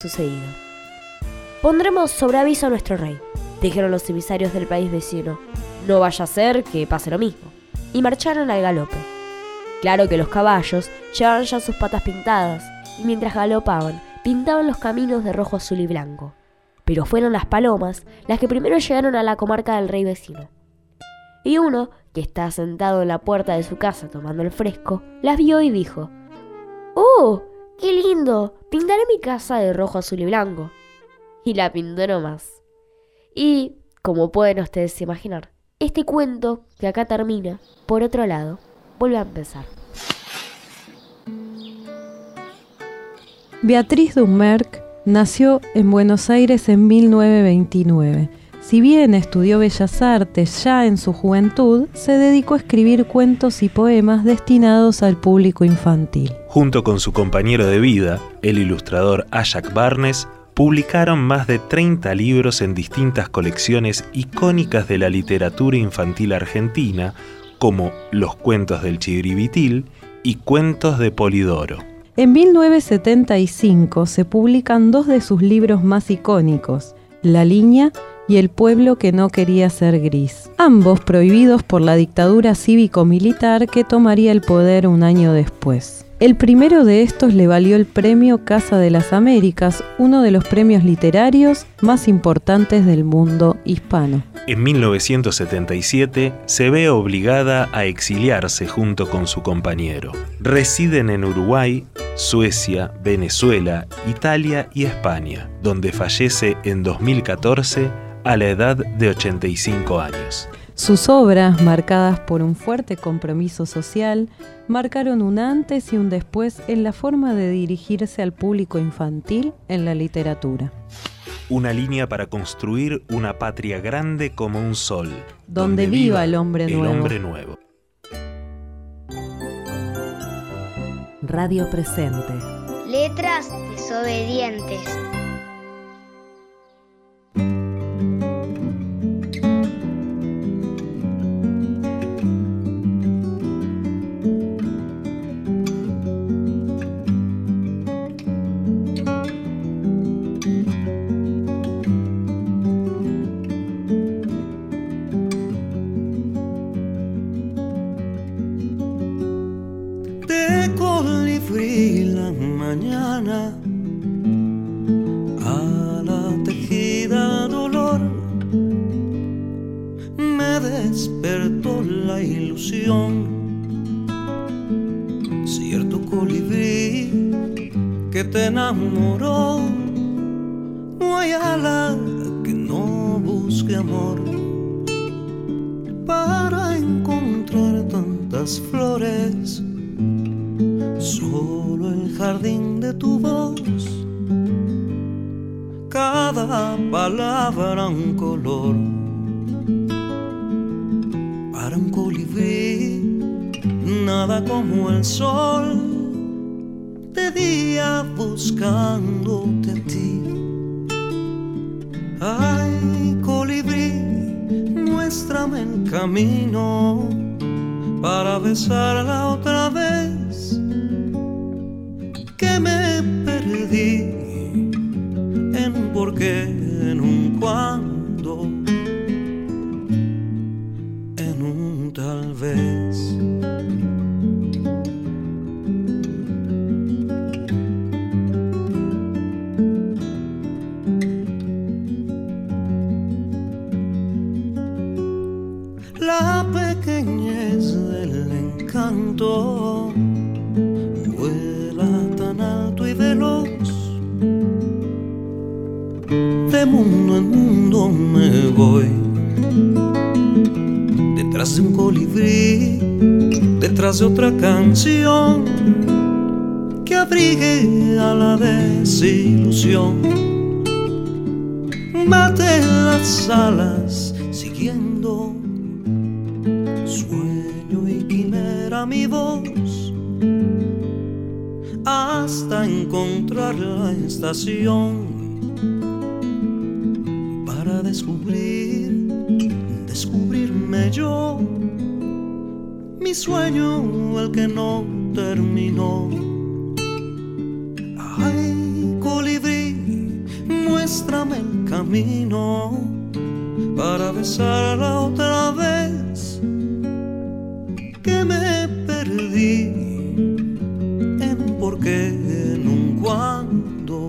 sucedido. «Pondremos sobre aviso a nuestro rey», dijeron los emisarios del país vecino. «No vaya a ser que pase lo mismo». Y marcharon al galope. Claro que los caballos llevaban ya sus patas pintadas, y mientras galopaban, pintaban los caminos de rojo, azul y blanco. Pero fueron las palomas las que primero llegaron a la comarca del rey vecino. Y uno, que estaba sentado en la puerta de su casa tomando el fresco, las vio y dijo: «¡Oh, qué lindo! Pintaré mi casa de rojo, azul y blanco». Y la pintó nomás. Y, como pueden ustedes imaginar, este cuento, que acá termina, por otro lado, vuelve a empezar. Beatriz Dummerck nació en Buenos Aires en 1929. Si bien estudió Bellas Artes ya en su juventud, se dedicó a escribir cuentos y poemas destinados al público infantil. Junto con su compañero de vida, el ilustrador Ajax Barnes, publicaron más de 30 libros en distintas colecciones icónicas de la literatura infantil argentina, como Los cuentos del Chiribitil y Cuentos de Polidoro. En 1975 se publican dos de sus libros más icónicos, La Línea y El pueblo que no quería ser gris, ambos prohibidos por la dictadura cívico-militar que tomaría el poder un año después. El primero de estos le valió el premio Casa de las Américas, uno de los premios literarios más importantes del mundo hispano. En 1977 se ve obligada a exiliarse junto con su compañero. Residen en Uruguay, Suecia, Venezuela, Italia y España, donde fallece en 2014 a la edad de 85 años. Sus obras, marcadas por un fuerte compromiso social, marcaron un antes y un después en la forma de dirigirse al público infantil en la literatura. Una línea para construir una patria grande como un sol, donde viva el hombre nuevo. Radio Presente. Letras desobedientes. La mañana a la tejida dolor me despertó la ilusión. Cierto colibrí que te enamoró, no hay ala que no busque amor para encontrar tantas flores. Solo el jardín de tu voz, cada palabra un color. Para un colibrí, nada como el sol, de día buscándote a ti. Ay, colibrí, muéstrame el camino para besarla otra vez, que me perdí en un porqué, en un cuándo, en un tal vez. La pequeñez del encanto vuela tan alto y veloz, de mundo en mundo me voy, detrás de un colibrí, detrás de otra canción que abrigue a la desilusión. Bate las alas siguiendo sueño y quimera mi voz, hasta encontrar la estación para descubrirme yo, mi sueño el que no terminó. Ay, colibrí, muéstrame el camino para besarla otra vez, que me perdí en un porqué, en un cuándo.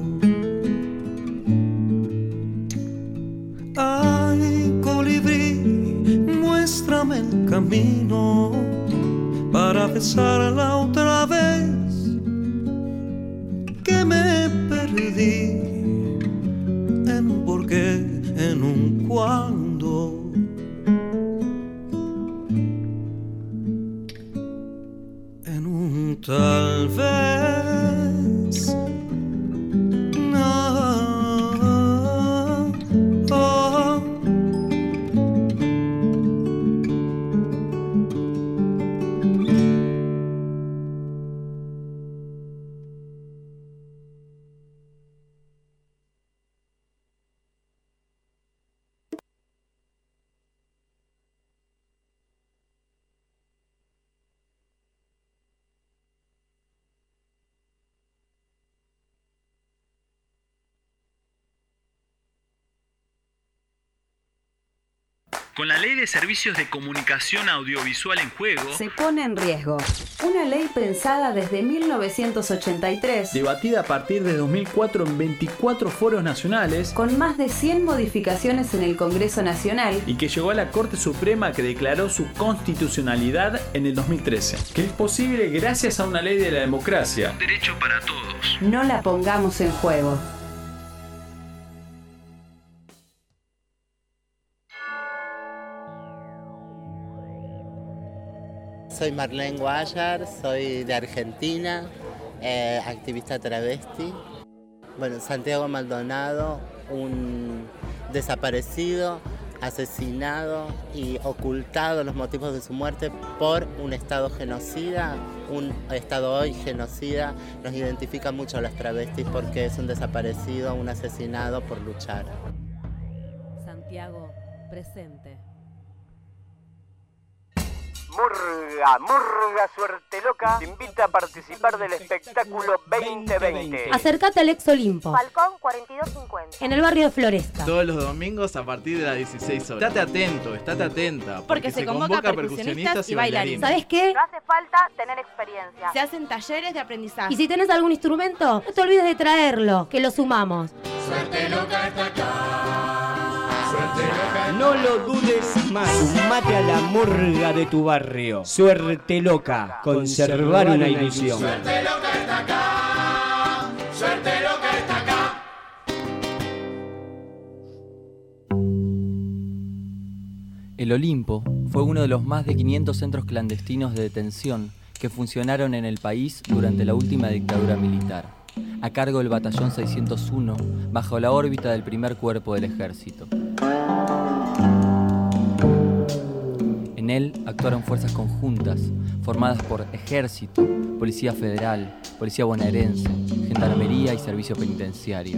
Ay, colibrí, muéstrame el camino para besarla otra vez, que me perdí en un porqué, en un cuándo. En un tal vez. Con la Ley de Servicios de Comunicación Audiovisual en juego, se pone en riesgo una ley pensada desde 1983, debatida a partir de 2004 en 24 foros nacionales, con más de 100 modificaciones en el Congreso Nacional, y que llegó a la Corte Suprema, que declaró su constitucionalidad en el 2013. Que es posible gracias a una ley de la democracia. Un derecho para todos. No la pongamos en juego. Soy Marlene Guayar, soy de Argentina, activista travesti. Bueno, Santiago Maldonado, un desaparecido, asesinado y ocultado los motivos de su muerte por un Estado genocida, un Estado hoy genocida. Nos identifica mucho a las travestis porque es un desaparecido, un asesinado por luchar. Santiago, presente. Murga Suerte Loca te invita a participar del espectáculo 2020. Acércate al Ex Olimpo, Falcón 4250, en el barrio de Floresta. Todos los domingos a partir de las 16 horas. Estate atento, estate atenta, porque se convoca a percusionistas y bailarines. ¿Sabes qué? No hace falta tener experiencia. Se hacen talleres de aprendizaje. Y si tenés algún instrumento, no te olvides de traerlo, que lo sumamos. Suerte Loca está acá. No lo dudes más, sumate a la murga de tu barrio. Suerte Loca, conservar una ilusión. Suerte Loca está acá, Suerte Loca está acá. El Olimpo fue uno de los más de 500 centros clandestinos de detención que funcionaron en el país durante la última dictadura militar, a cargo del Batallón 601, bajo la órbita del primer cuerpo del ejército. En él actuaron fuerzas conjuntas, formadas por Ejército, Policía Federal, Policía Bonaerense, Gendarmería y Servicio Penitenciario.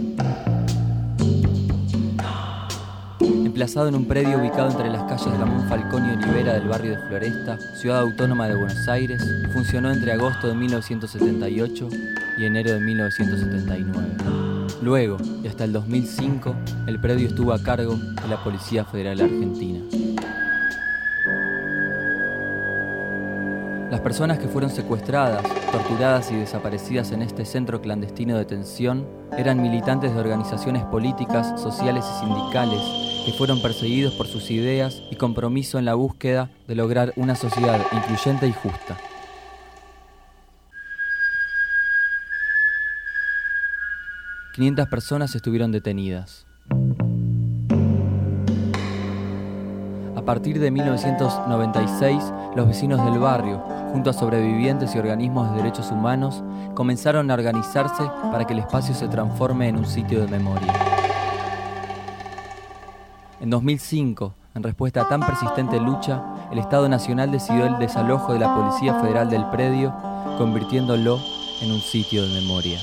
Emplazado en un predio ubicado entre las calles Ramón Falcón y Olivera del barrio de Floresta, ciudad autónoma de Buenos Aires, funcionó entre agosto de 1978 y enero de 1979. Luego, y hasta el 2005, el predio estuvo a cargo de la Policía Federal Argentina. Las personas que fueron secuestradas, torturadas y desaparecidas en este centro clandestino de detención eran militantes de organizaciones políticas, sociales y sindicales que fueron perseguidos por sus ideas y compromiso en la búsqueda de lograr una sociedad incluyente y justa. ...500 personas estuvieron detenidas. A partir de 1996, los vecinos del barrio, junto a sobrevivientes y organismos de derechos humanos, comenzaron a organizarse para que el espacio se transforme en un sitio de memoria. En 2005, en respuesta a tan persistente lucha, el Estado Nacional decidió el desalojo de la Policía Federal del predio, convirtiéndolo en un sitio de memoria.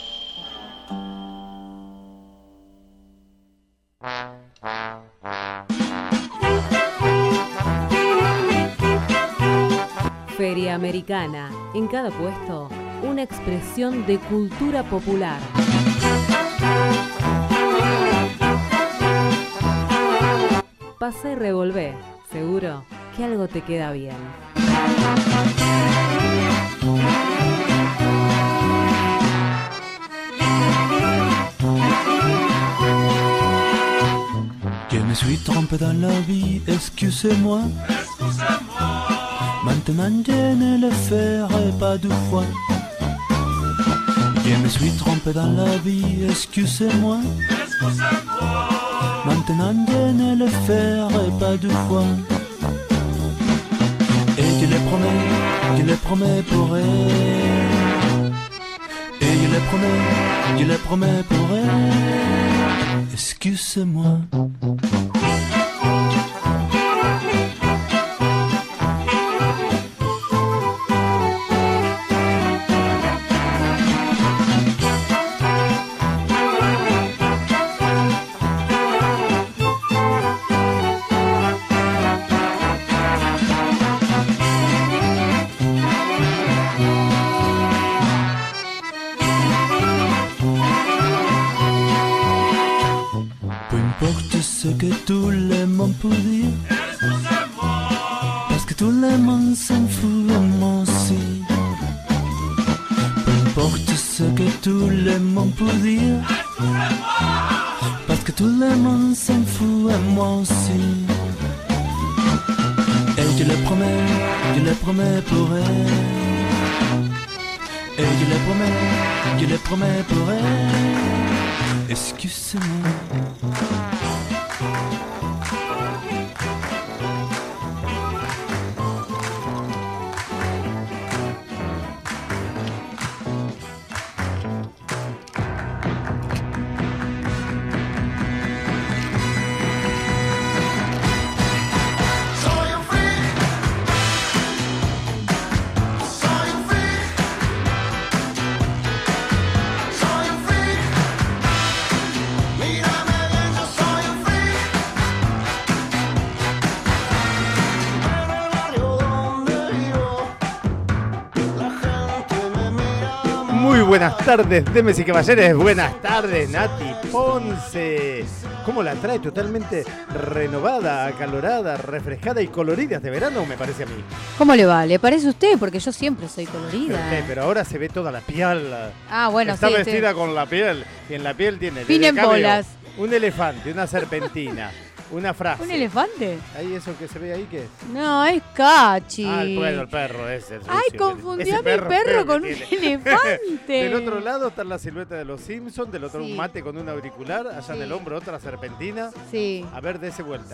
Feria Americana. En cada puesto, una expresión de cultura popular. Pasá y revolvé. Seguro que algo te queda bien. Je me suis trompé dans la vie, excusez-moi. Maintenant je ne le ferai pas deux fois. Je me suis trompé dans la vie, excusez-moi. Maintenant je ne le ferai pas deux fois. Et je le promets pour elle. Et je le promets pour elle. Excusez-moi. Ce que tout le monde peut dire, parce que tout le monde s'en fout de moi aussi. Peu importe ce que tout le monde peut dire, parce que tout le monde s'en fout de moi aussi. Et je le promets pour elle. Et je le promets pour elle. Excusez-moi. Buenas tardes, damas y caballeros. Buenas tardes, Nati Ponce. ¿Cómo la trae? Totalmente renovada, acalorada, refrescada y colorida este verano, me parece a mí. ¿Cómo le va? ¿Le parece a usted? Porque yo siempre soy colorida. Pero ahora se ve toda la piel. Ah, bueno, está sí. Está vestida con la piel. Y en la piel tiene Pinen bolas. Un elefante, una serpentina. Una frase. ¿Un elefante? ¿Ahí eso que se ve ahí qué es? No, es Cachi. Ah, bueno, el perro ese. Ay, confundí a mi perro con un elefante. Del otro lado está la silueta de los Simpsons, del otro un mate con un auricular, allá en el hombro otra serpentina. Sí. A ver, dése vuelta.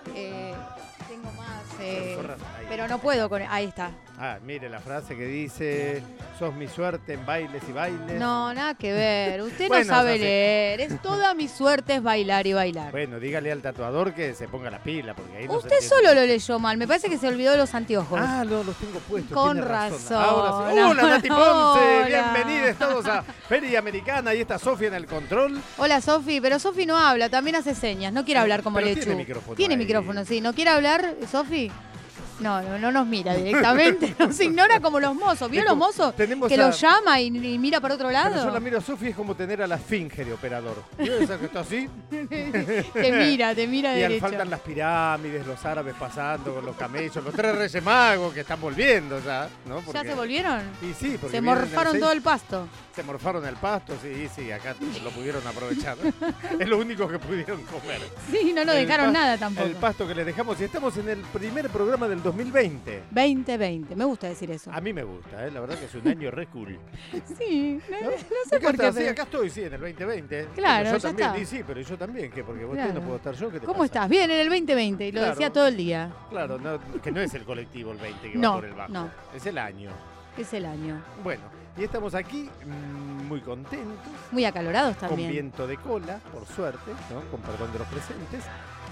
Tengo más, pero no puedo con... Ahí está. Ah, mire la frase que dice: sos mi suerte en bailes y bailes. No, nada que ver. Usted no sabe leer. Es toda mi suerte es bailar y bailar. Bueno, dígale al tatuador que se ponga la pila, porque ahí no usted solo lo leyó mal. Me parece que se olvidó de los anteojos. Ah, no, los tengo puestos. Con razón. Ahora sí. Hola, Nati Ponce. Bienvenidos todos a Feria Americana. Ahí está Sofi en el control. Hola, Sofi. Pero Sofi no habla, también hace señas. No quiere hablar como Lechu. Tiene micrófono. Tiene micrófono, sí. ¿No quiere hablar, Sofi? No nos mira directamente, nos ignora como los mozos. ¿Vio los mozos que los llama y mira para otro lado? Pero yo la miro a Sofi, es como tener a la esfinge de operador. ¿Vio esa que está así? Te mira derecho. Y faltan las pirámides, los árabes pasando con los camellos, los 3 Reyes Magos que están volviendo ya, ¿no? Porque... ¿Ya se volvieron? Y sí, porque se morfaron todo el pasto. Se morfaron el pasto, sí, acá lo pudieron aprovechar. Es lo único que pudieron comer. Sí, no nos dejaron nada tampoco. El pasto que les dejamos, y estamos en el primer programa del 2020. 2020, me gusta decir eso. A mí me gusta, la verdad que es un año re cool. Sí, no sé por qué. Sí, acá estoy, sí, en el 2020. Claro, yo ya también, está. Sí, pero yo también, ¿qué? Porque vos no puedo estar yo, ¿qué te ¿Cómo pasa? estás? Bien, en el 2020, y lo decía todo el día. Claro, que no es el colectivo el 20 que va por el bajo. No. Es el año. Es el año. Bueno, y estamos aquí muy contentos. Muy acalorados también. Con viento de cola, por suerte, ¿no? Con perdón de los presentes.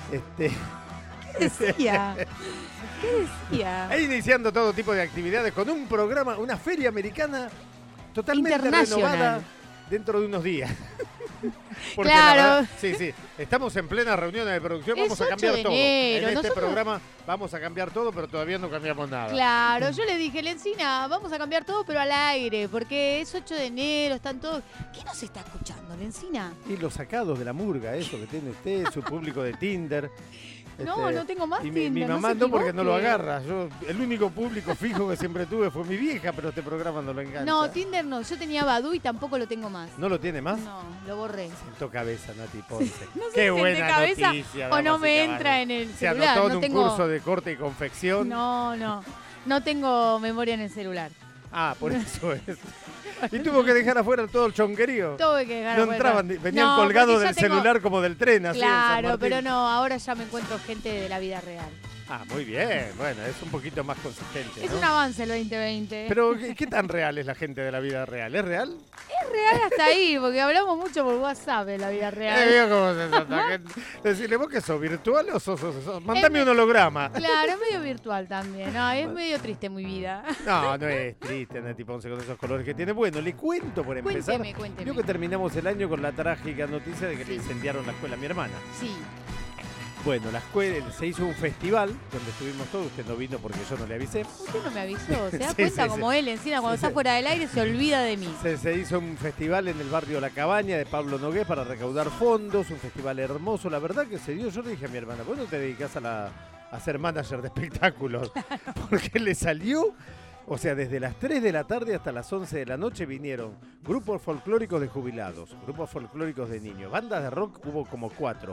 ¿Qué decía? ¿Qué decía? E iniciando todo tipo de actividades con un programa, una feria americana totalmente renovada dentro de unos días. Porque claro. Sí. Estamos en plena reunión de producción, vamos a cambiar todo. En este programa vamos a cambiar todo, pero todavía no cambiamos nada. Claro, yo le dije, Lencina, vamos a cambiar todo, pero al aire, porque es 8 de enero, están todos... ¿Qué nos está escuchando? Lencina. Y los sacados de la murga, eso que tiene usted, su público de Tinder. No, no tengo más y Tinder. Mi mamá no, porque no lo agarra. El único público fijo que siempre tuve fue mi vieja, pero este programa no lo engancha. No, Tinder no. Yo tenía Badoo y tampoco lo tengo más. ¿No lo tiene más? No, lo borré. Sentó cabeza, Nati Ponce. No sé Qué si buena cabeza noticia. O no me entra en el celular. Se anotó en no un tengo... curso de corte y confección. No tengo memoria en el celular. Ah, por eso es. Y tuvo que dejar afuera todo el chonguerío. Tuve que dejar no afuera. Entraban, venían colgados del celular como del tren. Así claro, pero no, ahora ya me encuentro gente de la vida real. Ah, muy bien. Bueno, es un poquito más consistente, Es ¿no? un avance el 2020. Pero, ¿qué tan real es la gente de la vida real? ¿Es real? Es real hasta ahí, porque hablamos mucho por WhatsApp de la vida real. ¿Cómo se trata? Decirle, ¿vos qué sos? ¿Virtual o sos? Mándame un holograma. Claro, es medio virtual también. No, es medio triste mi vida. No es triste, Nati Ponce, con esos colores que tiene. Bueno, le cuento por empezar. Cuénteme. Yo que terminamos el año con la trágica noticia de que le incendiaron la escuela a mi hermana. Sí. Bueno, la escuela se hizo un festival donde estuvimos todos. Usted no vino porque yo no le avisé. Usted no me avisó. ¿Se da cuenta como él encima cuando está fuera del aire se olvida de mí? Se hizo un festival en el barrio La Cabaña de Pablo Nogués para recaudar fondos. Un festival hermoso. La verdad que se dio. Yo le dije a mi hermana, ¿vos no te dedicás a ser manager de espectáculos? Porque le salió... O sea, desde las 3 de la tarde hasta las 11 de la noche vinieron grupos folclóricos de jubilados, grupos folclóricos de niños, bandas de rock hubo como 4,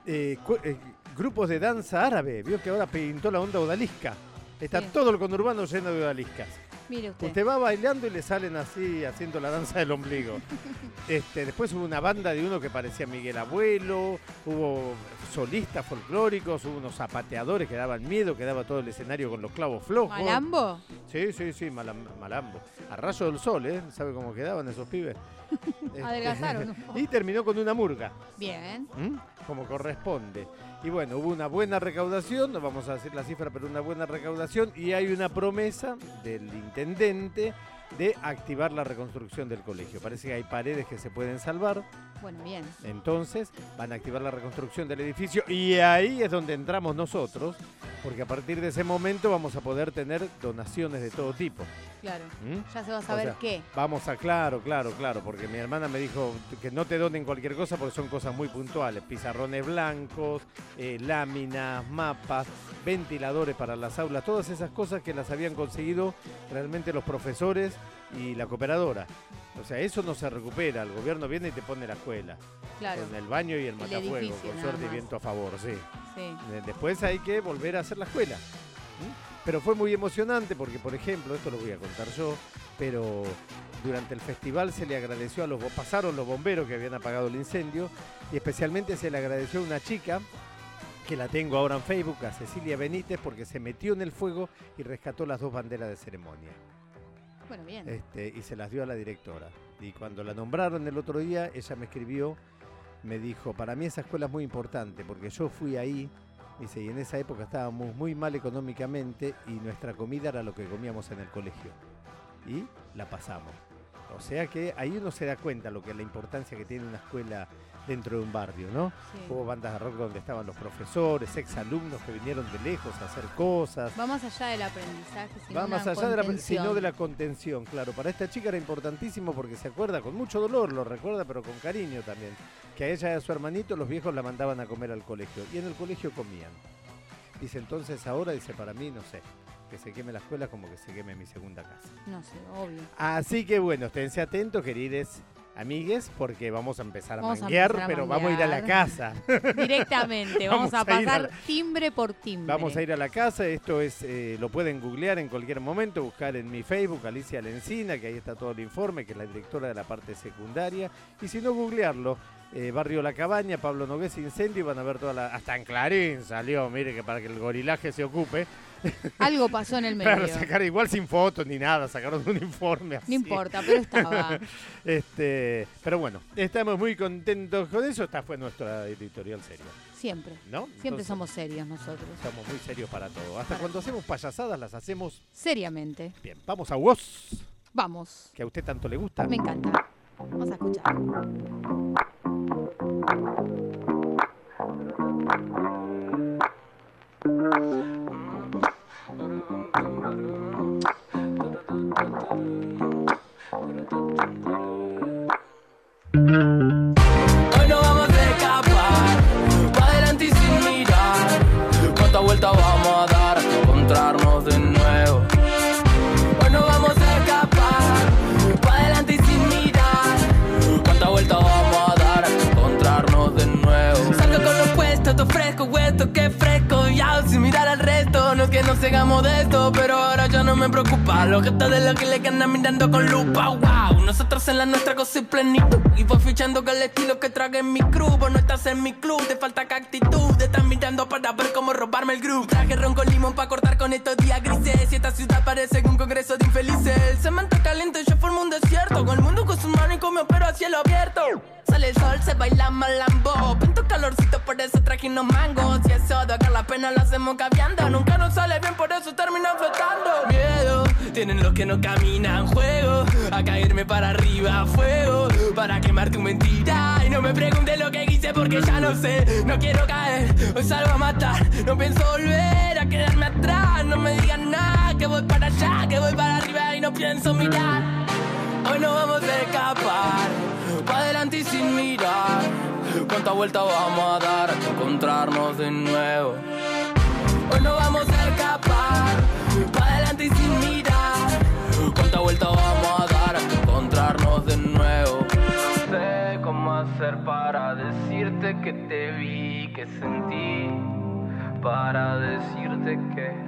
grupos de danza árabe, vio que ahora pintó la onda odalisca, está todo el conurbano lleno de odaliscas. Mire usted. Usted va bailando y le salen así, haciendo la danza del ombligo. Después hubo una banda de uno que parecía Miguel Abuelo, hubo solistas folclóricos, hubo unos zapateadores que daban miedo, que daba todo el escenario con los clavos flojos. ¿Malambo? Sí, malambo. A rayo del sol, ¿eh? ¿Sabe cómo quedaban esos pibes? Adelgazaron. Y terminó con una murga. Bien. Como corresponde. Y bueno, hubo una buena recaudación, no vamos a decir la cifra, pero una buena recaudación, y hay una promesa del intendente de activar la reconstrucción del colegio. Parece que hay paredes que se pueden salvar. Bueno, bien. Entonces van a activar la reconstrucción del edificio y ahí es donde entramos nosotros, porque a partir de ese momento vamos a poder tener donaciones de todo tipo. Claro. Ya se va a saber qué. Vamos a, claro, porque mi hermana me dijo que no te donen cualquier cosa porque son cosas muy puntuales. Pizarrones blancos, láminas, mapas, ventiladores para las aulas, todas esas cosas que las habían conseguido realmente los profesores y la cooperadora. O sea, eso no se recupera. El gobierno viene y te pone la escuela. Claro. Con el baño y el matafuego, con suerte y viento a favor, sí. Después hay que volver a hacer la escuela. Pero fue muy emocionante porque, por ejemplo, esto lo voy a contar yo, pero durante el festival se le agradeció pasaron los bomberos que habían apagado el incendio, y especialmente se le agradeció a una chica que la tengo ahora en Facebook, a Cecilia Benítez, porque se metió en el fuego y rescató las 2 banderas de ceremonia. Bueno, bien. Y se las dio a la directora. Y cuando la nombraron el otro día, ella me escribió, me dijo, para mí esa escuela es muy importante, porque yo fui ahí, dice, y en esa época estábamos muy mal económicamente y nuestra comida era lo que comíamos en el colegio. Y la pasamos. O sea que ahí uno se da cuenta lo que es la importancia que tiene una escuela dentro de un barrio, ¿no? Sí. Hubo bandas de rock donde estaban los profesores, exalumnos que vinieron de lejos a hacer cosas. Va más allá del aprendizaje, sino de la contención, claro. Para esta chica era importantísimo porque se acuerda, con mucho dolor, lo recuerda, pero con cariño también, que a ella y a su hermanito los viejos la mandaban a comer al colegio, y en el colegio comían. Dice, entonces ahora, dice, para mí, no sé, que se queme la escuela como que se queme mi segunda casa. No sé, obvio. Así que bueno, esténse atentos, queridos amigues, porque vamos a empezar a manguear, pero vamos a ir a la casa. Directamente, vamos a pasar timbre por timbre. Vamos a ir a la casa, esto es, lo pueden googlear en cualquier momento, buscar en mi Facebook, Alicia Lencina, que ahí está todo el informe, que es la directora de la parte secundaria, y si no, googlearlo. Barrio La Cabaña, Pablo Nogués, incendio, y van a ver hasta en Clarín salió, mire, que para que el gorilaje se ocupe. Algo pasó en el medio. Claro, sacaron igual sin fotos ni nada, sacaron un informe así. No importa, pero estaba. Pero bueno, estamos muy contentos con eso. Esta fue nuestra editorial seria. Siempre. ¿No? Siempre entonces, somos serios nosotros. Somos muy serios para todo. Hasta cuando hacemos payasadas las hacemos seriamente. Bien, vamos a vos. Vamos. Que a usted tanto le gusta. Me encanta. Vamos a escuchar. seas modesto, pero ahora ya no me preocupa. Los gestos de los que le andan mirando con lupa. Wow, nosotros en la nuestra cosa y plenitud. Y voy fichando con el estilo que trague en mi crew. Vos no estás en mi club, te falta actitud. Te están mirando para ver cómo robarme el groove. Traje ron con limón para cortar con estos días grises. Y esta ciudad parece un congreso de infelices. El cemento caliente, yo formo un desierto. Con el mundo con sus manos y con mi opero a cielo abierto. Sale el sol, se baila malambo. Pinto calorcito, por eso traje unos mangos. Y eso de acá la pena lo hacemos caviando. Nunca nos sale bien, por eso terminan flotando. Miedo, tienen los que no caminan. Juego, a caerme para arriba. Fuego, para quemar tu mentira. Y no me preguntes lo que hice porque ya no sé. No quiero caer, hoy salgo a matar. No pienso volver a quedarme atrás. No me digan nada, que voy para allá, que voy para arriba y no pienso mirar. Hoy no vamos a escapar, pa' adelante y sin mirar. ¿Cuántas vueltas vamos a dar hasta encontrarnos de nuevo? Hoy no vamos a escapar, pa' adelante y sin mirar. ¿Cuántas vueltas vamos a dar hasta encontrarnos de nuevo? No sé cómo hacer para decirte que te vi, que sentí. Para decirte que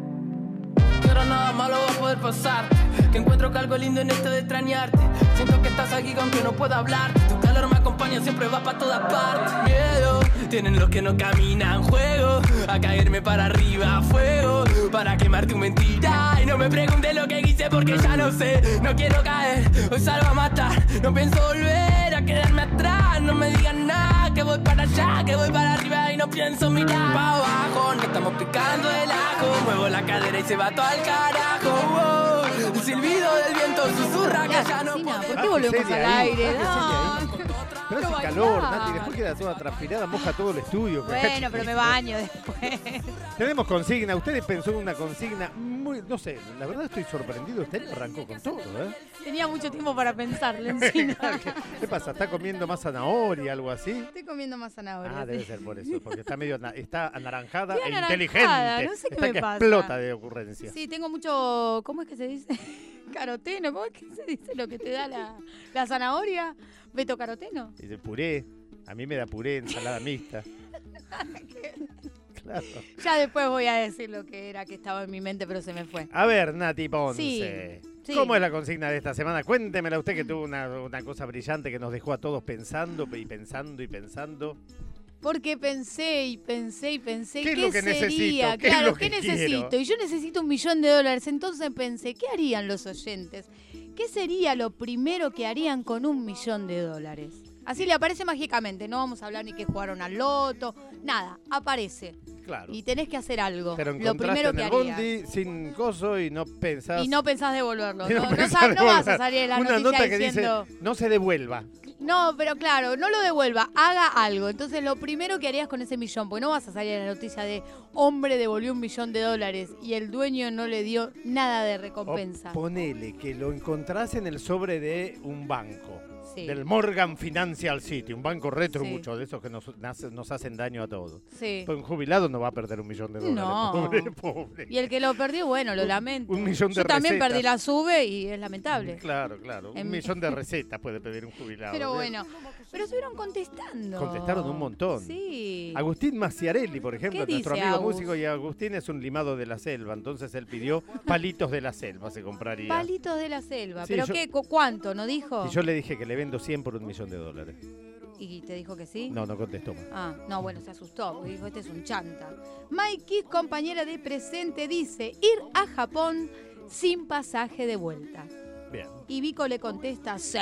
ahora nada malo va a poder pasarte. Que encuentro que algo lindo en esto de extrañarte. Siento que estás aquí aunque no pueda hablarte. Tu calor me acompaña, siempre va para todas partes. Miedo, tienen los que no caminan. Juego, a caerme para arriba. Fuego, para quemar tu mentira. Y no me preguntes lo que hice porque ya no sé. No quiero caer, hoy salgo a matar. No pienso volver a quedarme atrás. No me digan nada, que voy para allá, que voy para arriba y no pienso mirar para abajo. No estamos picando el ajo. Muevo la cadera y se va todo al carajo. Wow. El silbido del viento susurra que ya no puedo. ¿Por qué volvemos al aire? Pero hace calor, Nati, después queda toda transpirada, moja todo el estudio. Bueno, pero me baño después. Tenemos consigna, ustedes pensó en una consigna muy, no sé, la verdad estoy sorprendido, usted arrancó con todo, ¿eh? Tenía mucho tiempo para pensarle encima. ¿Qué pasa? ¿Está comiendo más zanahoria, algo así? Estoy comiendo más zanahoria. Ah, debe ser por eso, porque está medio está anaranjada Estoy e anaranjada, inteligente. no sé qué está me que pasa. explota de ocurrencia. Sí, tengo mucho, ¿cómo es que se dice? Caroteno, ¿cómo es que se dice lo que te da la zanahoria? ¿Betocaroteno? Y de puré, a mí me da puré, ensalada mixta. Claro. Ya después voy a decir lo que era que estaba en mi mente, pero se me fue. A ver, Nati Ponce. Sí. ¿Cómo es la consigna de esta semana? Cuéntemela usted que tuvo una cosa brillante que nos dejó a todos pensando y pensando y pensando. Porque pensé y pensé y pensé, ¿qué es lo que sería? necesito? Claro, ¿qué necesito? Y yo necesito $1 millón. Entonces pensé, ¿qué harían los oyentes? ¿Qué sería lo primero que harían con $1 millón? Así le aparece mágicamente, no vamos a hablar ni que jugaron al loto, nada, aparece. Claro. Y tenés que hacer algo. Pero lo primero que harías. Bondi sin coso y no pensás. Y no pensás devolverlo. No vas a salir en la una noticia nota que diciendo. Dice, no se devuelva. No, pero claro, no lo devuelva, haga algo. Entonces lo primero que harías con ese millón, porque no vas a salir en la noticia de hombre devolvió $1 millón y el dueño no le dio nada de recompensa. O ponele que lo encontrás en el sobre de un banco. Sí. Del Morgan Financial City, un banco retro, Sí. mucho de esos que nos hacen daño a todos. Sí. Pues un jubilado no va a perder $1 millón. No. Pobre. Y el que lo perdió, bueno, lo lamento. $1 millón de Yo también recetas. perdí la SUBE y es lamentable. Claro. $1 millón de recetas puede pedir un jubilado. Pero bueno, pero estuvieron contestando. Contestaron un montón. Sí. Agustín Maciarelli, por ejemplo, ¿Qué nuestro dice amigo Agus? músico, y Agustín es un limado de la selva, entonces él pidió palitos de la selva, se compraría. Palitos de la selva. Sí, ¿Pero yo- qué? ¿Cuánto? ¿No dijo? Y yo le dije que le vendo 100 por $1 millón. ¿Y te dijo que sí? No contestó más. Ah, no, bueno, se asustó, porque dijo, este es un chanta. Mikey, compañera de presente, dice, ir a Japón sin pasaje de vuelta. Bien. Y Vico le contesta, sí.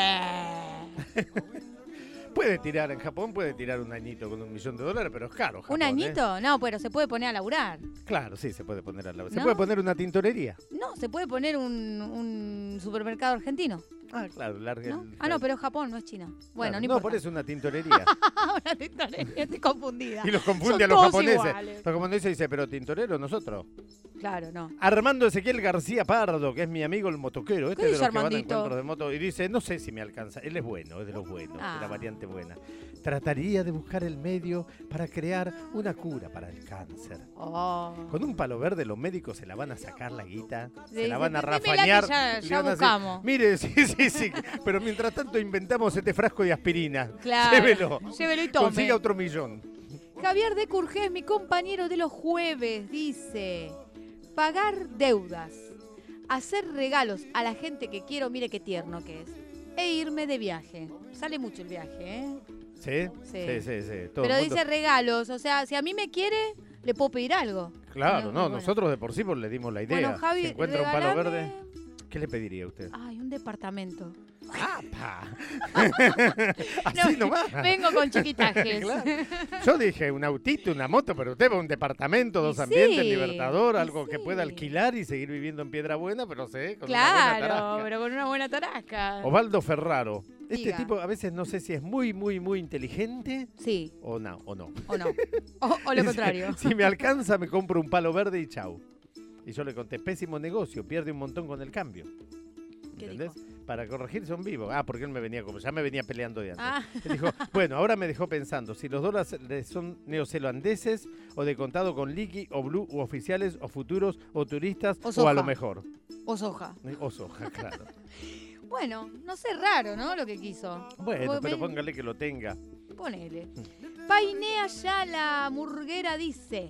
Puede tirar en Japón, puede tirar un añito con $1 millón, pero es caro Japón. ¿Un añito? No, pero se puede poner a laburar. Claro, sí, se puede poner al lado. ¿Se ¿No? puede poner una tintorería? No, se puede poner un supermercado argentino. Ah, claro. Ah, no, pero es Japón, no es China. Bueno, claro, no importa. por eso una tintorería. Una tintorería, estoy confundida. Y los confunde Son a los todos japoneses. iguales. Los japoneses dicen, pero tintorero nosotros. Claro, no. Armando Ezequiel García Pardo, que es mi amigo el motoquero, ¿Qué de dice los que van a Armandito? encuentros de moto, y dice, no sé si me alcanza. Él es bueno, es de los buenos, Ah. de la variante buena. Trataría de buscar el medio para crear una cura para el cáncer. Oh. Con un palo verde los médicos se la van a sacar la guita, se Sí, la van a dímela que rafañar. ya y le van a decir, buscamos. mire, sí, pero mientras tanto inventamos este frasco de aspirina. Claro, llévelo y tome. Consiga otro $1 millón. Javier de Curgés, mi compañero de los jueves, dice: pagar deudas, hacer regalos a la gente que quiero, mire qué tierno que es, e irme de viaje. Sale mucho el viaje, ¿eh? ¿Sí? Sí. Todo pero el mundo... dice regalos, o sea, si a mí me quiere, le puedo pedir algo. Claro, bueno. nosotros de por sí le dimos la idea. Bueno, Javi, si encuentra un palo verde, ¿qué le pediría a usted? Ay, un departamento. Así nomás. Vengo con chiquitajes. Claro. Yo dije un autito, una moto, pero usted va a un departamento, dos ambientes, Libertador, algo que pueda alquilar y seguir viviendo en Piedrabuena, pero sé, con una buena tarasca. Pero con una buena tarasca. Osvaldo Ferraro. Este Diga. tipo a veces no sé si es muy inteligente. Sí. O no. O lo contrario. Si me alcanza, me compro un palo verde y chau. Y yo le conté, pésimo negocio, pierde un montón con el cambio. ¿Entendés? Para corregirse un vivo. Porque él me venía ya me venía peleando de antes. Él dijo, bueno, ahora me dejó pensando si los dólares son neozelandeses o de contado con liqui o blue o oficiales o futuros o turistas o a lo mejor. O soja. O soja, claro. Bueno, no sé, raro, ¿no? Lo que quiso. Bueno, pero póngale que lo tenga. Ponele. Painea ya la murguera dice: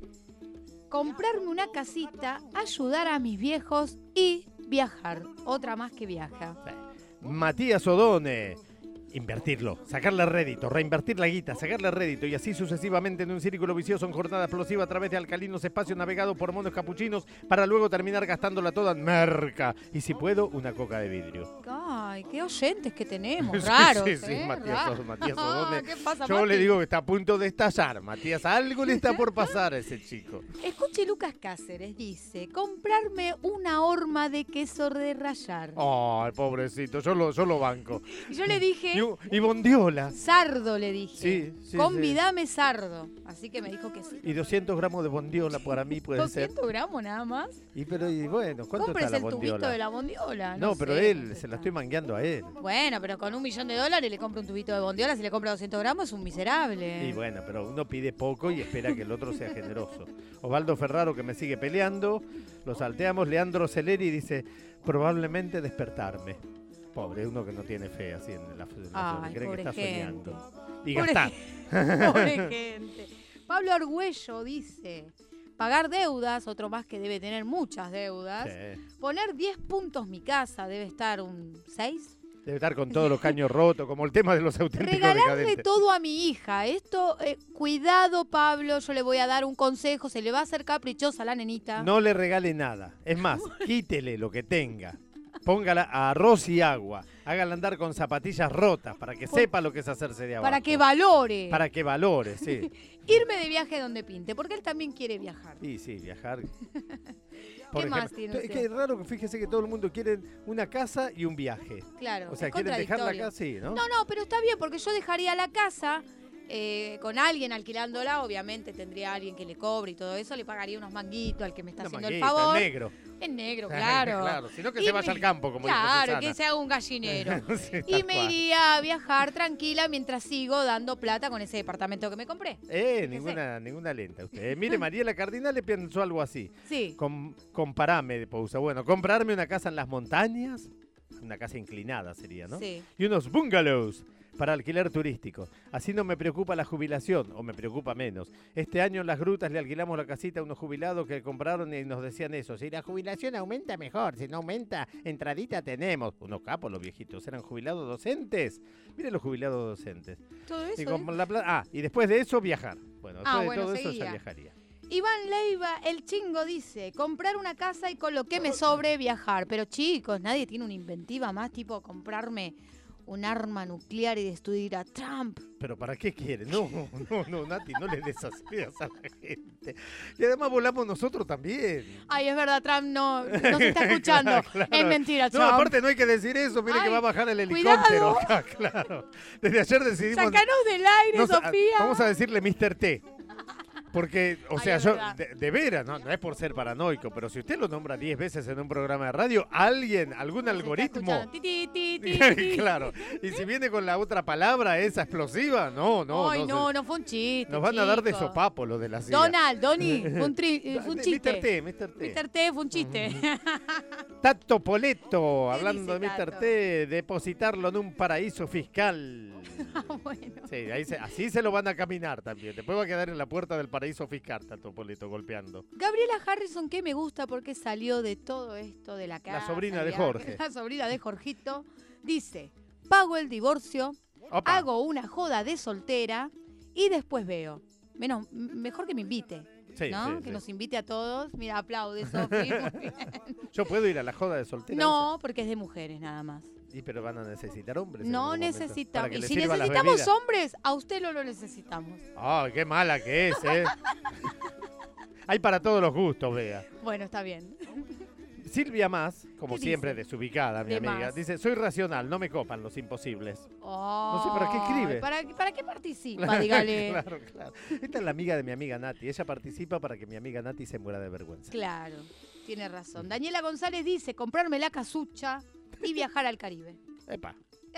comprarme una casita, ayudar a mis viejos y viajar. Otra más que viaja. Matías Odone. Invertirlo, sacarle rédito, reinvertir la guita, sacarle rédito y así sucesivamente en un círculo vicioso en jornada explosiva a través de alcalinos espacios navegados por monos capuchinos para luego terminar gastándola toda en merca. Y si puedo, una coca de vidrio. Ay, qué oyentes que tenemos, raros. Sí, Matías Odone. ¿Qué pasa, Yo Mati? le digo que está a punto de estallar, Matías, algo le está por pasar a ese chico. Escuche, Lucas Cáceres dice: comprarme una horma de queso de rallar. Ay, pobrecito, yo lo banco. Y yo le dije... Y bondiola. Sardo, le dije. Sí. Convidame sardo. Así que me dijo que sí. Y 200 gramos de bondiola para mí puede ser. 200 gramos nada más. Pero bueno, ¿cuánto Cómprese está la el bondiola? tubito de la bondiola. No, pero sé, él, se la estoy mangueando a él. Bueno, pero con $1 millón le compro un tubito de bondiola. Si le compra 200 gramos es un miserable. Y bueno, pero uno pide poco y espera que el otro sea generoso. Osvaldo Ferraro, que me sigue peleando, lo salteamos. Leandro Celeri dice, probablemente despertarme. Pobre, uno que no tiene fe así en la cree que está soñando. Y gastar. Pobre gente. Pablo Argüello dice: pagar deudas, otro más que debe tener muchas deudas. Sí. Poner 10 puntos mi casa, debe estar un 6. Debe estar con todos los caños rotos, como el tema de los auténticos regalarle decadentes. todo a mi hija. Esto, cuidado, Pablo, yo le voy a dar un consejo. Se le va a hacer caprichosa a la nenita. No le regale nada. Es más, quítele lo que tenga. Póngala a arroz y agua. Hágala andar con zapatillas rotas para que sepa lo que es hacerse de abajo. Para que valore. Para que valore, sí. Irme de viaje donde pinte, porque él también quiere viajar. Sí, viajar. ¿Qué más tiene usted? Es que es raro que fíjese que todo el mundo quiere una casa y un viaje. Claro, o sea, quieren dejar la casa, sí, ¿no? No, pero está bien, porque yo dejaría la casa con alguien alquilándola. Obviamente tendría alguien que le cobre y todo eso. Le pagaría unos manguitos al que me está haciendo el favor. En negro. En negro, claro. Claro, sino que se vaya al campo, como dijo Susana. Claro, que se haga un gallinero. Sí, y me iría a viajar tranquila mientras sigo dando plata con ese departamento que me compré. Ninguna lenta usted. Mire, Mariela Cardinale pensó algo así. Sí. Comparame de pausa. Bueno, comprarme una casa en las montañas. Una casa inclinada sería, ¿no? Sí. Y unos bungalows para alquiler turístico. Así no me preocupa la jubilación, o me preocupa menos. Este año en Las Grutas le alquilamos la casita a unos jubilados que compraron y nos decían eso. Si la jubilación aumenta, mejor. Si no aumenta, entradita tenemos. Unos capos los viejitos. Eran jubilados docentes. Miren los jubilados docentes. Todo eso. Y después de eso, viajar. Bueno, después de todo seguía. eso ya viajaría. Iván Leiva, el chingo, dice: comprar una casa y con lo que me sobre viajar. Pero chicos, nadie tiene una inventiva más, tipo comprarme un arma nuclear y destruir a Trump. ¿Pero para qué quiere? No, Nati, no le des esas ideas a la gente. Y además volamos nosotros también. Ay, es verdad, Trump no se está escuchando. Claro. Es mentira, Trump. No, aparte no hay que decir eso. Mire que va a bajar el helicóptero acá, claro. Desde ayer decidimos... Sácanos del aire, Sofía. Vamos a decirle Mr. T. Porque, o sea, yo, de veras, no es por ser paranoico, pero si usted lo nombra 10 veces en un programa de radio, algún algoritmo... Claro, y si viene con la otra palabra, esa explosiva, no fue un chiste. Nos van a dar de sopapo lo de la CIA. Donny, fue un chiste. Mr. T fue un chiste. Tato Poleto, hablando de Mr. T, depositarlo en un paraíso fiscal. Bueno. Sí, así se lo van a caminar también. Después va a quedar en la puerta del paraíso fiscal, tanto Polito golpeando. Gabriela Harrison, que me gusta porque salió de todo esto de la casa. La sobrina de Jorge. La sobrina de Jorgito. Dice, pago el divorcio, Opa. hago una joda de soltera y después veo. Mejor que me invite. Sí, ¿no? sí, que sí. nos invite a todos. Mira, aplaude, Sofi. Muy bien. ¿Yo puedo ir a la joda de soltera? No, porque es de mujeres nada más. Pero van a necesitar hombres. No necesitamos. Y si necesitamos necesitamos hombres, a usted no lo necesitamos. ¡Ay, qué mala que es, eh! Hay para todos los gustos, Bea. Bueno, está bien. Silvia Más, como ¿Qué siempre, dice? desubicada, mi De amiga, Más. dice, soy racional, no me copan los imposibles. Oh, No sé para qué escribe. ¿Para qué participa? Dígale. Claro. Esta es la amiga de mi amiga Nati. Ella participa para que mi amiga Nati se muera de vergüenza. Claro, tiene razón. Daniela González dice, comprarme la casucha y viajar al Caribe. Epa.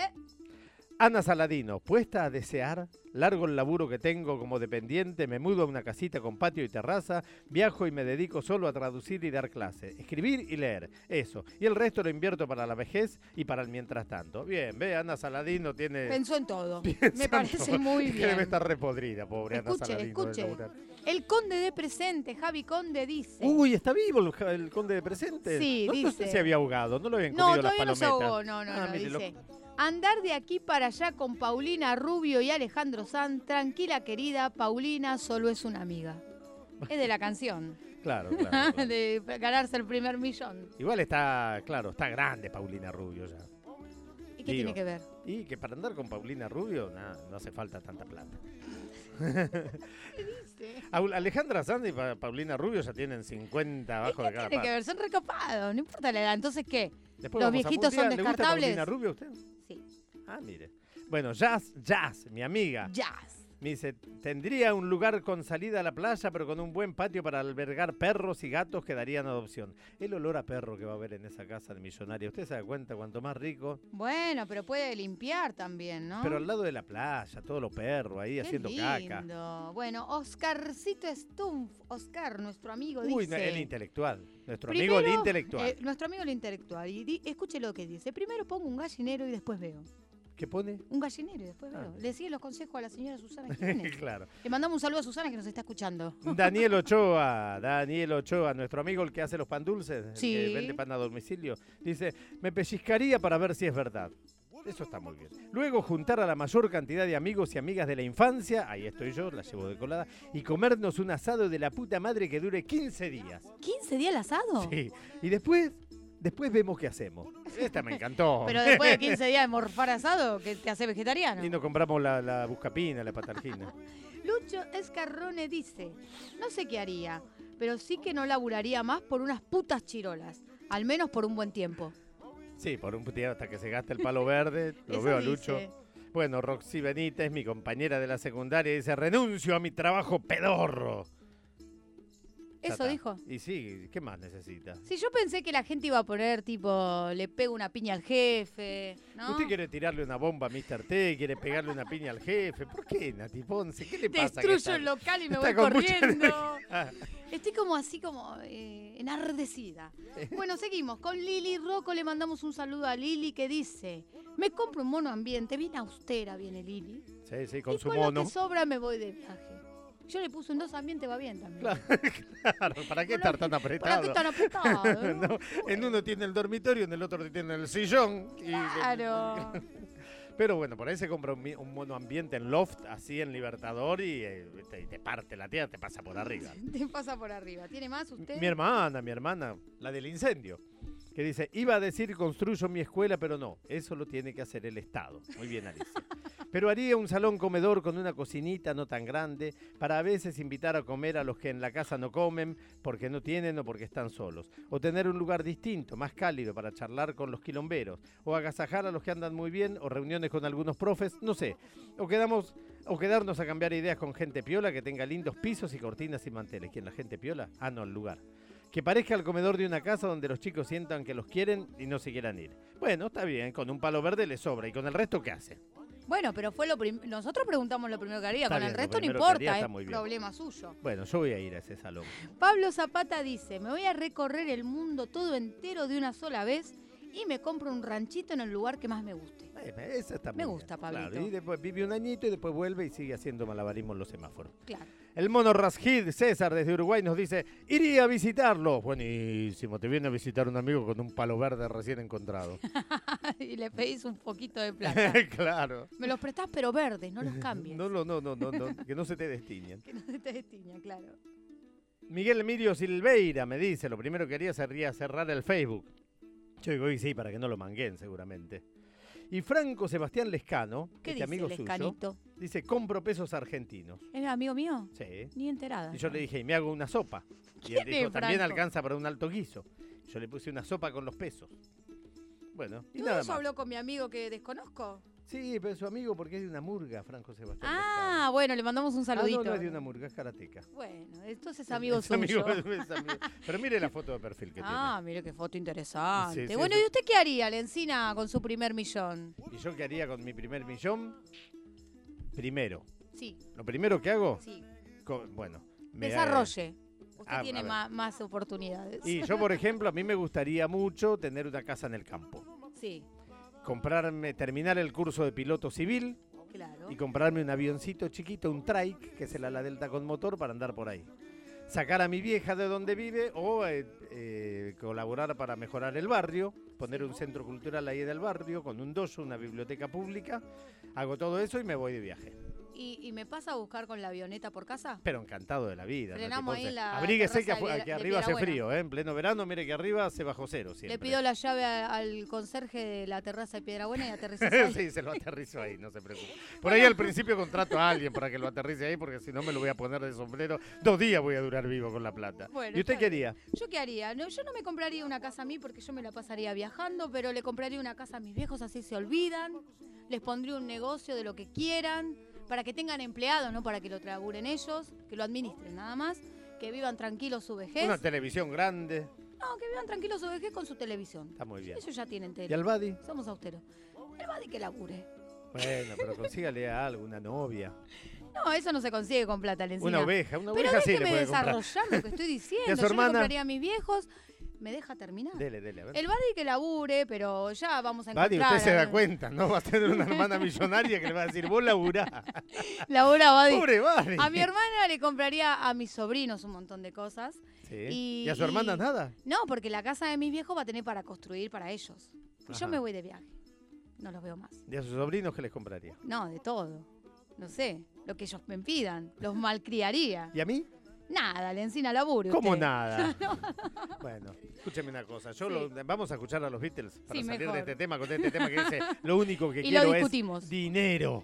Ana Saladino, puesta a desear, largo el laburo que tengo como dependiente, me mudo a una casita con patio y terraza, viajo y me dedico solo a traducir y dar clase, escribir y leer, eso. Y el resto lo invierto para la vejez y para el mientras tanto. Bien, ve, Ana Saladino tiene... Pensó en todo. Piensa Me en parece todo. muy Es que bien. debe estar repodrida, pobre Ana Saladino. Escuche. de laburar. El conde de presente, Javi Conde, dice... Uy, ¿está vivo el conde de presente? Sí, no, dice. No sé si había ahogado, no lo habían No, comido las todavía no se palometas. ahogó, no, mire, dice... Andar de aquí para allá con Paulina Rubio y Alejandro Sanz. Tranquila, querida, Paulina solo es una amiga. Es de la canción. Claro. De ganarse el primer millón. Igual está grande Paulina Rubio ya. ¿Y qué tiene que ver? Y que para andar con Paulina Rubio no hace falta tanta plata. ¿Qué dice? Alejandra Sanz y Paulina Rubio ya tienen 50 abajo de cada Tiene que parte. ver, son recopados, no importa la edad. Entonces, ¿qué? Después ¿Los vamos a viejitos son puntear. ¿Le gusta descartables? Paulina Rubio a usted? Sí. Ah, mire. Bueno, Jazz, mi amiga. Jazz. Me dice, tendría un lugar con salida a la playa, pero con un buen patio para albergar perros y gatos que darían adopción. El olor a perro que va a haber en esa casa de millonaria. ¿Usted se da cuenta cuanto más rico? Bueno, pero puede limpiar también, ¿no? Pero al lado de la playa, todo lo perro ahí Qué haciendo lindo. caca. Bueno, Oscarcito Stumpf, Oscar, nuestro amigo, Uy, dice... el intelectual. Nuestro Primero, amigo el intelectual. Nuestro amigo el intelectual. Y escuche lo que dice. Primero pongo un gallinero y después veo. ¿Qué pone? Un gallinero y después veo. Le sigue los consejos a la señora Susana Jiménez. Claro. Le mandamos un saludo a Susana que nos está escuchando. Daniel Ochoa, nuestro amigo el que hace los pan dulces, Sí. el que vende pan a domicilio, dice, me pellizcaría para ver si es verdad. Eso está muy bien. Luego juntar a la mayor cantidad de amigos y amigas de la infancia, ahí estoy yo, la llevo de colada, y comernos un asado de la puta madre que dure 15 días. ¿15 días el asado? Sí. Y después vemos qué hacemos. Esta me encantó. Pero después de 15 días de morfar asado, que te hace vegetariano. Y nos compramos la buscapina, la patargina. Lucho Escarrone dice, no sé qué haría, pero sí que no laburaría más por unas putas chirolas, al menos por un buen tiempo. Sí, por un día hasta que se gaste el palo verde, lo Eso veo a dice. Lucho. Bueno, Roxy Benítez, mi compañera de la secundaria, dice, renuncio a mi trabajo pedorro. Ya ¿Eso está. dijo? Y sí, ¿qué más necesita? Sí, yo pensé que la gente iba a poner tipo, le pego una piña al jefe, ¿no? Usted quiere tirarle una bomba a Mr. T, quiere pegarle una piña al jefe. ¿Por qué, Nati Ponce? ¿Qué le pasa? que Destruyo está- el local y me está voy con mucha corriendo. energía? Estoy como así, como enardecida. Bueno, seguimos. Con Lili Rocco le mandamos un saludo a Lili que dice, me compro un mono ambiente, bien austera viene Lili. Sí, con Y su con mono. lo que sobra me voy de viaje. Yo le puse un 2 ambiente, va bien también. Claro, ¿para qué estar tan apretado? ¿Para qué tan apretado? No, en uno tiene el dormitorio, en el otro tiene el sillón. Claro. Pero bueno, por ahí se compra un mono ambiente en loft, así en Libertador, y te parte la tía, te pasa por arriba. Te pasa por arriba. ¿Tiene más usted? Mi hermana, la del incendio, que dice, iba a decir construyo mi escuela, pero no, eso lo tiene que hacer el Estado. Muy bien, Alicia. Pero haría un salón comedor con una cocinita no tan grande, para a veces invitar a comer a los que en la casa no comen, porque no tienen o porque están solos. O tener un lugar distinto, más cálido, para charlar con los quilomberos. O agasajar a los que andan muy bien, o reuniones con algunos profes, no sé. O quedarnos a cambiar ideas con gente piola que tenga lindos pisos y cortinas y manteles. ¿Quién, la gente piola? Ah, no, el lugar. Que parezca el comedor de una casa donde los chicos sientan que los quieren y no se quieran ir. Bueno, está bien, con un palo verde le sobra. ¿Y con el resto qué hace? Bueno, pero fue nosotros preguntamos lo primero que haría, Está con bien, el lo resto no primero que importa, haría está es muy bien. problema suyo. Bueno, yo voy a ir a ese salón. Pablo Zapata dice, me voy a recorrer el mundo todo entero de una sola vez y me compro un ranchito en el lugar que más me guste. Esa está muy Me gusta, bien. Pablito. Claro, y después vive un añito y después vuelve y sigue haciendo malabarismo en los semáforos. Claro. El mono Rasgid César desde Uruguay nos dice, iría a visitarlo. Buenísimo, te viene a visitar un amigo con un palo verde recién encontrado. Y le pedís un poquito de plata. Claro. Me los prestás pero verdes, no los cambies. No, que no se te destiñen. Que no se te destiña, claro. Miguel Emilio Silveira me dice, lo primero que haría sería cerrar el Facebook. Yo digo, y sí, para que no lo manguen seguramente. Y Franco Sebastián Lescano, ¿Qué este dice amigo Lescanito? suyo, dice, compro pesos argentinos. ¿Es amigo mío? Sí. Ni enterada. Y yo le dije, y me hago una sopa. Y él ¿Quién dijo, es también Franco? alcanza para un alto guiso. Yo le puse una sopa con los pesos. Bueno, y ¿Tú nada eso más. habló con mi amigo que desconozco? Sí, pero es su amigo porque es de una murga, Franco Sebastián. Ah, bueno, le mandamos un saludito. No es de una murga, es karateca. Bueno, entonces amigo Es suyo. es amigo. Pero mire la foto de perfil que Mire qué foto interesante. Sí, sí, Bueno, eso. ¿y usted qué haría, Lencina, con su primer millón? tiene. ¿Y yo qué haría con mi primer millón? Primero. Sí. Lo primero que hago, Sí. bueno. Desarrolle. Usted a tiene ver. más oportunidades. Y yo, por ejemplo, a mí me gustaría mucho tener una casa en el campo. Sí, Terminar el curso de piloto civil claro. y comprarme un avioncito chiquito, un trike, que es el ala delta con motor, para andar por ahí. Sacar a mi vieja de donde vive o colaborar para mejorar el barrio, poner un centro cultural ahí del barrio, con un dojo, una biblioteca pública. Hago todo eso y me voy de viaje. ¿Y me pasa a buscar con la avioneta por casa? Pero encantado de la vida. Frenamos ahí en la Abríguese que terraza de aquí arriba hace Piedrabuena. frío, en pleno verano, mire que arriba se bajo cero siempre. Le pido la llave al conserje de la terraza de Piedrabuena y aterrizás ahí. Sí, se lo aterrizo ahí, no se preocupe. Por ahí al principio contrato a alguien para que lo aterrice ahí, porque si no me lo voy a poner de sombrero. 2 días voy a durar vivo con la plata. Bueno, ¿Y usted está qué bien. haría? ¿Yo qué haría? No, yo no me compraría una casa a mí porque yo me la pasaría viajando, pero le compraría una casa a mis viejos, así se olvidan. Les pondría un negocio de lo que quieran, para que tengan empleados, no para que lo laburen ellos, que lo administren nada más, que vivan tranquilos su vejez. Una televisión grande. No, que vivan tranquilos su vejez con su televisión. Está muy bien. Ellos ya tienen tele. ¿Y al Badi? Somos austeros. El Badi que labure. Bueno, pero consígale algo, una novia. No, eso no se consigue con plata, Lencina. Una oveja sí le Pero puede déjeme comprar. desarrollar lo que estoy diciendo. ¿Y a su Yo hermana? le compraría a mis viejos. ¿Me deja terminar? Dele, a ver. El Badi que labure, pero ya vamos a Badi, encontrar. usted se da cuenta, ¿no? Va a tener una hermana millonaria que le va a decir, vos laburá. Labura, Badi. Pobre Badi. A mi hermana le compraría a mis sobrinos un montón de cosas. Sí. ¿Y a su hermana nada? No, porque la casa de mis viejos va a tener para construir para ellos. Y yo Ajá. me voy de viaje. No los veo más. ¿Y a sus sobrinos qué les compraría? No, de todo. No sé, lo que ellos me pidan. Los malcriaría. ¿Y a mí? Nada, Lencina, labure ¿Cómo usted. nada? Bueno, escúcheme una cosa. Vamos a escuchar a los Beatles para Sí, salir mejor. de este tema, con este tema que dice, lo único que Y quiero lo es discutimos. dinero.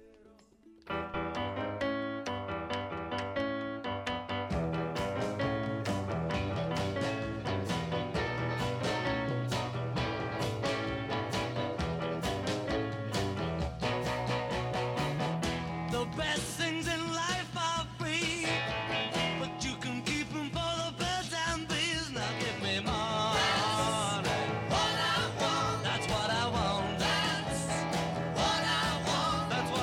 The best things in life are free, but you can keep them for the birds and bees. Now give me money. That's what I want. That's what I want. That's what I want. That's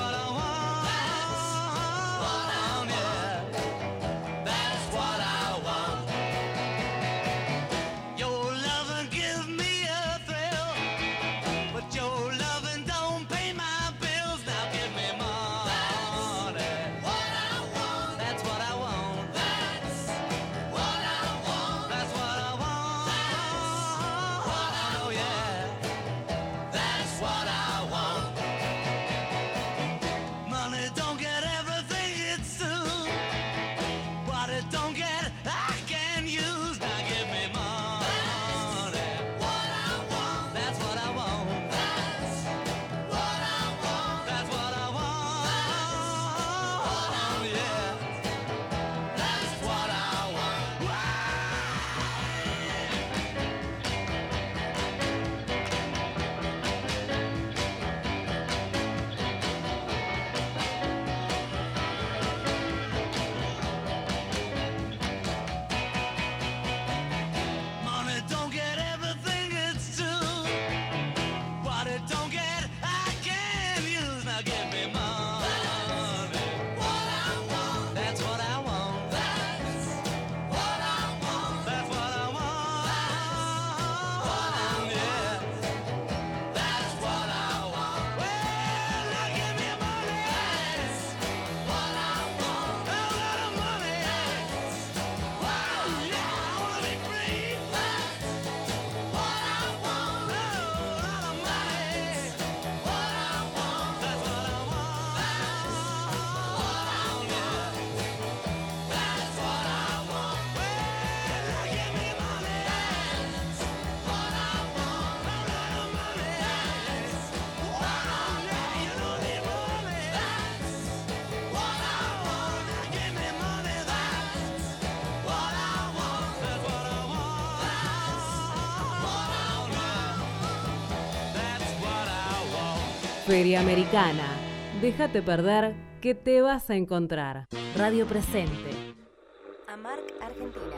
Feria Americana. Déjate perder que te vas a encontrar. Radio Presente. AMARC Argentina.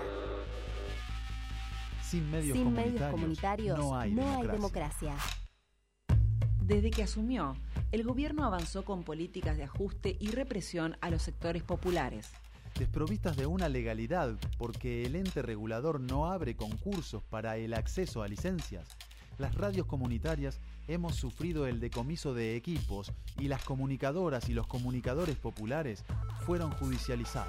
Sin medios comunitarios no hay democracia. Desde que asumió, el gobierno avanzó con políticas de ajuste y represión a los sectores populares. Desprovistas de una legalidad porque el ente regulador no abre concursos para el acceso a licencias, las radios comunitarias hemos sufrido el decomiso de equipos y las comunicadoras y los comunicadores populares fueron judicializados.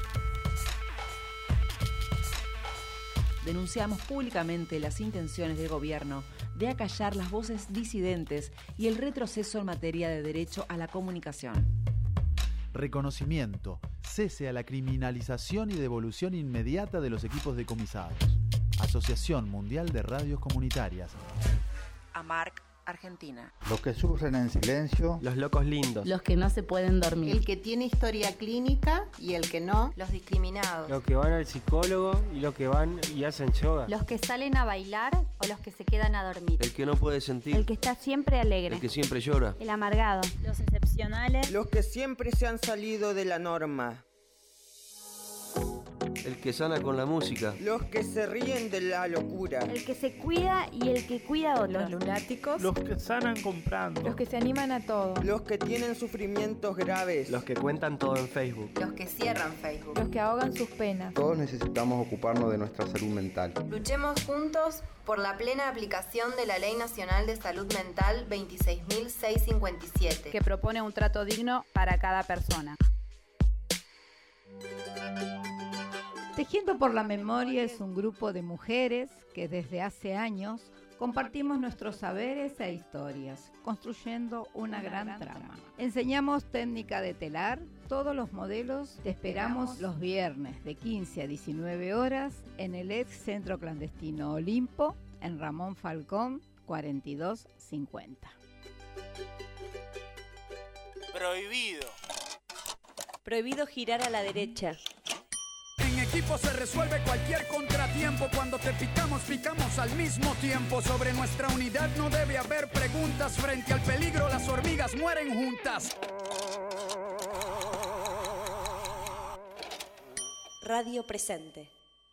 Denunciamos públicamente las intenciones del gobierno de acallar las voces disidentes y el retroceso en materia de derecho a la comunicación. Reconocimiento, cese a la criminalización y devolución inmediata de los equipos decomisados. Asociación Mundial de Radios Comunitarias. AMARC Argentina. Los que sufren en silencio. Los locos lindos. Los que no se pueden dormir. El que tiene historia clínica y el que no. Los discriminados. Los que van al psicólogo y los que van y hacen yoga. Los que salen a bailar o los que se quedan a dormir. El que no puede sentir. El que está siempre alegre. El que siempre llora. El amargado. Los excepcionales. Los que siempre se han salido de la norma. El que sana con la música. Los que se ríen de la locura. El que se cuida y el que cuida a otros. Los lunáticos. Los que sanan comprando. Los que se animan a todo. Los que tienen sufrimientos graves. Los que cuentan todo en Facebook. Los que cierran Facebook. Los que ahogan sus penas. Todos necesitamos ocuparnos de nuestra salud mental. Luchemos juntos por la plena aplicación de la Ley Nacional de Salud Mental 26.657, que propone un trato digno para cada persona. Tejiendo por la Memoria es un grupo de mujeres que desde hace años compartimos nuestros saberes e historias, construyendo una gran trama. Enseñamos técnica de telar, todos los modelos te esperamos los viernes de 15 a 19 horas en el ex Centro Clandestino Olimpo, en Ramón Falcón 4250. Prohibido. Prohibido girar a la derecha. En equipo se resuelve cualquier contratiempo. Cuando te picamos al mismo tiempo. Sobre nuestra unidad no debe haber preguntas. Frente al peligro las hormigas mueren juntas. Radio Presente.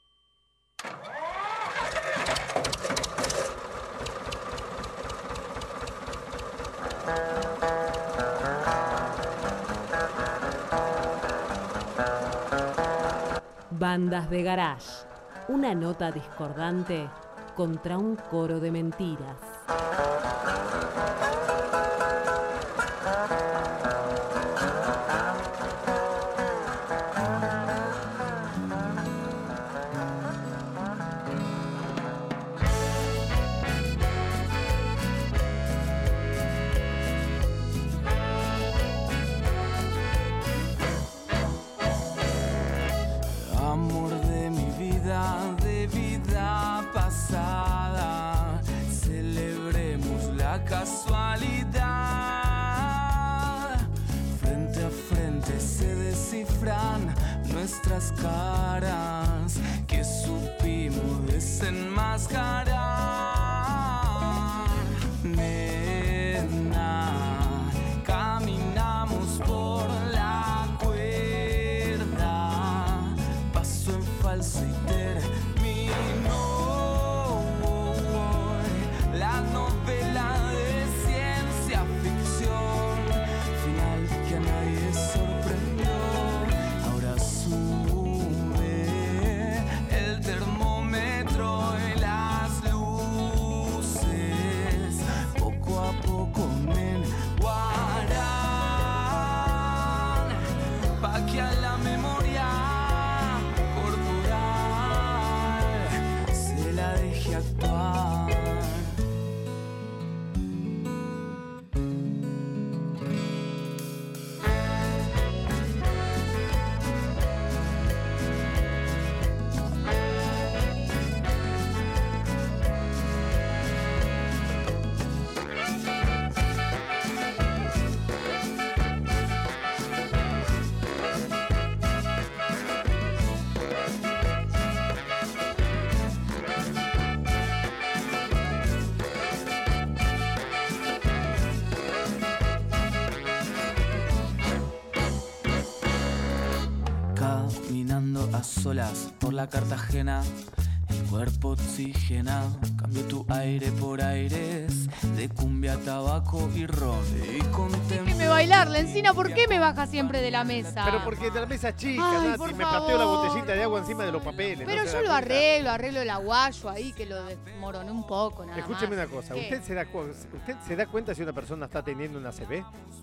Bandas de garage. Una nota discordante contra un coro de mentiras. Amor de mi vida, de vida pasada, celebremos la casualidad. Frente a frente se descifran nuestras caras que supimos desenmascarar. Nena, caminamos por la cuerda, paso en falso y terminó la novela de ciencia ficción, final que a nadie sorprendió. Ahora sube el termómetro y las luces poco a poco menguarán, pa' que a la memoria corporal se la deje actuar. caminando a solas por la Cartagena. El cuerpo oxigena, cambio tu aire por aires de cumbia, tabaco y ron. Y Déjeme bailar, Lencina, ¿por qué me baja siempre de la mesa? Pero porque de la mesa chica, Ay, Nati, por me favor. pateo la botellita de agua encima de los papeles. Pero ¿no se yo da lo cuenta? arreglo el aguayo ahí, que lo desmoroné un poco, nada Escúcheme más. una cosa, ¿Qué? ¿usted se da cuenta si una persona está teniendo una CB?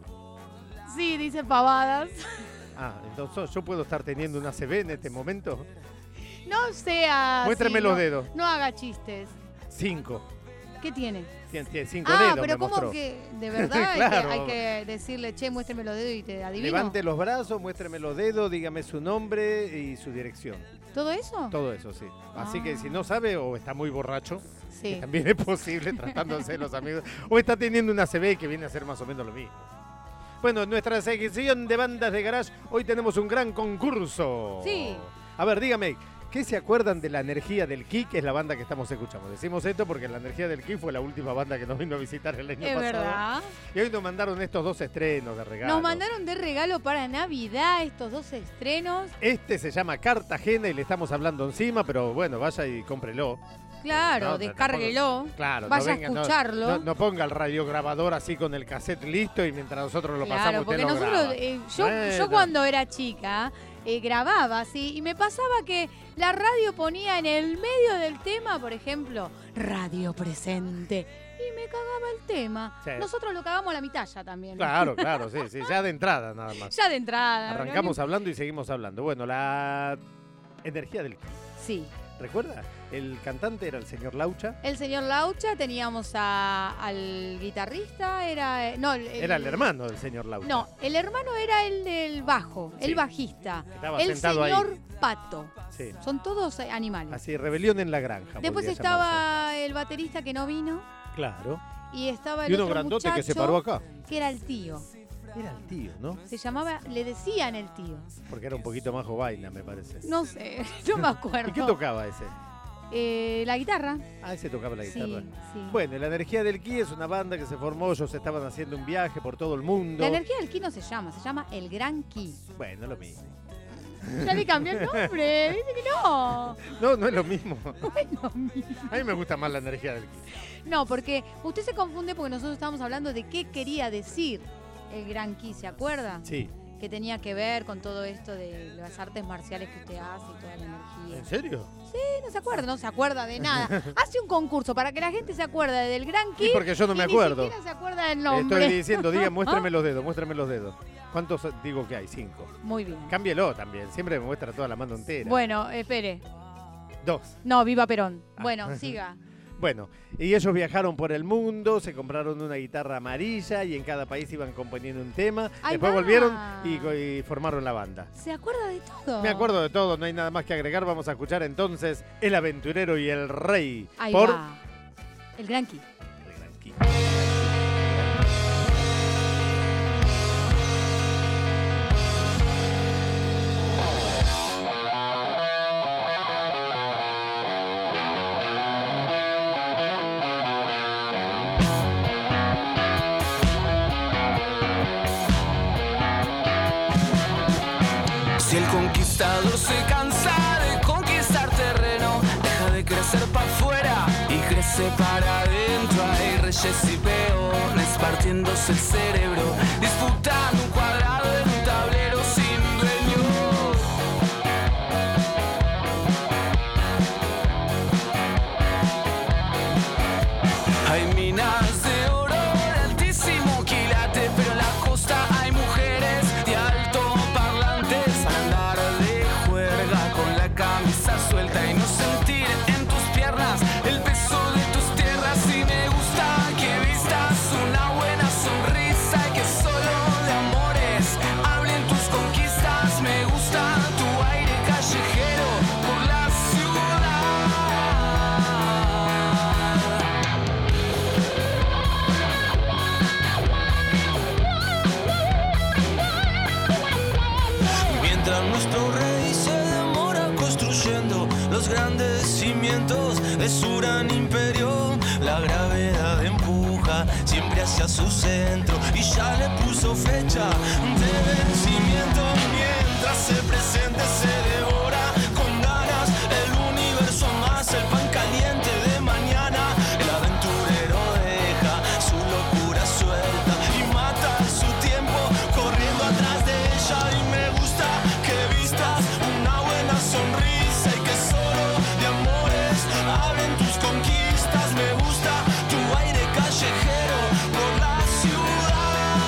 Sí, dice pavadas. Ah, entonces yo puedo estar teniendo una CB en este momento. No sea Muéstrame así, los no- dedos. No haga chistes. 5. ¿Qué tiene? Tiene 5 Ah, dedos, pero me ¿cómo mostró. que de verdad Claro. hay que decirle, che, muéstrame los dedos y te adivino? Levante los brazos, muéstreme los dedos, dígame su nombre y su dirección. ¿Todo eso? Todo eso, sí. Así que si no sabe o está muy borracho, Sí. que también es posible tratándose los amigos, o está teniendo una CB que viene a ser más o menos lo mismo. Bueno, en nuestra sección de bandas de garage, hoy tenemos un gran concurso. Sí. A ver, dígame, ¿qué se acuerdan de La Energía del Ki, que es la banda que estamos escuchando? Decimos esto porque La Energía del Ki fue la última banda que nos vino a visitar el año Es pasado. verdad. Y hoy nos mandaron estos 2 estrenos de regalo. Nos mandaron de regalo para Navidad estos 2 estrenos. Este se llama Cartagena y le estamos hablando encima, pero bueno, vaya y cómprelo. Claro, No, descárguelo. Claro, Vaya no venga, a escucharlo. No ponga el radiograbador así con el cassette listo y mientras nosotros lo pasamos Claro, usted porque lo nosotros, graba. yo Bueno. cuando era chica grababa así y me pasaba que la radio ponía en el medio del tema, por ejemplo, Radio Presente. Y me cagaba el tema. Sí. Nosotros lo cagamos a la mitad ya también. Claro, claro, sí, sí, ya de entrada nada más. Ya de entrada. Arrancamos hablando y seguimos hablando. Bueno, la energía del Ki. Sí. ¿Recuerda? El cantante era el señor Laucha. El señor Laucha, teníamos al guitarrista, era... No, Era el hermano del señor Laucha. No, el hermano era el del bajo, Sí. el bajista. Estaba el sentado ahí. señor Pato. Sí. Son todos animales. Así, rebelión en la granja. Después podría estaba el baterista que no vino llamarse. Claro. y estaba el Y uno otro grandote que se muchacho, paró acá. que era el tío. Era el tío, ¿no? Se llamaba, le decían el tío. Porque era un poquito más jovaina, me parece. No sé, no me acuerdo. ¿Y qué tocaba ese? La guitarra. Ah, ese tocaba la Sí, guitarra. sí. Bueno, La Energía del Ki es una banda que se formó, ellos estaban haciendo un viaje por todo el mundo. La energía del Ki no se llama El Gran Ki. Bueno, lo mismo. Ya le cambió el nombre, dice que no. No, no es lo mismo. No es lo mismo. A mí me gusta más La Energía del Ki. No, porque usted se confunde porque nosotros estábamos hablando de qué quería decir el Gran Ki, ¿se acuerda? Sí. Que tenía que ver con todo esto de las artes marciales que usted hace y toda la energía. ¿En serio? Sí, no se acuerda de nada. Hace un concurso para que la gente se acuerde del Gran Ki. Sí, porque yo no me y acuerdo. Ni siquiera se acuerda del Le nombre. estoy diciendo, diga, muéstrame los dedos, muéstrame los dedos. ¿Cuántos digo que hay? 5. Muy bien. Cámbielo también, siempre me muestra toda la mano entera. Bueno, espere. 2. No, viva Perón. Ah. Bueno, siga. Bueno, y ellos viajaron por el mundo, se compraron una guitarra amarilla y en cada país iban componiendo un tema. Ahí Después va. volvieron y formaron la banda. ¿Se acuerda de todo? Me acuerdo de todo, no hay nada más que agregar. Vamos a escuchar entonces El Aventurero y el Rey. Ahí por va. El Gran Ki. Si el conquistador se cansa de conquistar terreno, deja de crecer para afuera y crece para adentro. Hay reyes y peones partiéndose el cerebro, disputando un cuadrado en un tablero sin dueño. Hay minas de oro de altísimo quilate, pero en la costa hay mujeres de alto parlantes para andar de juerga con la camisa suelta y no sentir en tus piernas el peso de tus tierras. Y me gusta que vistas una buena sonrisa y que solo de amores hablen tus conquistas. Me gusta tu aire callejero por la ciudad. Mientras nuestro rey se demora construyendo los grandes cimientos de su gran imperio, la gravedad empuja siempre hacia su centro y ya le puso fecha de vencimiento. Mientras mientras el presente se devora con ganas el universo más el pan caliente de mañana. El aventurero deja su locura suelta y mata su tiempo corriendo atrás de ella. Y me gusta que vistas una buena sonrisa y que solo de amores hablen tus conquistas. Me gusta tu aire callejero por la ciudad.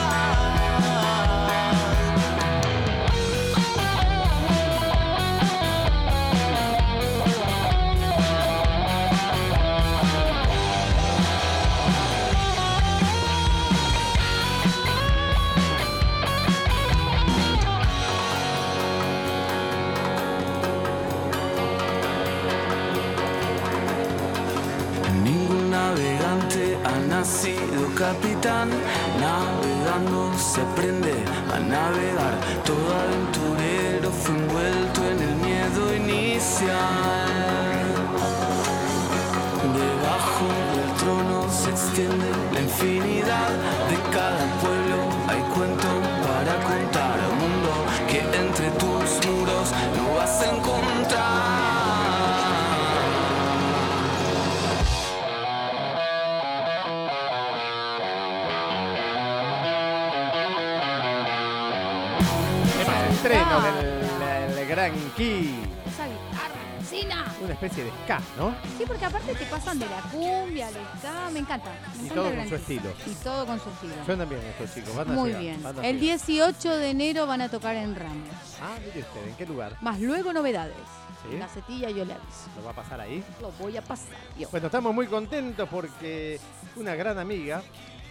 Ningún navegante ha nacido capitán, navegando se aprende a navegar. Todo aventurero fue envuelto en el miedo inicial. Debajo del trono se extiende la infinidad de cada pueblo. Hay cuento para contar, un mundo que entre tus muros no vas a encontrar. Estreno del Gran Key. Esa guitarra encina. Una especie de ska, ¿no? Sí, porque aparte te pasan de la cumbia al ska, me encanta. Me Y encanta todo el con su Gran Key. estilo. Y todo con su estilo. Suenan bien estos chicos. Van a Muy llegar, bien. van a El llegar. 18 de enero van a tocar en Ramos. Ah, mire usted, ¿en qué lugar? Más luego novedades. ¿Sí? Gacetilla, yo le aviso. ¿Lo va a pasar ahí? Lo voy a pasar yo. Bueno, estamos muy contentos porque una gran amiga,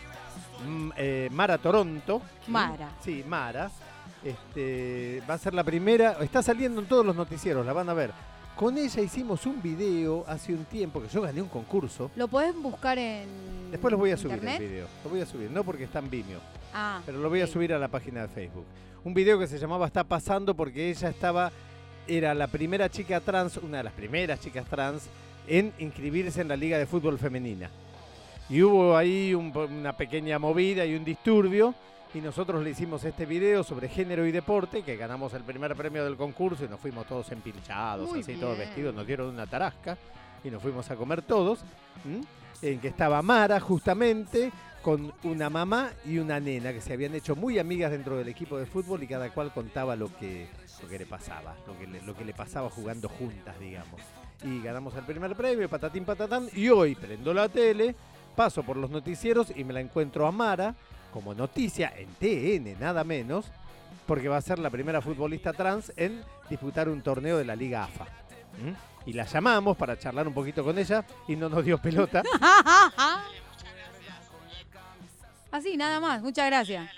Mara Toronto. Mara. Sí, Mara. Va a ser la primera, está saliendo en todos los noticieros, la van a ver. Con ella hicimos un video hace un tiempo que yo gané un concurso. ¿Lo podés buscar en Después los voy a subir internet? el video. Lo voy a subir, no porque está en Vimeo, Ah, pero lo voy a subir a la página de Facebook. Un video que se llamaba Está pasando porque ella era la primera chica trans, una de las primeras chicas trans en inscribirse en la Liga de Fútbol Femenina. Y hubo ahí una pequeña movida y un disturbio. Y nosotros le hicimos este video sobre género y deporte, que ganamos el primer premio del concurso y nos fuimos todos empilchados, Muy así bien. todos vestidos, nos dieron una tarasca y nos fuimos a comer todos, en que estaba Mara justamente con una mamá y una nena que se habían hecho muy amigas dentro del equipo de fútbol y cada cual contaba lo que le pasaba, lo que le pasaba jugando juntas, digamos. Y ganamos el primer premio, patatín patatán, y hoy prendo la tele, paso por los noticieros y me la encuentro a Mara como noticia en TN, nada menos, porque va a ser la primera futbolista trans en disputar un torneo de la Liga AFA. Y la llamamos para charlar un poquito con ella y no nos dio pelota. Así, nada más. Muchas gracias.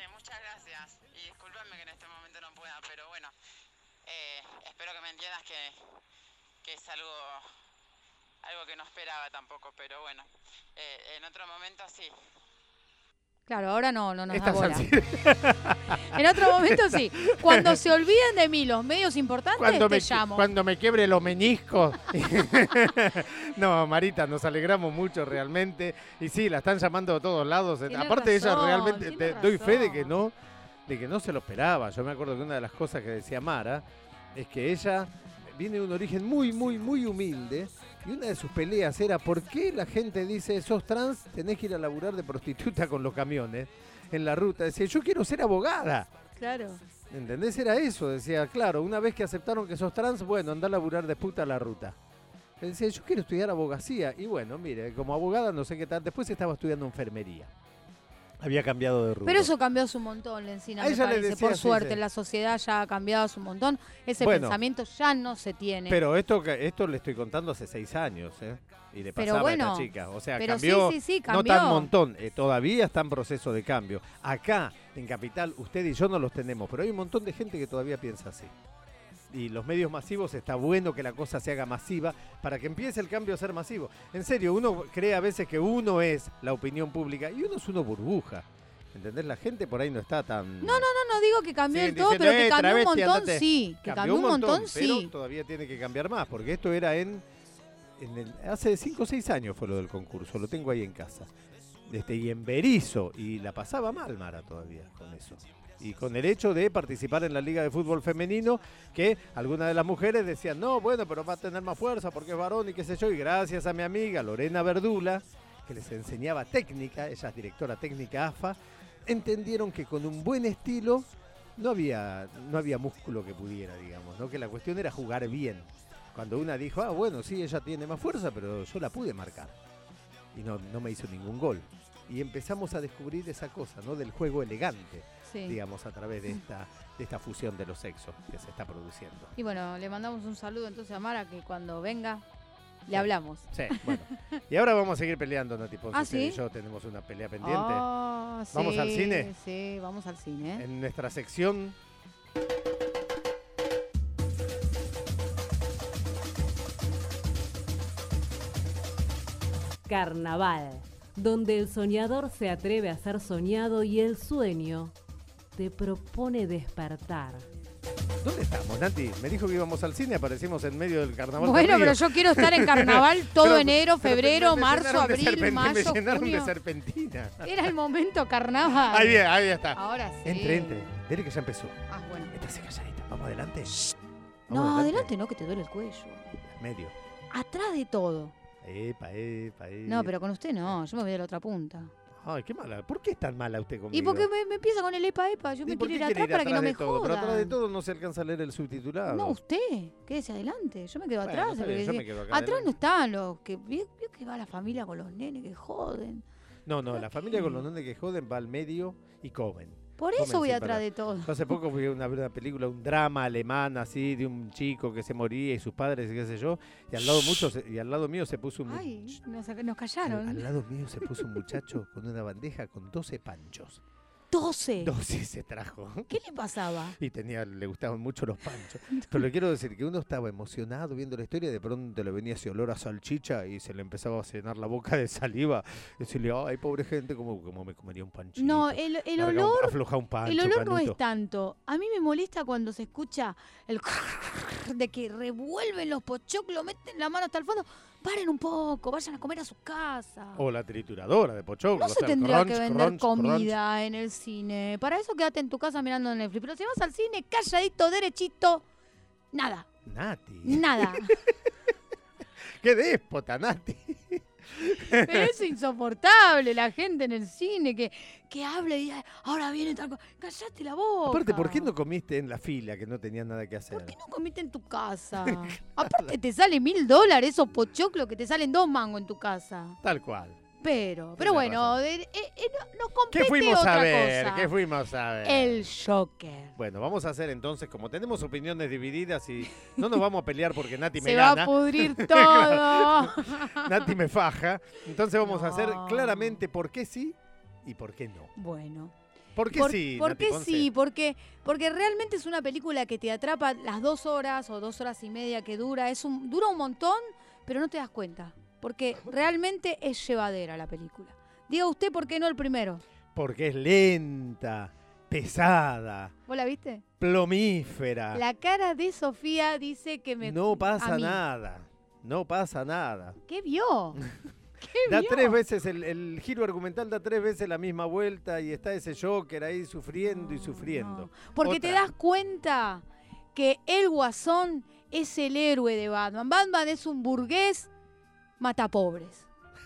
Espero que me entiendas que es algo que no esperaba tampoco, pero bueno, en otro momento sí. Claro, ahora no nos da Estás bola. así. En otro momento sí. Cuando se olviden de mí los medios importantes, te llamo. Cuando me quiebre los meniscos. No, Marita, nos alegramos mucho realmente. Y sí, la están llamando de todos lados. Tiene Aparte ella razón, realmente, tiene doy fe razón. de que no se lo esperaba. Yo me acuerdo que una de las cosas que decía Mara es que ella viene de un origen muy, muy, muy humilde. Y una de sus peleas era ¿por qué la gente dice sos trans, tenés que ir a laburar de prostituta con los camiones en la ruta? Decía, yo quiero ser abogada. Claro. ¿Entendés? Era eso. Decía, claro, una vez que aceptaron que sos trans, bueno, andá a laburar de puta a la ruta. Decía, yo quiero estudiar abogacía. Y bueno, mire, como abogada no sé qué tal. Después estaba estudiando enfermería. Había cambiado de rubro. Pero eso cambió hace un montón, Lencina, A me ella le parece. decía, Por sí, suerte, sí. la sociedad ya ha cambiado hace un montón. Ese Bueno. pensamiento ya no se tiene. Pero esto le estoy contando hace 6 años, ¿eh? Y le Pero pasaba bueno, a esta chica. O sea, pero cambió, sí, no cambió. tan montón. Todavía está en proceso de cambio. Acá, en Capital, usted y yo no los tenemos. Pero hay un montón de gente que todavía piensa así. Y los medios masivos, está bueno que la cosa se haga masiva para que empiece el cambio a ser masivo. En serio, uno cree a veces que uno es la opinión pública y uno es uno burbuja. ¿Entendés? La gente por ahí no está tan... No digo que cambió del Sí, todo, diciendo, pero que cambió un travesti, montón, andate. sí. Que cambió un montón, pero sí. todavía tiene que cambiar más, porque esto era hace 5 o 6 años fue lo del concurso, lo tengo ahí en casa. Y en Berizo, y la pasaba mal Mara todavía con eso. y con el hecho de participar en la Liga de Fútbol Femenino, que algunas de las mujeres decían, no, bueno, pero va a tener más fuerza porque es varón y qué sé yo, y gracias a mi amiga Lorena Verdula, que les enseñaba técnica, ella es directora técnica AFA, entendieron que con un buen estilo no había músculo que pudiera, digamos, ¿no? Que la cuestión era jugar bien. Cuando una dijo, bueno, sí, ella tiene más fuerza, pero yo la pude marcar. Y no me hizo ningún gol. Y empezamos a descubrir esa cosa, ¿no? Del juego elegante, digamos, a través de esta fusión de los sexos que se está produciendo. Y bueno, le mandamos un saludo entonces a Mara, que cuando venga le hablamos. Sí, bueno. Y ahora vamos a seguir peleando, Nati Ponce. ¿Ah, Usted sí? y yo tenemos una pelea pendiente. ¿Vamos al cine? Sí, vamos al cine. En nuestra sección... Carnaval, donde el soñador se atreve a ser soñado y el sueño te propone despertar. ¿Dónde estamos, Nati? Me dijo que íbamos al cine, aparecimos en medio del carnaval. Bueno, de Río. pero yo quiero estar en carnaval todo enero, febrero, marzo, abril, mayo, me llenaron junio. de serpentina. Era el momento carnaval. Ahí está. Ahora sí. Entre. Dile que ya empezó. Ah, bueno. Estás calladita. Vamos adelante. No, adelante no, que te duele el cuello. Medio. Atrás de todo. Epa. No, pero con usted no, yo me voy de la otra punta. Ay, qué mala. ¿Por qué es tan mala usted conmigo? Y porque me empieza con el epa, yo me quiero ir atrás para que no me jodan. Pero atrás de jodan. todo no se alcanza a leer el subtitulado. No, usted, quédese adelante, yo me quedo Bueno, atrás. está bien, yo me quedo acá atrás adelante. no están los que... ¿Vio que va la familia con los nenes que joden? No, la familia con los nenes que joden va al medio y comen. Por eso voy atrás de todo. Hace poco fui a una película, un drama alemán así, de un chico que se moría y sus padres y qué sé yo, y al lado mío se puso un... Ay, nos callaron. Al lado mío se puso un muchacho con una bandeja con 12 panchos. ¿12? 12 se trajo. ¿Qué le pasaba? Y le gustaban mucho los panchos. Pero le quiero decir que uno estaba emocionado viendo la historia y de pronto le venía ese olor a salchicha y se le empezaba a llenar la boca de saliva. Y decirle, ay, pobre gente, como me comería un panchito. No, el olor... Afloja un pancho, el olor Canuto. no es tanto. A mí me molesta cuando se escucha el... de que revuelven los pochoclos, meten la mano hasta el fondo. Paren un poco, vayan a comer a su casa. O la trituradora de pochoclo. No se tendría que vender comida en el cine. Para eso quédate en tu casa mirando Netflix. Pero si vas al cine, calladito, derechito, nada. Nati. Nada. ¡Qué déspota, Nati! Pero es insoportable la gente en el cine que habla y ahora viene tal cosa. Cállate la boca. Aparte, ¿por qué no comiste en la fila que no tenías nada que hacer? ¿Por qué no comiste en tu casa? Aparte te sale $1.000 esos pochoclos que te salen 2 mangos en tu casa. Tal cual. Pero bueno, nos compete ¿Qué fuimos otra a ver? cosa. ¿Qué fuimos a ver? El Joker. Bueno, vamos a hacer entonces, como tenemos opiniones divididas y no nos vamos a pelear porque Nati me Se gana. va a pudrir todo. Nati me faja. Entonces vamos a hacer claramente por qué sí y por qué no. Bueno. ¿Por qué sí, ¿Por Nati qué Ponce? sí? Porque realmente es una película que te atrapa las 2 horas o 2 horas y media que dura. Dura un montón, pero no te das cuenta. Porque realmente es llevadera la película. Diga usted por qué no el primero. Porque es lenta, pesada, ¿Vos la viste? plomífera. La cara de Sofía dice que me... No a pasa mí. nada. No pasa nada. ¿Qué vio? ¿Qué Da vio? 3 veces, el giro argumental da 3 veces la misma vuelta y está ese Joker ahí sufriendo y sufriendo. Porque te das cuenta que el Guasón es el héroe de Batman. Batman es un burgués matapobres.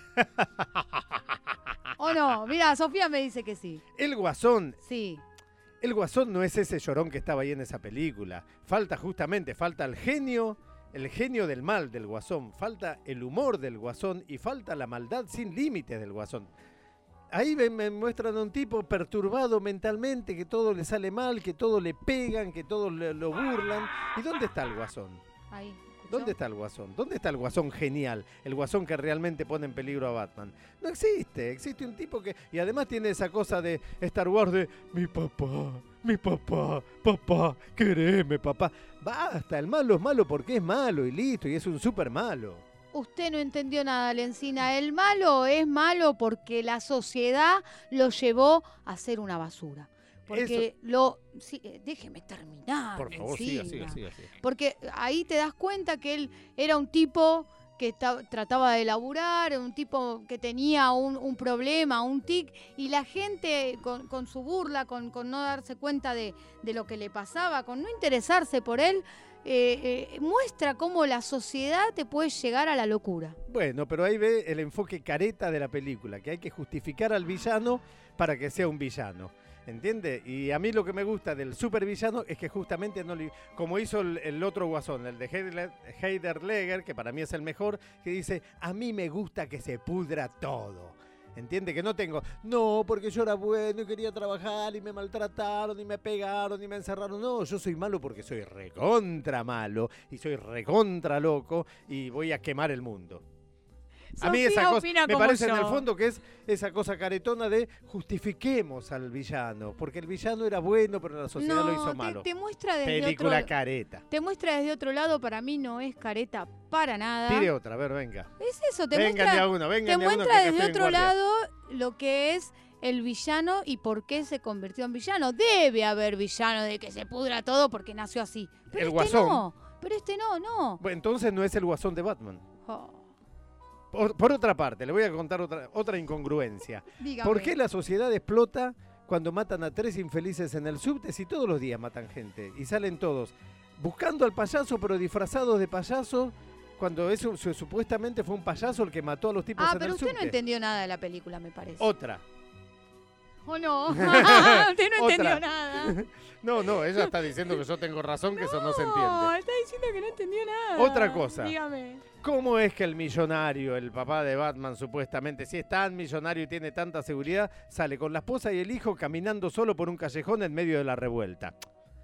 ¿O no? Mira, Sofía me dice que sí. El Guasón. Sí. El Guasón no es ese llorón que estaba ahí en esa película. Falta el genio del mal del Guasón. Falta el humor del Guasón y falta la maldad sin límites del Guasón. Ahí me muestran a un tipo perturbado mentalmente, que todo le sale mal, que todo le pegan, que todo lo burlan. ¿Y dónde está el Guasón? Ahí. ¿Dónde está el Guasón? ¿Dónde está el Guasón genial? El Guasón que realmente pone en peligro a Batman. No existe. Existe un tipo que... Y además tiene esa cosa de Star Wars de... Mi papá, quereme, papá. Basta, el malo es malo porque es malo y listo. Y es un súper malo. Usted no entendió nada, Lencina. El malo es malo porque la sociedad lo llevó a ser una basura. Porque sí, déjeme terminar. Por favor, Lencina. siga. Porque ahí te das cuenta que él era un tipo que trataba de laburar, un tipo que tenía un problema, un tic, y la gente con su burla, con no darse cuenta de lo que le pasaba, con no interesarse por él, muestra cómo la sociedad te puede llegar a la locura. Bueno, pero ahí ve el enfoque careta de la película, que hay que justificar al villano para que sea un villano. ¿Entiende? Y a mí lo que me gusta del supervillano es que justamente no como hizo el otro guasón, el de Heath Ledger, que para mí es el mejor, que dice, a mí me gusta que se pudra todo. ¿Entiende? Que no, porque yo era bueno y quería trabajar y me maltrataron y me pegaron y me encerraron. No, yo soy malo porque soy recontra malo y soy recontra loco y voy a quemar el mundo. A mí esa cosa me parece en el fondo que es esa cosa caretona de justifiquemos al villano, porque el villano era bueno, pero la sociedad lo hizo malo. Te muestra desde película careta. Te muestra desde otro lado, para mí no es careta para nada. Tire otra, a ver, venga. Es eso, te muestra desde otro lado lo que es el villano y por qué se convirtió en villano. Debe haber villano de que se pudra todo porque nació así. Pero el guasón. No, pero no. Bueno, entonces no es el guasón de Batman. Oh. Por otra parte, le voy a contar otra incongruencia. Dígame. ¿Por qué la sociedad explota cuando matan a 3 infelices en el subte si todos los días matan gente? Y salen todos buscando al payaso, pero disfrazados de payaso, cuando eso supuestamente fue un payaso el que mató a los tipos en el subte. Pero usted no entendió nada de la película, me parece. Otra. ¿O no? Usted no entendió nada. No, ella está diciendo que yo tengo razón, que eso no se entiende. No, está diciendo que no entendió nada. Otra cosa. Dígame. ¿Cómo es que el millonario, el papá de Batman supuestamente, si es tan millonario y tiene tanta seguridad, sale con la esposa y el hijo caminando solo por un callejón en medio de la revuelta?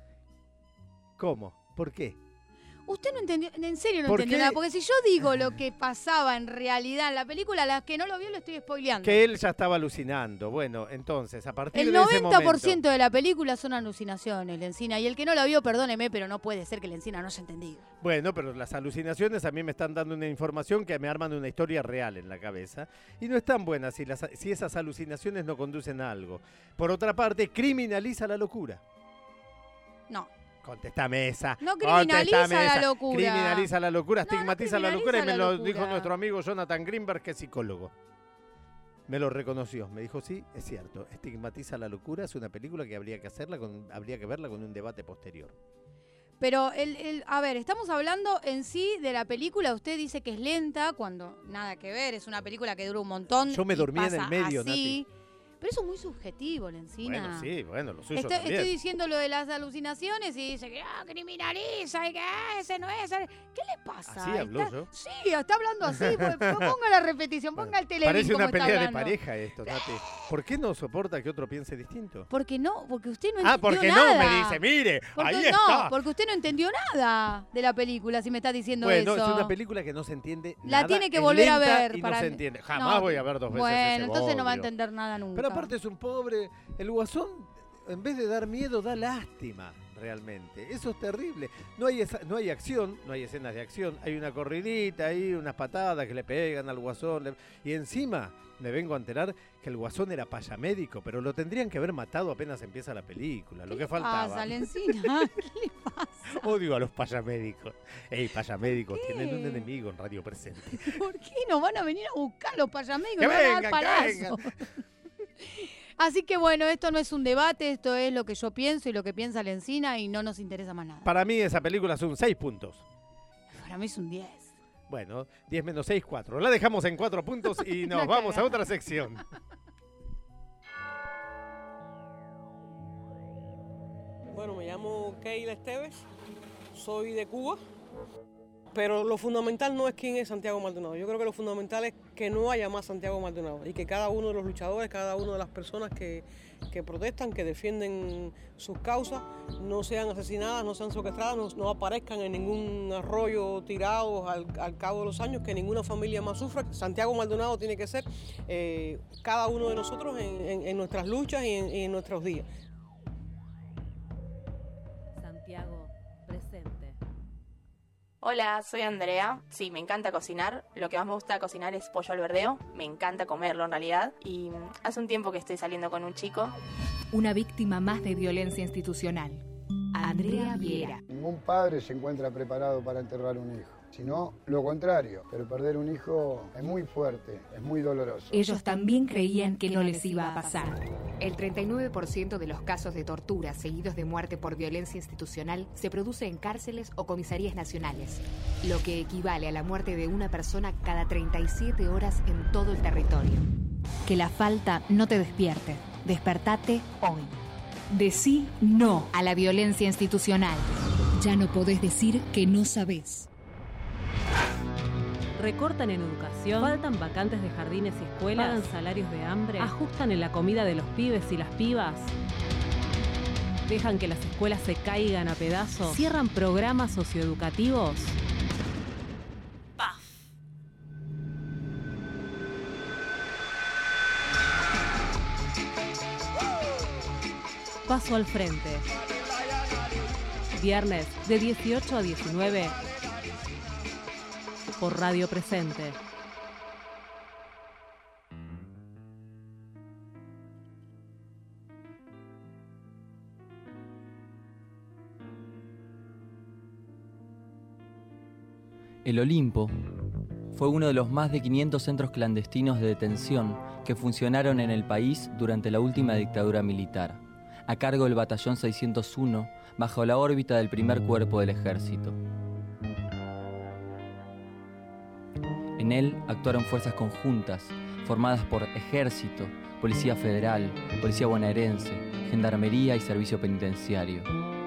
¿Cómo? ¿Por qué? Usted no entendió, en serio no entendió nada, porque si yo digo lo que pasaba en realidad en la película, a las que no lo vio lo estoy spoileando. Que él ya estaba alucinando. Bueno, entonces, a partir de ese momento... El 90% de la película son alucinaciones, Lencina, y el que no lo vio, perdóneme, pero no puede ser que Lencina no haya entendido. Bueno, pero las alucinaciones a mí me están dando una información que me arman una historia real en la cabeza, y no están buenas si esas alucinaciones no conducen a algo. Por otra parte, criminaliza la locura. No. Contéstame esa. No criminaliza la locura. Criminaliza la locura, estigmatiza la locura y me lo locura. Dijo nuestro amigo Jonathan Greenberg, que es psicólogo. Me lo reconoció, me dijo, sí, es cierto, estigmatiza la locura, es una película que habría que verla con un debate posterior. Pero, a ver, estamos hablando en sí de la película, usted dice que es lenta, cuando nada que ver, es una película que dura un montón. Yo me dormí en el medio, así. Nati. Pero eso es muy subjetivo, Lencina. Bueno, lo suyo también. Estoy diciendo lo de las alucinaciones y dice que criminaliza y que ese no es. ¿Qué le pasa? Así habló yo. Sí, está hablando así. Ponga la repetición, ponga el teléfono. Parece una pelea de pareja esto, Nati. ¿Por qué no soporta que otro piense distinto? Porque usted no entendió nada. Porque no, me dice, mire, ahí está. No, porque usted no entendió nada de la película, si me está diciendo eso. Bueno, es una película que no se entiende nada. La tiene que volver a ver. Y no se entiende. Jamás voy a ver 2 veces Bueno, entonces no va a entender nada nunca. Pero aparte es un pobre. El guasón, en vez de dar miedo, da lástima, realmente. Eso es terrible. No hay acción, no hay escenas de acción. Hay una corridita ahí, unas patadas que le pegan al guasón. Y encima me vengo a enterar que el guasón era payamédico, pero lo tendrían que haber matado apenas empieza la película. Lo que faltaba. ¿Qué pasa, Lencina? ¿Qué le pasa? Odio a los payamédicos. Payamédicos, tienen un enemigo en Radio Presente. ¿Por qué no van a venir a buscar los payamédicos? Que vengan. Así que bueno, esto no es un debate, esto es lo que yo pienso y lo que piensa Lencina y no nos interesa más nada. Para mí esa película son 6 puntos. Para mí es un 10. Bueno, 10 menos 6, 4. La dejamos en 4 puntos y nos vamos a otra sección. Bueno, me llamo Keila Esteves, soy de Cuba. Pero lo fundamental no es quién es Santiago Maldonado. Yo creo que lo fundamental es que no haya más Santiago Maldonado y que cada uno de los luchadores, cada una de las personas que protestan, que defienden sus causas, no sean asesinadas, no sean secuestradas, no aparezcan en ningún arroyo tirados al cabo de los años, que ninguna familia más sufra. Santiago Maldonado tiene que ser cada uno de nosotros en nuestras luchas y en nuestros días. Santiago, presente. Hola, soy Andrea. Sí, me encanta cocinar. Lo que más me gusta cocinar es pollo al verdeo. Me encanta comerlo en realidad. Y hace un tiempo que estoy saliendo con un chico. Una víctima más de violencia institucional. Andrea Viera. Ningún padre se encuentra preparado para enterrar un hijo, sino lo contrario. Pero perder un hijo es muy fuerte, es muy doloroso. Ellos también creían que no les iba a pasar. El 39% de los casos de tortura seguidos de muerte por violencia institucional se produce en cárceles o comisarías nacionales, lo que equivale a la muerte de una persona cada 37 horas en todo el territorio. Que la falta no te despierte. Despertate hoy. Decí no a la violencia institucional. Ya no podés decir que no sabés. Recortan en educación, faltan vacantes de jardines y escuelas, pagan salarios de hambre, ajustan en la comida de los pibes y las pibas, dejan que las escuelas se caigan a pedazos, cierran programas socioeducativos. ¡Paf! Paso al frente. Viernes de 18 a 19 por Radio Presente. El Olimpo fue uno de los más de 500 centros clandestinos de detención que funcionaron en el país durante la última dictadura militar, a cargo del Batallón 601, bajo la órbita del primer cuerpo del ejército. En él actuaron fuerzas conjuntas, formadas por Ejército, Policía Federal, Policía Bonaerense, Gendarmería y Servicio Penitenciario.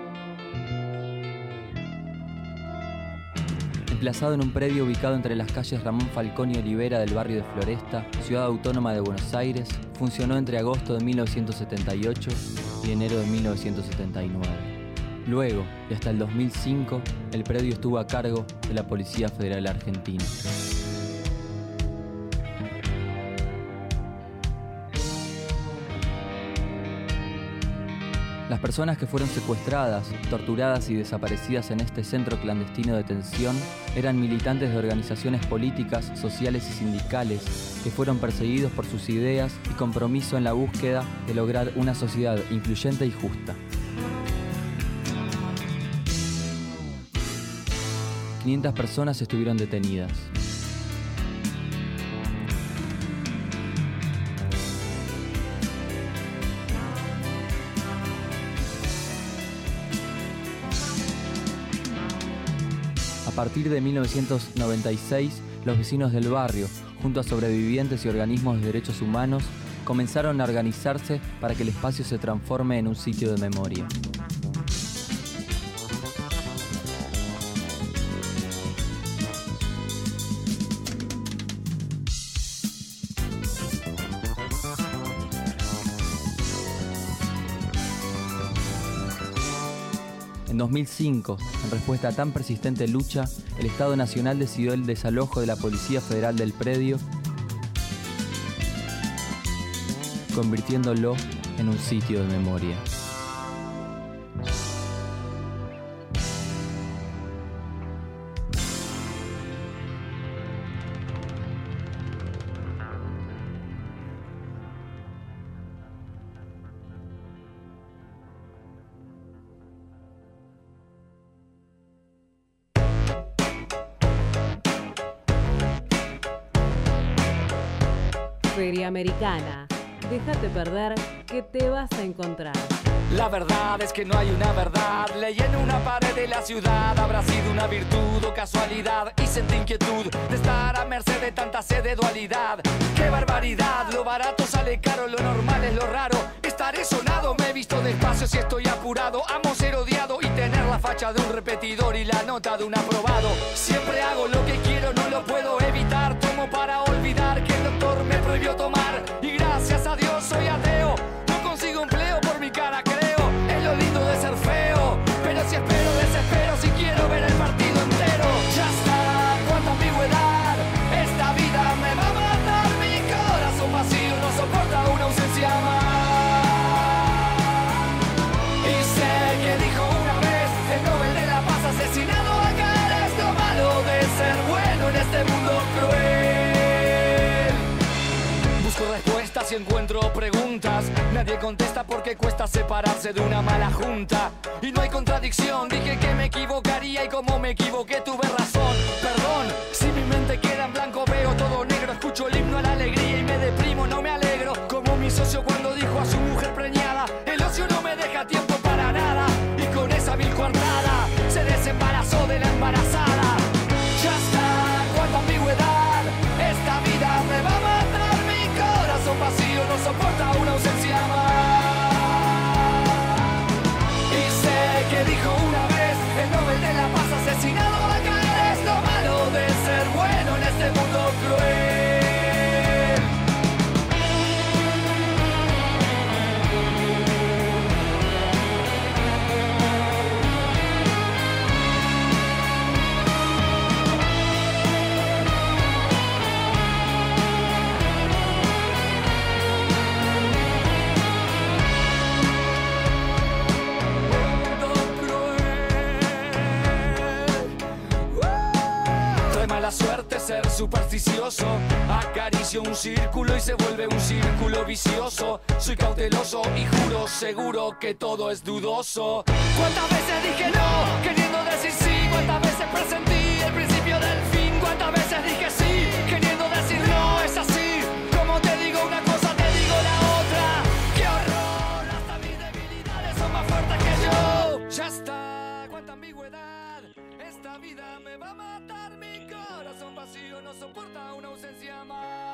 Emplazado en un predio ubicado entre las calles Ramón Falcón y Olivera del barrio de Floresta, Ciudad Autónoma de Buenos Aires, funcionó entre agosto de 1978 y enero de 1979. Luego, y hasta el 2005, el predio estuvo a cargo de la Policía Federal Argentina. Las personas que fueron secuestradas, torturadas y desaparecidas en este centro clandestino de detención eran militantes de organizaciones políticas, sociales y sindicales que fueron perseguidos por sus ideas y compromiso en la búsqueda de lograr una sociedad incluyente y justa. 500 personas estuvieron detenidas. A partir de 1996, los vecinos del barrio, junto a sobrevivientes y organismos de derechos humanos, comenzaron a organizarse para que el espacio se transforme en un sitio de memoria. En 2005, en respuesta a tan persistente lucha, el Estado Nacional decidió el desalojo de la Policía Federal del predio, convirtiéndolo en un sitio de memoria. Feria Americana. Déjate perder que te vas a encontrar. La verdad es que no hay una verdad. Leí en una pared de la ciudad. Habrá sido una virtud o casualidad. Y sentí inquietud de estar a merced de tanta sed de dualidad. ¡Qué barbaridad! Lo barato sale caro, lo normal es lo raro. Estaré sonado, me he visto despacio si estoy apurado. Amo ser odiado y tener la facha de un repetidor y la nota de un aprobado. Siempre hago lo que quiero, no lo puedo evitar. Tomo para olvidar que el doctor me prohibió tomar. Y gracias a Dios soy ateo. No consigo empleo por mi cara, creo. Es lo lindo de ser feo. Pero si espero, desespero si quiero ver el partido entero. Ya está, cuánta ambigüedad. Esta vida me va a matar. Mi corazón vacío no soporta una ausencia más. Y sé que dijo una vez el Nobel de la Paz asesinado acá. Es lo malo de ser bueno en este mundo cruel. Busco respuestas si encuentro preguntas. Nadie contesta porque cuesta separarse de una mala junta. Y no hay contradicción, dije que me equivocaría y como me equivoqué tuve razón. Perdón, si mi mente queda en blanco veo todo negro. Escucho el himno a la alegría y me deprimo, no me alegro. Como mi socio cuando dijo a su mujer preñada: el ocio no me deja tiempo para nada. Y con esa vil coartada se desembarazó de la embarazada. Ya está, cuánta ambigüedad. Esta vida me va a matar. Mi corazón vacío no soporta una ausencia más. Y sé que dijo una vez el Nobel de la Paz asesinado a caer. Es lo malo de ser bueno en este mundo cruel. Suerte ser supersticioso, acaricio un círculo y se vuelve un círculo vicioso. Soy cauteloso y juro seguro que todo es dudoso. ¿Cuántas veces dije no, queriendo decir sí? ¿Cuántas veces presentí el principio del fin? ¿Cuántas veces dije sí, queriendo decir no? Es así, como te digo una cosa, te digo la otra. ¡Qué horror! Hasta mis debilidades son más fuertes que yo. Ya está, cuánta ambigüedad. Esta vida me va a matar. Mi corazón vacío no soporta una ausencia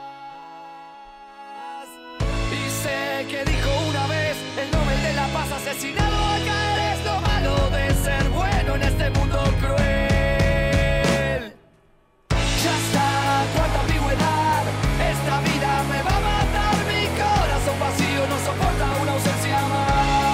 más. Y sé que dijo una vez el Nobel de la Paz asesinado a caer. Es lo malo de ser bueno en este mundo cruel. Ya está, cuánta ambigüedad. Esta vida me va a matar. Mi corazón vacío no soporta una ausencia más.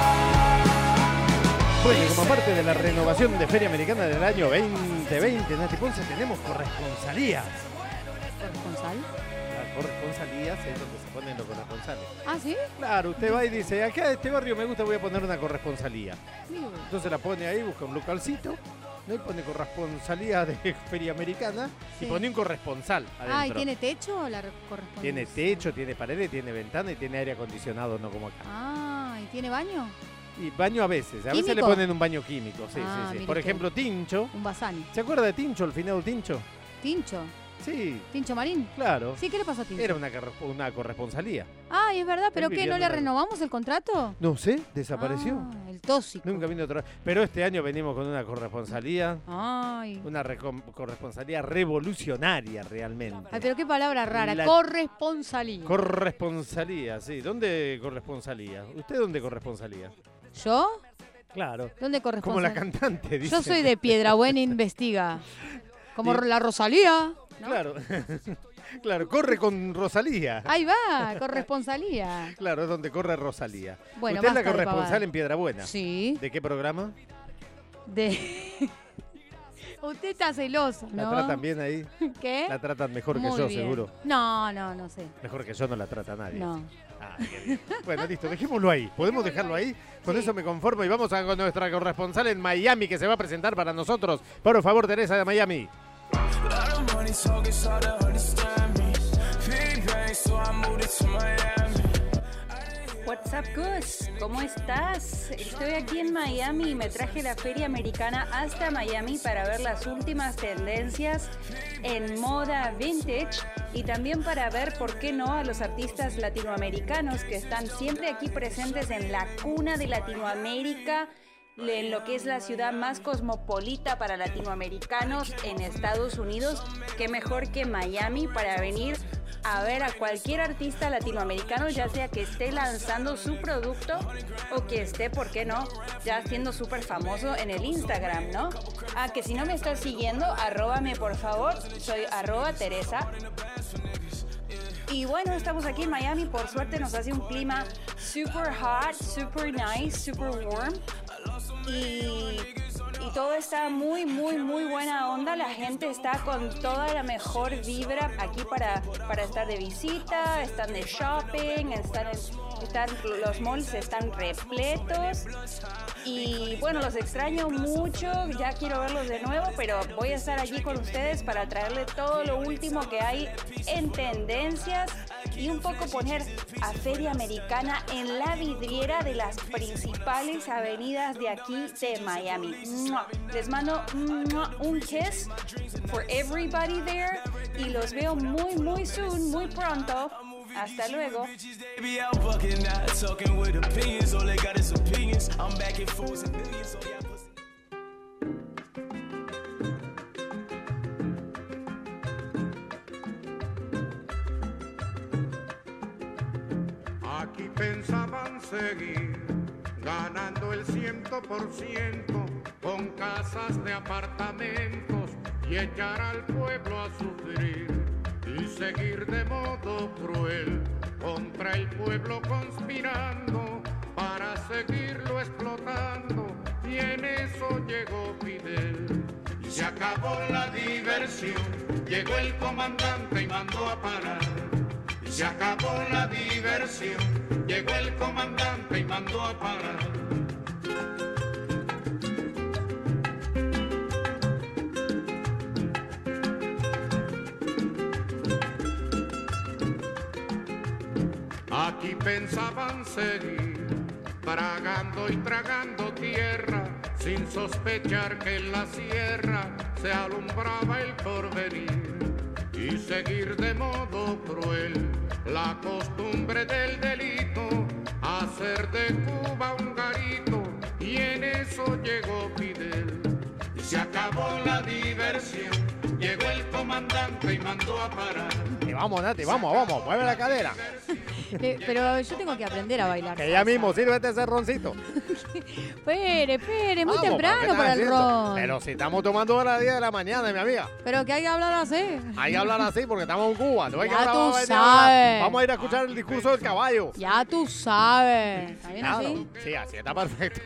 Bueno, y como parte de la renovación de Feria Americana del año 2020, Nati Ponce, tenemos corresponsalías. ¿Corresponsal? Las corresponsalías es donde se ponen los corresponsales. ¿Ah, sí? Claro, usted va y dice, acá de este barrio me gusta, voy a poner una corresponsalía. Sí. Entonces la pone ahí, busca un localcito, ¿no? Y pone corresponsalía de Feria Americana, Sí. y pone un corresponsal adentro. Ah, ¿y tiene techo la correspondencia? Tiene techo, tiene paredes, tiene ventana y tiene aire acondicionado, no como acá. Ah, ¿y tiene baño? Y baño a veces le ¿Químico? ponen un baño químico, sí, Ah, sí. mire Por usted. ejemplo, Tincho. Un Basani. ¿Se acuerda de Tincho, el finado Tincho? ¿Tincho? Sí. ¿Tincho Marín? Claro. Sí, ¿qué le pasó a Tincho? Era una corresponsalía. Ay, es verdad, ¿pero Él qué? vivía ¿No en le una- renovamos el contrato? No sé, desapareció. Ah, el tóxico. Nunca vino otra vez. Pero este año venimos con una corresponsalía. Ay. Una corresponsalía revolucionaria realmente. Ay, pero qué palabra rara. La- Corresponsalía. Corresponsalía, sí. ¿Dónde corresponsalía? ¿Usted dónde corresponsalía? ¿Yo? Claro. ¿Dónde Como corresponsalía? la cantante, dice. Yo soy de Piedrabuena Investiga. Como la Rosalía. ¿no? Claro. Claro, corre con Rosalía. Ahí va, corresponsalía. Claro, es donde corre Rosalía. Bueno, ¿Usted es la basta de corresponsal pavadas. en Piedrabuena? Sí. ¿De qué programa? De... Usted está celoso, ¿La ¿no? tratan bien ahí? ¿Qué? La tratan mejor que Muy yo, bien. seguro. No sé. Mejor que yo no la trata nadie. No. Ah, qué bien. Bueno, listo, dejémoslo ahí. ¿Podemos dejarlo ahí? Con eso me conformo y vamos a con nuestra corresponsal en Miami que se va a presentar para nosotros. Por favor, Teresa de Miami. What's up, Gus? ¿Cómo estás? Estoy aquí en Miami y me traje la Feria Americana hasta Miami para ver las últimas tendencias en moda vintage y también para ver, ¿por qué no?, a los artistas latinoamericanos que están siempre aquí presentes en la cuna de Latinoamérica, en lo que es la ciudad más cosmopolita para latinoamericanos en Estados Unidos. Qué mejor que Miami para venir a ver a cualquier artista latinoamericano, ya sea que esté lanzando su producto o que esté, ¿por qué no?, ya siendo súper famoso en el Instagram, ¿no? Ah, que si no me estás siguiendo, arróbame por favor, soy @Teresa. Y bueno, estamos aquí en Miami, por suerte nos hace un clima super hot, super nice, super warm. Y todo está muy buena onda. La gente está con toda la mejor vibra aquí para estar de visita, están de shopping, los malls están repletos. Y bueno, los extraño mucho, ya quiero verlos de nuevo, pero voy a estar allí con ustedes para traerle todo lo último que hay en tendencias y un poco poner a Feria Americana en la vidriera de las principales avenidas de aquí de Miami. ¡Mua! Les mando un kiss for everybody there y los veo muy soon, muy pronto. Hasta luego. Aquí pensaban seguir ganando el 100% con casas de apartamentos y echar al pueblo a sufrir y seguir de modo cruel contra el pueblo conspirando para seguirlo explotando, y en eso llegó Fidel. Y se acabó la diversión, llegó el comandante y mandó a parar. Y se acabó la diversión, llegó el comandante y mandó a parar. Aquí pensaban seguir tragando y tragando tierra, sin sospechar que en la sierra se alumbraba el porvenir, y seguir de modo cruel la costumbre del delito, hacer de Cuba un garito, y en eso llegó Fidel. Y se acabó la diversión, llegó el comandante y mandó a parar. Y vamos, Nati, vamos, mueve la cadera. Pero yo tengo que aprender a bailar. Que ya mismo, sírvete ese roncito. Espere, muy Vamos, temprano para el ron. Pero si estamos tomando a las 10 de la mañana, mi amiga. Pero que hay que hablar así. Hay que hablar así porque estamos en Cuba. No hay que Ya hablar, tú vamos a sabes. Vamos a ir a escuchar el discurso del caballo. Ya tú sabes. ¿Está bien Claro, así? sí, así está perfecto.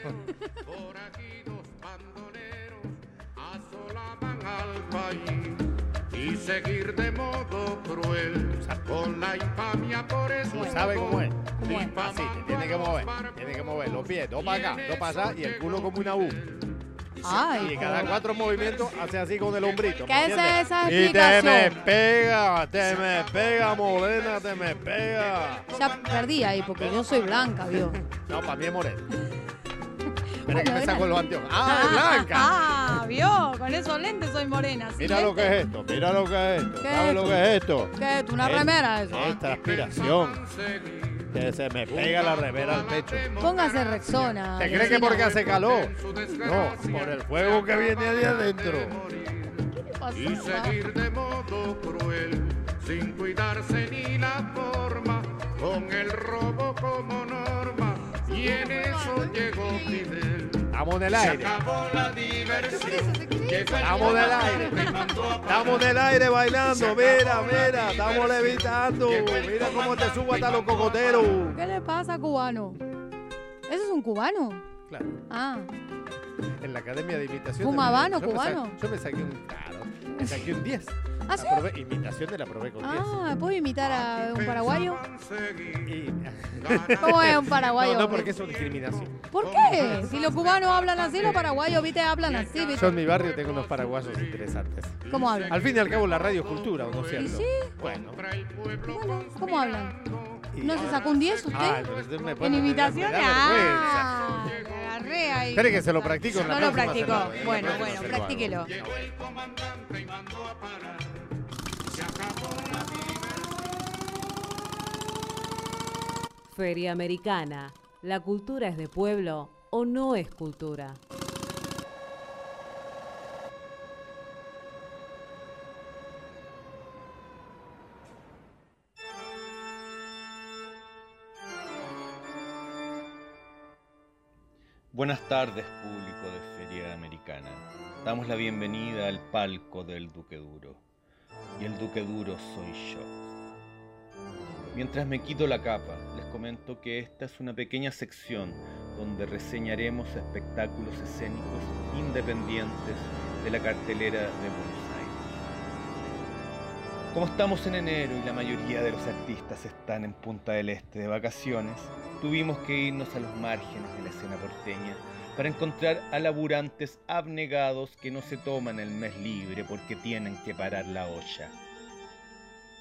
Al país y seguir de modo cruel con la infamia por eso. Tú sabes cómo es. Así, tiene que mover los pies, dos para acá, dos para allá y el culo como una U. Ay, y cada 4 movimientos hace así con el hombrito. ¿Qué es esa Y explicación? te me pega, morena, te me pega. Ya perdí ahí porque yo soy blanca, ¿vio? No, para mí es morena. Espera Bueno, que me saco los anteojos. ¡Ah, es blanca! Ah, ¿vio? Con esos lentes soy morena. ¿sí? Mira lo que es esto, mira lo que es esto. ¿Qué ¿Sabes es lo que es esto? ¿Qué es? ¿Una remera eso? Es transpiración. Que se me pega la remera al pecho. Póngase Rexona. ¿Te cree que porque hace calor? No, por el fuego que viene ahí adentro. Y seguir de modo cruel, sin cuidarse ni la forma, con el robo como norma, y en eso llegó Fidel. Estamos en el aire. Se acabó la diversión. Estamos en el aire. Estamos en el aire bailando. Mira, estamos levitando. Mira cómo te subo hasta los cocoteros. ¿Qué le pasa, cubano? ¿Eso es un cubano? Claro. Ah. En la Academia de Imitación. ¿Fuma habano, cubano? Yo me saqué un 10. ¿Ah, sí? Imitación la probé con 10. Ah, ¿puedo imitar a un paraguayo? Y... ¿Cómo es un paraguayo? No, porque eso es discriminación. ¿Por qué? Si los cubanos hablan así, los paraguayos, viste, hablan así, Yo viste. en mi barrio tengo unos paraguayos interesantes. ¿Cómo hablan? Al fin y al cabo la radio es cultura, ¿o no es cierto? ¿Y sí? Bueno, ¿Cómo hablan? ¿No se sacó un 10 usted? Ay, pero usted me ¿En pone- imitación? me da vergüenza. Ah, me agarré ahí. Espere que se lo practico en la No lo próxima practicó. semana. En la Bueno, próxima se lo hago. practíquelo. Feria Americana. ¿La cultura es de pueblo o no es cultura? Buenas tardes, público de Feria Americana. Damos la bienvenida al palco del Duque Duro. Y el Duque Duro soy yo. Mientras me quito la capa, les comento que esta es una pequeña sección donde reseñaremos espectáculos escénicos independientes de la cartelera de Buenos Aires. Como estamos en enero y la mayoría de los artistas están en Punta del Este de vacaciones, tuvimos que irnos a los márgenes de la escena porteña para encontrar a laburantes abnegados que no se toman el mes libre porque tienen que parar la olla.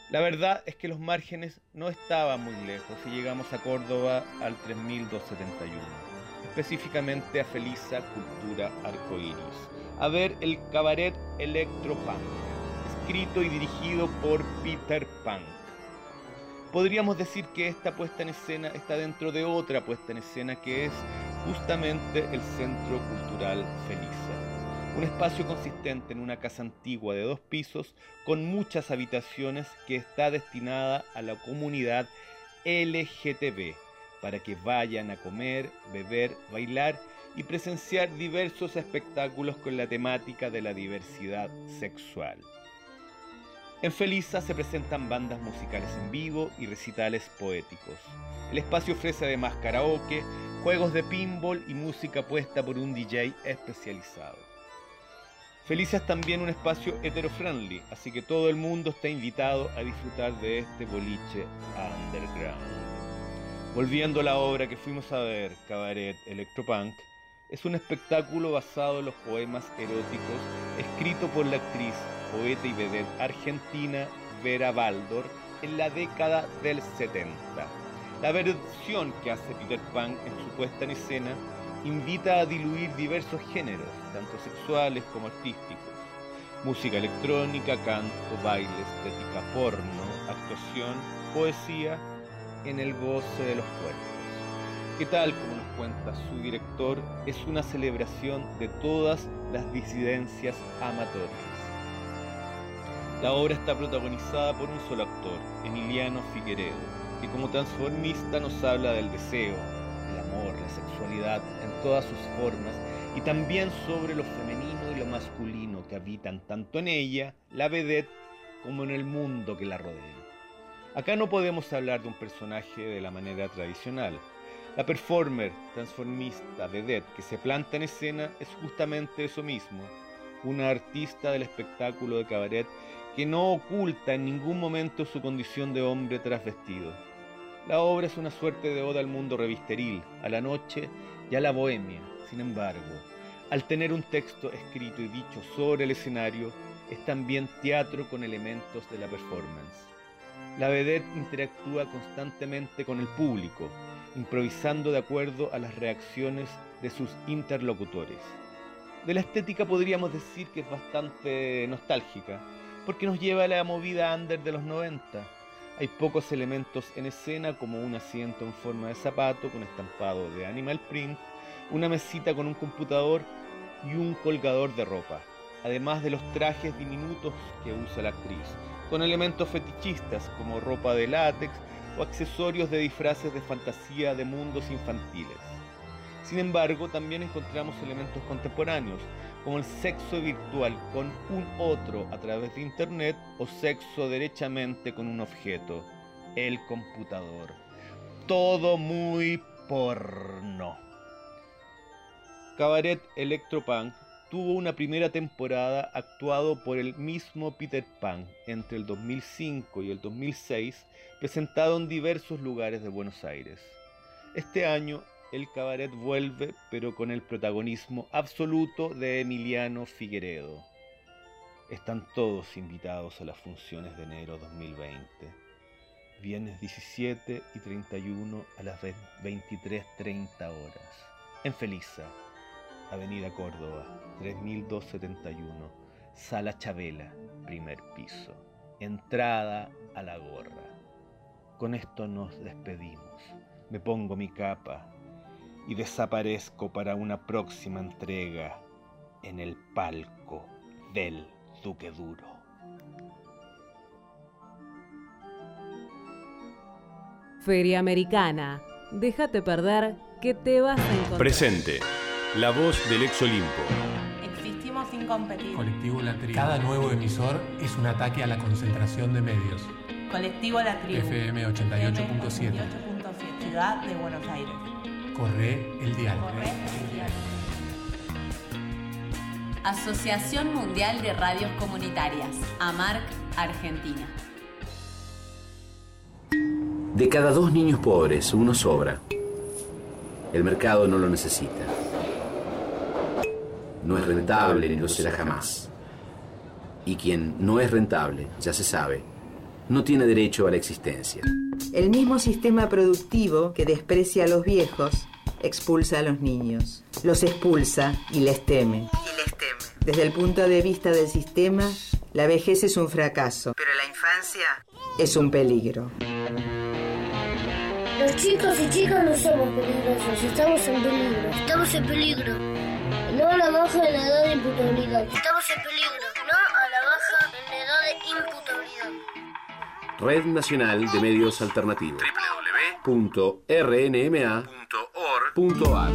La verdad es que los márgenes no estaban muy lejos y llegamos a Córdoba al 3271, específicamente a Felisa Cultura Arcoiris, a ver el cabaret Electropunk, escrito y dirigido por Peter Punk. Podríamos decir que esta puesta en escena está dentro de otra puesta en escena que es justamente el Centro Cultural Felisa. Un espacio consistente en una casa antigua de 2 pisos con muchas habitaciones que está destinada a la comunidad LGTB para que vayan a comer, beber, bailar y presenciar diversos espectáculos con la temática de la diversidad sexual. En Felisa se presentan bandas musicales en vivo y recitales poéticos. El espacio ofrece además karaoke, juegos de pinball y música puesta por un DJ especializado. Felisa es también un espacio hetero-friendly, así que todo el mundo está invitado a disfrutar de este boliche underground. Volviendo a la obra que fuimos a ver, Cabaret Electropunk, es un espectáculo basado en los poemas eróticos escrito por la actriz, poeta y vedette argentina Vera Baldor en la década del 70. La versión que hace Peter Punk en su puesta en escena invita a diluir diversos géneros, tanto sexuales como artísticos. Música electrónica, canto, baile, estética porno, actuación, poesía, en el goce de los cuerpos. Que tal como nos cuenta su director, es una celebración de todas las disidencias amatorias. La obra está protagonizada por un solo actor, Emiliano Figueredo, que como transformista nos habla del deseo, el amor, la sexualidad en todas sus formas y también sobre lo femenino y lo masculino que habitan tanto en ella, la vedette, como en el mundo que la rodea. Acá no podemos hablar de un personaje de la manera tradicional. La performer, transformista, vedette que se planta en escena es justamente eso mismo, una artista del espectáculo de cabaret que no oculta en ningún momento su condición de hombre trasvestido. La obra es una suerte de oda al mundo revisteril, a la noche y a la bohemia. Sin embargo, al tener un texto escrito y dicho sobre el escenario, es también teatro con elementos de la performance. La vedette interactúa constantemente con el público, improvisando de acuerdo a las reacciones de sus interlocutores. De la estética podríamos decir que es bastante nostálgica, porque nos lleva a la movida under de los 90. Hay pocos elementos en escena como un asiento en forma de zapato con estampado de animal print, una mesita con un computador y un colgador de ropa, además de los trajes diminutos que usa la actriz, con elementos fetichistas como ropa de látex o accesorios de disfraces de fantasía de mundos infantiles. Sin embargo, también encontramos elementos contemporáneos, como el sexo virtual con un otro a través de internet o sexo derechamente con un objeto, el computador. Todo muy porno. Cabaret Electropunk tuvo una primera temporada actuado por el mismo Peter Punk entre el 2005 y el 2006, presentado en diversos lugares de Buenos Aires. Este año el cabaret vuelve, pero con el protagonismo absoluto de Emiliano Figueredo. Están todos invitados a las funciones de enero 2020, viernes 17 y 31 a las 23:30 horas, en Felisa, Avenida Córdoba, 3271, Sala Chabela, primer piso, entrada a la gorra. Con esto nos despedimos. Me pongo mi capa y desaparezco para una próxima entrega en el palco del Duque Duro. Feria Americana. Déjate perder que te vas a encontrar. Presente. La voz del ex Olimpo. Existimos sin competir. Colectivo La Tribu. Cada nuevo emisor es un ataque a la concentración de medios. Colectivo La Tribu. FM 88.7. Ciudad de Buenos Aires. Corre el dial. Asociación Mundial de Radios Comunitarias. AMARC, Argentina. De cada 2 niños pobres, uno sobra. El mercado no lo necesita. No es rentable ni lo será jamás. Y quien no es rentable, ya se sabe, no tiene derecho a la existencia. El mismo sistema productivo que desprecia a los viejos, expulsa a los niños. Los expulsa y les teme. Desde el punto de vista del sistema, la vejez es un fracaso. Pero la infancia es un peligro. Los chicos y chicas no somos peligrosos, estamos en peligro. Estamos en peligro. No a la baja en la edad de imputabilidad. Estamos en peligro. No a la baja en la edad de imputabilidad. Red Nacional de Medios Alternativos. www.rnma.org.ar.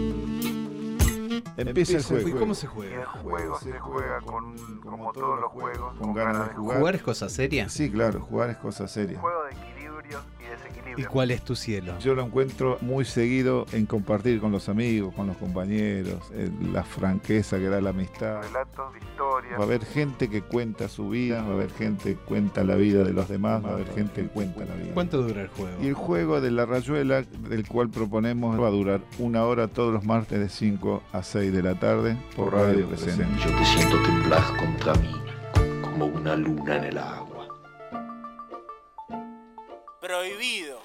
Empieza el juego. ¿Y cómo se juega? El juego se juega como todos los juegos, con ganas de jugar. ¿Jugar es cosa seria? Sí, claro, jugar es cosa seria. Juego de equilibrios y desequilibrios. ¿Y cuál es tu cielo? Yo lo encuentro muy seguido en compartir con los amigos, con los compañeros, la franqueza que da la amistad. Relatos de historias. Va a haber gente que cuenta su vida, va a haber gente que cuenta la vida de los demás, va a haber gente que cuenta la vida. ¿Cuánto dura el juego? Y el juego de la rayuela, del cual proponemos, va a durar 1 hora todos los martes de 5 a 6 de la tarde por Radio Presente. Yo te siento temblar contra mí, como una luna en el agua. Prohibido.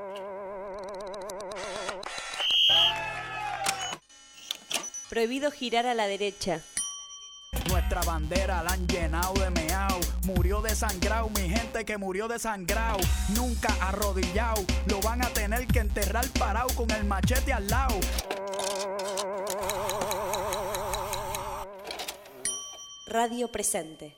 Prohibido girar a la derecha. Nuestra bandera la han llenado de meao. Murió desangrado, mi gente que murió desangrado. Nunca arrodillado, lo van a tener que enterrar parado con el machete al lado. Radio Presente.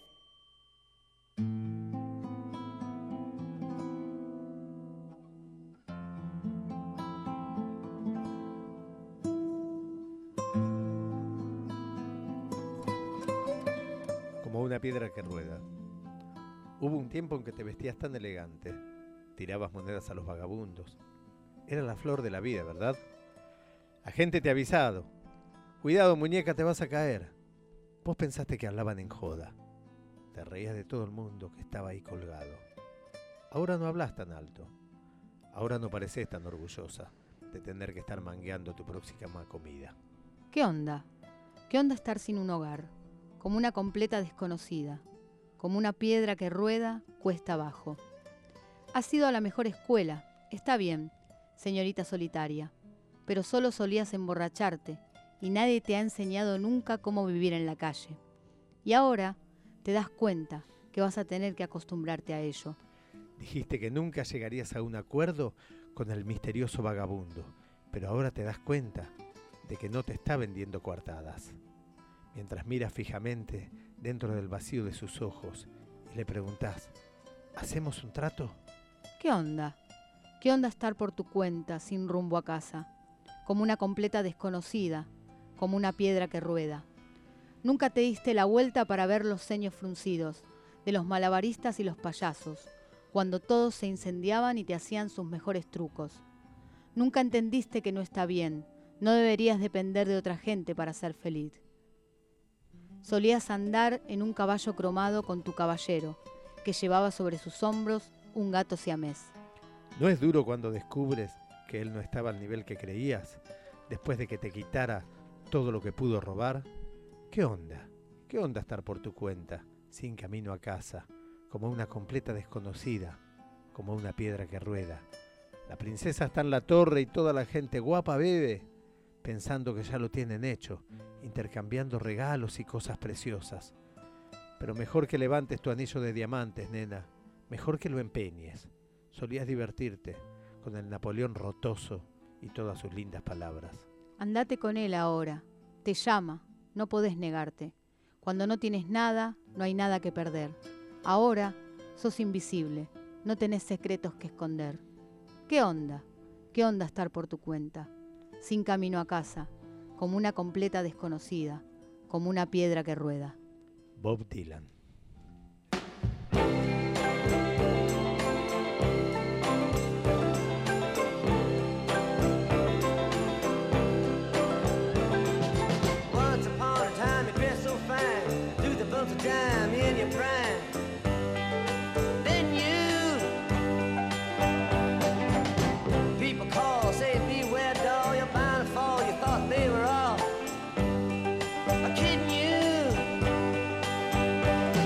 Como una piedra que rueda. Hubo un tiempo en que te vestías tan elegante. Tirabas monedas a los vagabundos. Era la flor de la vida, ¿verdad? La gente te ha avisado. Cuidado, muñeca, te vas a caer. Vos pensaste que hablaban en joda. Te reías de todo el mundo que estaba ahí colgado. Ahora no hablas tan alto. Ahora no pareces tan orgullosa de tener que estar mangueando tu próxima comida. ¿Qué onda? ¿Qué onda estar sin un hogar? Como una completa desconocida. Como una piedra que rueda cuesta abajo. Has ido a la mejor escuela. Está bien, señorita solitaria. Pero solo solías emborracharte. Y nadie te ha enseñado nunca cómo vivir en la calle. Y ahora te das cuenta que vas a tener que acostumbrarte a ello. Dijiste que nunca llegarías a un acuerdo con el misterioso vagabundo, pero ahora te das cuenta de que no te está vendiendo coartadas. Mientras miras fijamente dentro del vacío de sus ojos y le preguntás, ¿hacemos un trato? ¿Qué onda? ¿Qué onda estar por tu cuenta sin rumbo a casa? Como una completa desconocida, como una piedra que rueda. Nunca te diste la vuelta para ver los ceños fruncidos de los malabaristas y los payasos, cuando todos se incendiaban y te hacían sus mejores trucos. Nunca entendiste que no está bien, no deberías depender de otra gente para ser feliz. Solías andar en un caballo cromado con tu caballero, que llevaba sobre sus hombros un gato siamés. ¿No es duro cuando descubres que él no estaba al nivel que creías, después de que te quitara todo lo que pudo robar? ¿Qué onda? ¿Qué onda estar por tu cuenta, sin camino a casa, como una completa desconocida, como una piedra que rueda? La princesa está en la torre y toda la gente guapa bebe, pensando que ya lo tienen hecho, intercambiando regalos y cosas preciosas. Pero mejor que levantes tu anillo de diamantes, nena, mejor que lo empeñes. Solías divertirte con el Napoleón rotoso y todas sus lindas palabras. Andate con él ahora, te llama, no podés negarte. Cuando no tienes nada, no hay nada que perder. Ahora sos invisible, no tenés secretos que esconder. ¿Qué onda? ¿Qué onda estar por tu cuenta? Sin camino a casa, como una completa desconocida, como una piedra que rueda. Bob Dylan. Time in your prime, then you people call, say beware doll, you're bound to fall. You thought they were all kidding you.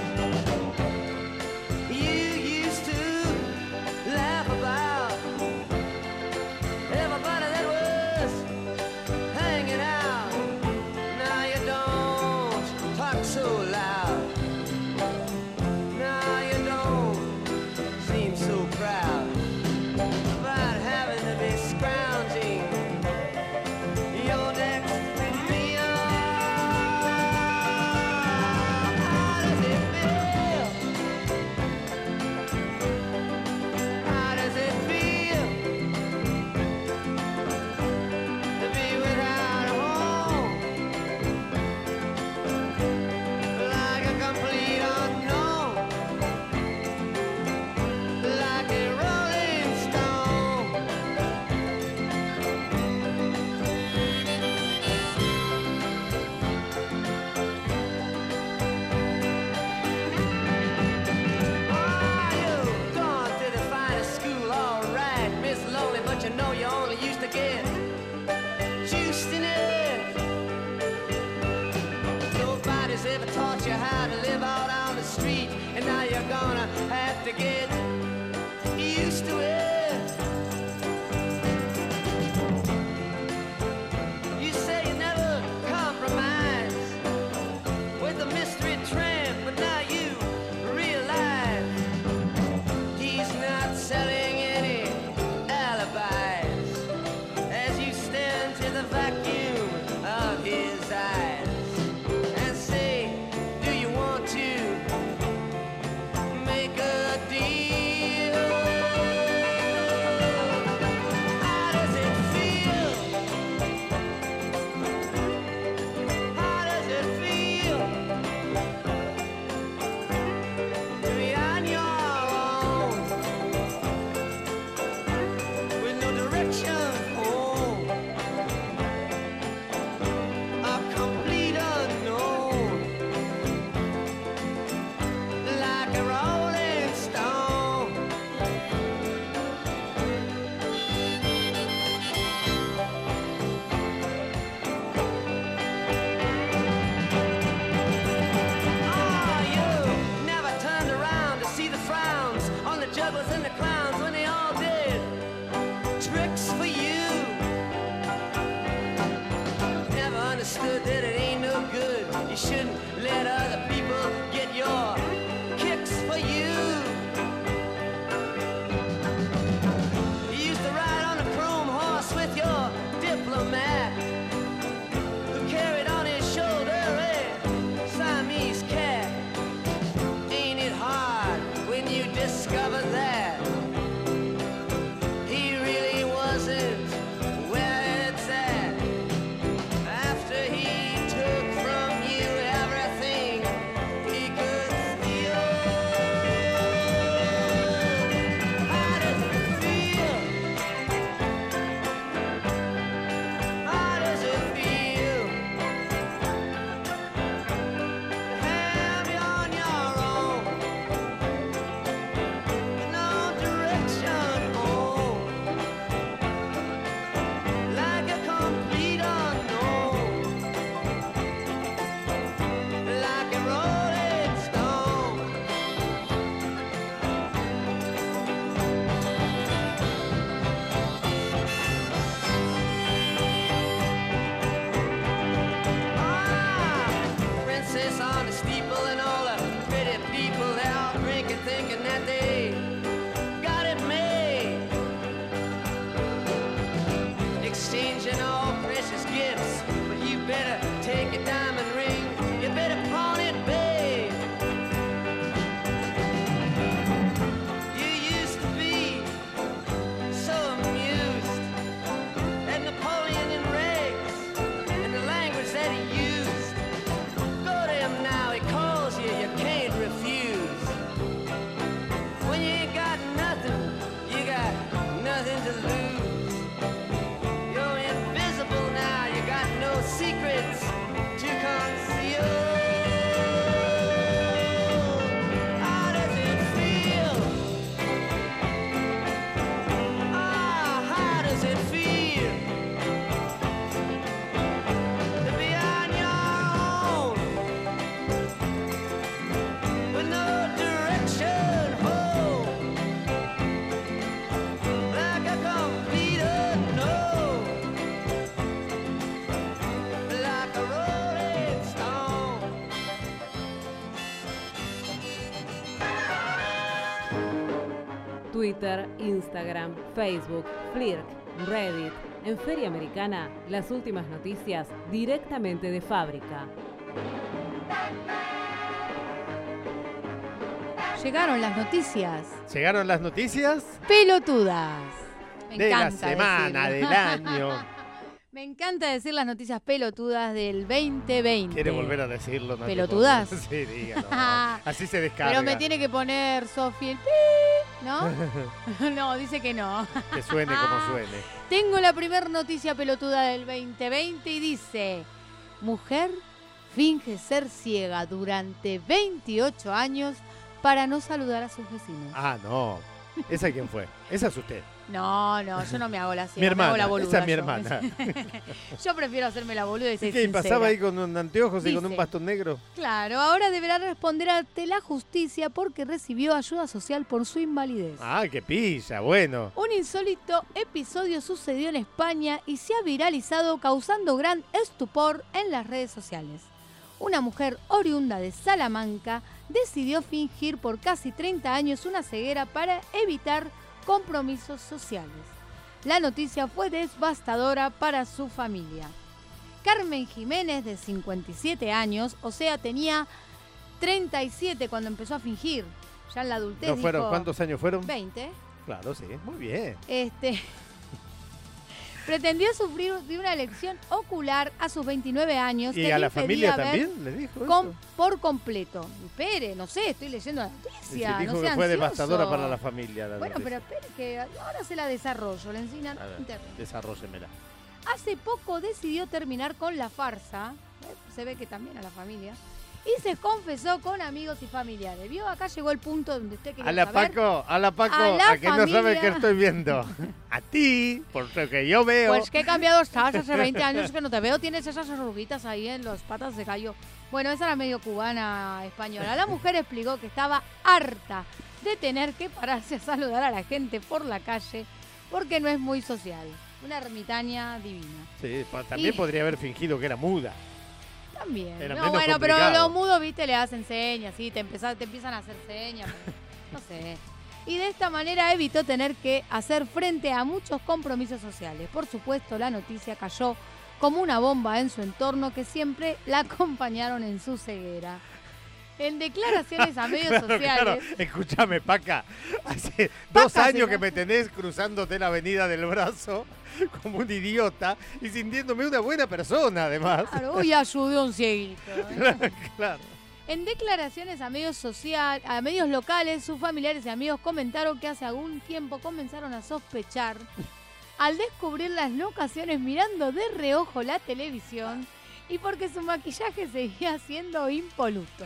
have to get used to it. You say you never compromise with a mystery tramp, but now you realize he's not selling any alibis as you stare into the vacuum of his eyes and say, do you want to make a deal? How does it feel? How does it feel to be on your own with no direction home? A complete unknown, like a rolling stone. Oh, you never turned around to see the frowns on the jugglers and the clowns when they all did tricks for you. Never understood that it ain't no good. You shouldn't let other people get your kicks for you. You used to ride on a chrome horse with your diplomat, who carried on his shoulder a Siamese cat. Ain't it hard when you discover that he really wasn't where it's at? After he took from you everything he could steal. How does it feel? How does it feel to have you on your own, with no direction home, like a complete unknown, like a rolling stone? Princess on the steeple and all the pretty people, they're all drinking, thinking that they got it made, exchanging all precious gifts. But you better take a diamond ring, you better pawn it, babe. You used to be so amused at Napoleon and rags and the language that he used. Go to him now, he calls you, you can't refuse. When you ain't got nothing, you got nothing to lose. You're invisible now, you got no secrets to conceal. How does it feel? Ah, how does it feel to be on your own with no direction home, like a complete unknown, like a rolling stone? Twitter, Instagram, Facebook, Flirk, Reddit. En Feria Americana, las últimas noticias directamente de fábrica. Llegaron las noticias. Llegaron las noticias Pelotudas. Me de la encanta semana, decir. del año. Me encanta decir las noticias pelotudas del 2020. ¿Quiere volver a decirlo? Nati? ¿Pelotudas? Sí, dígalo. Así se descarga. Pero me tiene que poner Sofi el pi, ¿no? No, dice que no. Que suene como suene. Tengo la primera noticia pelotuda del 2020 y dice: mujer finge ser ciega durante 28 años para no saludar a sus vecinos. Ah, no. ¿Esa quién fue? Esa es usted. No, yo no me hago la ciega, Mi hermana, me hago la boluda. esa es mi yo. hermana. Yo prefiero hacerme la boluda y ser ¿Y qué? sincera. ¿Pasaba ahí con un anteojos y con un Dice, bastón negro? Claro, ahora deberá responder ante la justicia porque recibió ayuda social por su invalidez. Ah, qué pilla, bueno. Un insólito episodio sucedió en España y se ha viralizado causando gran estupor en las redes sociales. Una mujer oriunda de Salamanca decidió fingir por casi 30 años una ceguera para evitar compromisos sociales. La noticia fue devastadora para su familia. Carmen Jiménez, de 57 años, o sea, tenía 37 cuando empezó a fingir. Ya en la adultez ¿No fueron, dijo, ¿cuántos años fueron? 20. Claro, sí, muy bien. Pretendió sufrir de una lesión ocular a sus 29 años. ¿Y que a le la impedía familia ver también le dijo eso? por completo. Espere, no sé, estoy leyendo la noticia. Dijo no que sea fue ansioso. devastadora para la familia. Bueno, pero espere que ahora se la desarrollo, le enseñan A ver, internet. desarróllemela. Hace poco decidió terminar con la farsa, se ve que también a la familia, y se confesó con amigos y familiares. ¿Vio? Acá llegó el punto donde usted quería A la saber. Paco, A la a que no sabe familia. qué estoy viendo. A ti, por lo que yo veo. Pues qué cambiado estás, hace 20 años que no te veo, tienes esas arruguitas ahí en las patas de gallo. Bueno, esa era medio cubana española. La mujer explicó que estaba harta de tener que pararse a saludar a la gente por la calle porque no es muy social. Una ermitaña divina. Sí, también podría haber fingido que era muda. También. Era No, menos bueno, pero complicado. los mudos, viste, le hacen señas, ¿sí? Te empiezan a hacer señas. No sé. Y de esta manera evitó tener que hacer frente a muchos compromisos sociales. Por supuesto, la noticia cayó como una bomba en su entorno que siempre la acompañaron en su ceguera. En declaraciones a medios sociales. Claro. Escúchame, Paca. Hace Paca, 2 años sí, que me tenés cruzándote la avenida del brazo como un idiota y sintiéndome una buena persona, además. Claro, hoy ayudé a un cieguito. Claro. En declaraciones a medios locales, sus familiares y amigos comentaron que hace algún tiempo comenzaron a sospechar al descubrir las locaciones mirando de reojo la televisión y porque su maquillaje seguía siendo impoluto.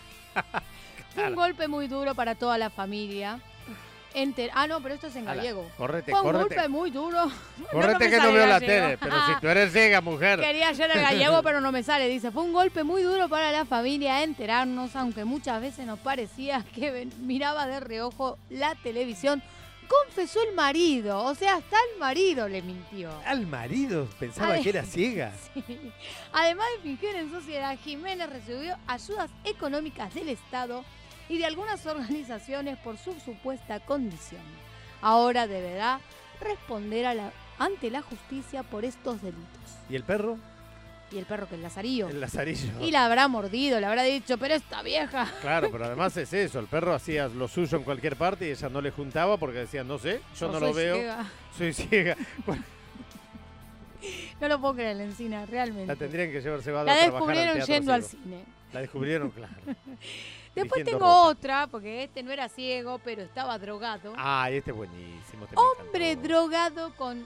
Fue un golpe muy duro para toda la familia. No, pero esto es en gallego. Correte, Fue un correte. golpe muy duro. Correte me que no sale veo la gallego. tele, pero si tú eres ciega, mujer. Quería hacer el gallego, pero no me sale. Dice, fue un golpe muy duro para la familia enterarnos, aunque muchas veces nos parecía que miraba de reojo la televisión. Confesó el marido, o sea, hasta el marido le mintió. Al marido pensaba que era ciega. Sí. Además de fingir en sociedad, Jiménez recibió ayudas económicas del Estado y de algunas organizaciones por su supuesta condición. Ahora deberá responder ante la justicia por estos delitos. ¿Y el perro? Y el perro que es Lazarillo. El Lazarillo. Y la habrá mordido, le habrá dicho, pero esta vieja. Claro, pero además es eso, el perro hacía lo suyo en cualquier parte y ella no le juntaba porque decía, no sé, yo no lo veo. Ciega. Soy ciega. Bueno, No lo puedo creer, Encina, realmente. la tendrían que llevar cebada La a trabajar al descubrieron teatro yendo al ciego. cine. La descubrieron, claro. Después Dirigiendo tengo ropa. otra, porque este no era ciego, pero estaba drogado. Ay, este es buenísimo. este me Hombre encantó. drogado con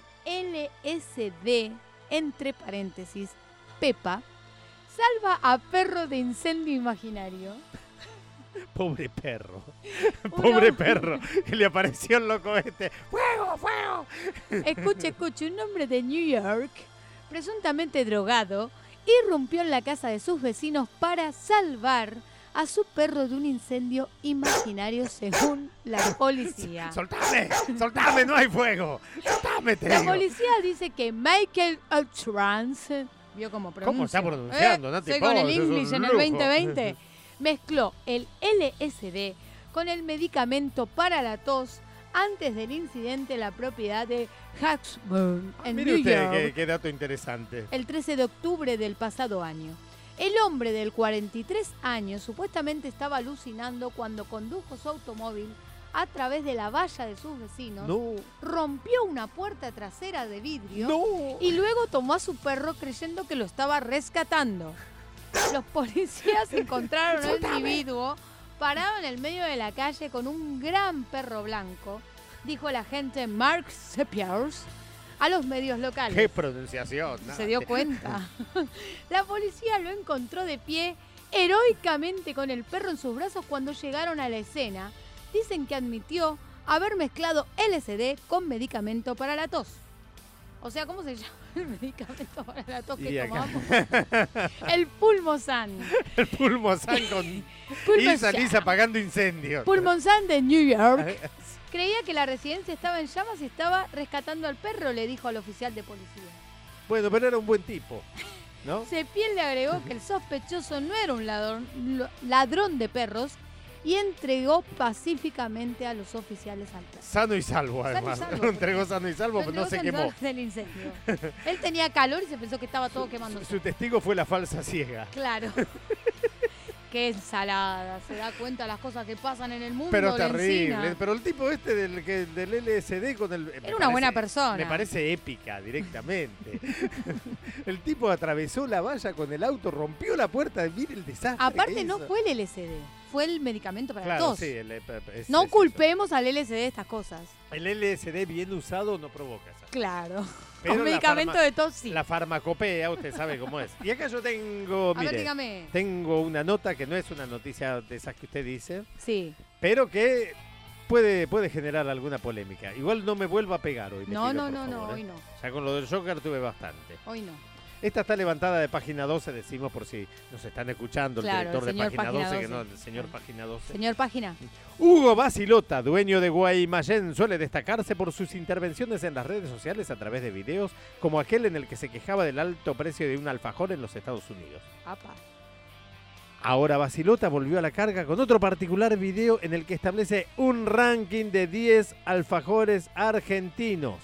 LSD, entre paréntesis, Pepa, salva a perro de incendio imaginario. Pobre perro. Pobre perro. Que le apareció el loco este. ¡Fuego, fuego! Escuche, un hombre de New York, presuntamente drogado, irrumpió en la casa de sus vecinos para salvar a su perro de un incendio imaginario, según la policía. ¡Soltame! ¡Soltame! ¡No hay fuego! ¡Soltame, te La digo! policía dice que Michael O'Trance, vio cómo pronuncia. ¿Cómo está pronunciando, Nati Soy con el Pons? Es un English en el lujo. 2020. Mezcló el LSD con el medicamento para la tos antes del incidente en la propiedad de Hawksburn, en Mire New usted York, qué dato interesante. el 13 de octubre del pasado año. El hombre del 43 años supuestamente estaba alucinando cuando condujo su automóvil a través de la valla de sus vecinos, No. rompió una puerta trasera de vidrio No. y luego tomó a su perro creyendo que lo estaba rescatando. Los policías encontraron al individuo parado en el medio de la calle con un gran perro blanco, dijo el agente Mark Sepiers a los medios locales. ¡Qué pronunciación! Se dio cuenta. La policía lo encontró de pie heroicamente con el perro en sus brazos cuando llegaron a la escena. Dicen que admitió haber mezclado LSD con medicamento para la tos. O sea, ¿cómo se llama el medicamento para la tos que tomamos? El Pulmosan. El Pulmosan y salís apagando incendios. Pulmosan de New York. Creía que la residencia estaba en llamas y estaba rescatando al perro, le dijo al oficial de policía. Bueno, pero era un buen tipo, ¿no? Cepien le agregó que el sospechoso no era un ladrón de perros y entregó pacíficamente a los oficiales al perro. Sano y salvo, además. Lo entregó sano y salvo, pero no se quemó. Del incendio. Él tenía calor y se pensó que estaba todo quemando. Su testigo fue la falsa ciega. Claro. Qué ensalada, se da cuenta de las cosas que pasan en el mundo. Pero terrible. Pero el tipo del LSD con el... Era una buena persona. Me parece épica directamente. El tipo atravesó la valla con el auto, rompió la puerta. Mire el desastre. Aparte no fue el LSD, fue el medicamento para la tos. Sí, no culpemos al LSD de estas cosas. El LSD bien usado no provoca esas. Claro. Pero un medicamento de tos sí. La farmacopea, usted sabe cómo es. Y acá yo tengo, mire, dígame. Tengo una nota que no es una noticia de esas que usted dice. Sí. Pero que puede generar alguna polémica. Igual no me vuelva a pegar hoy. No, hoy no. Ya con lo del Joker tuve bastante. Hoy no. Esta está levantada de Página 12, decimos por si nos están escuchando, el director de Página 12, que no, el señor Página 12. Señor Página. Hugo Basilota, dueño de Guaymallén, suele destacarse por sus intervenciones en las redes sociales a través de videos, como aquel en el que se quejaba del alto precio de un alfajor en los Estados Unidos. Apa. Ahora Basilota volvió a la carga con otro particular video en el que establece un ranking de 10 alfajores argentinos.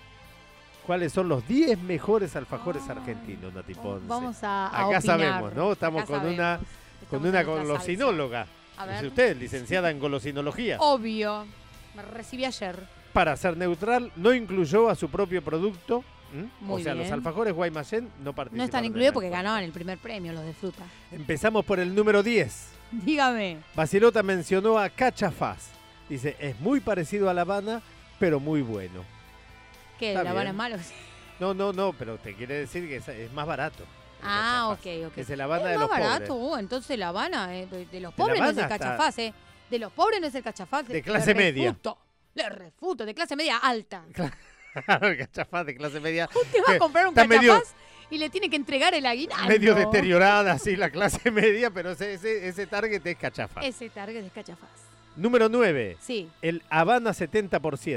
¿Cuáles son los 10 mejores alfajores argentinos, Nati Ponce? Vamos a Acá opinar. Sabemos, ¿no? Estamos con una golosinóloga. Es usted, licenciada en golosinología. Obvio. Me recibí ayer. Para ser neutral, no incluyó a su propio producto. Muy o sea, bien. los alfajores Guaymallén no participaron. No están incluidos porque ganaban el primer premio, los de fruta. Empezamos por el número 10. Dígame. Basilota mencionó a Cachafaz. Dice, es muy parecido a La Habana, pero muy bueno. ¿Qué? ¿La Habana es malo? No, pero te quiere decir que es más barato. Ok. Es el Habana de los pobres. ¿Es más barato? Entonces La Habana de los pobres no es el Cachafaz, De los pobres no es el Cachafaz. De clase media. Le refuto, de clase media alta. Claro, el Cachafaz de clase media. Usted va a comprar un Cachafaz y le tiene que entregar el aguinaldo. Medio deteriorada, sí, la clase media, pero ese target es Cachafaz. Ese target es Cachafaz. Número 9. Sí. El Habana 70%.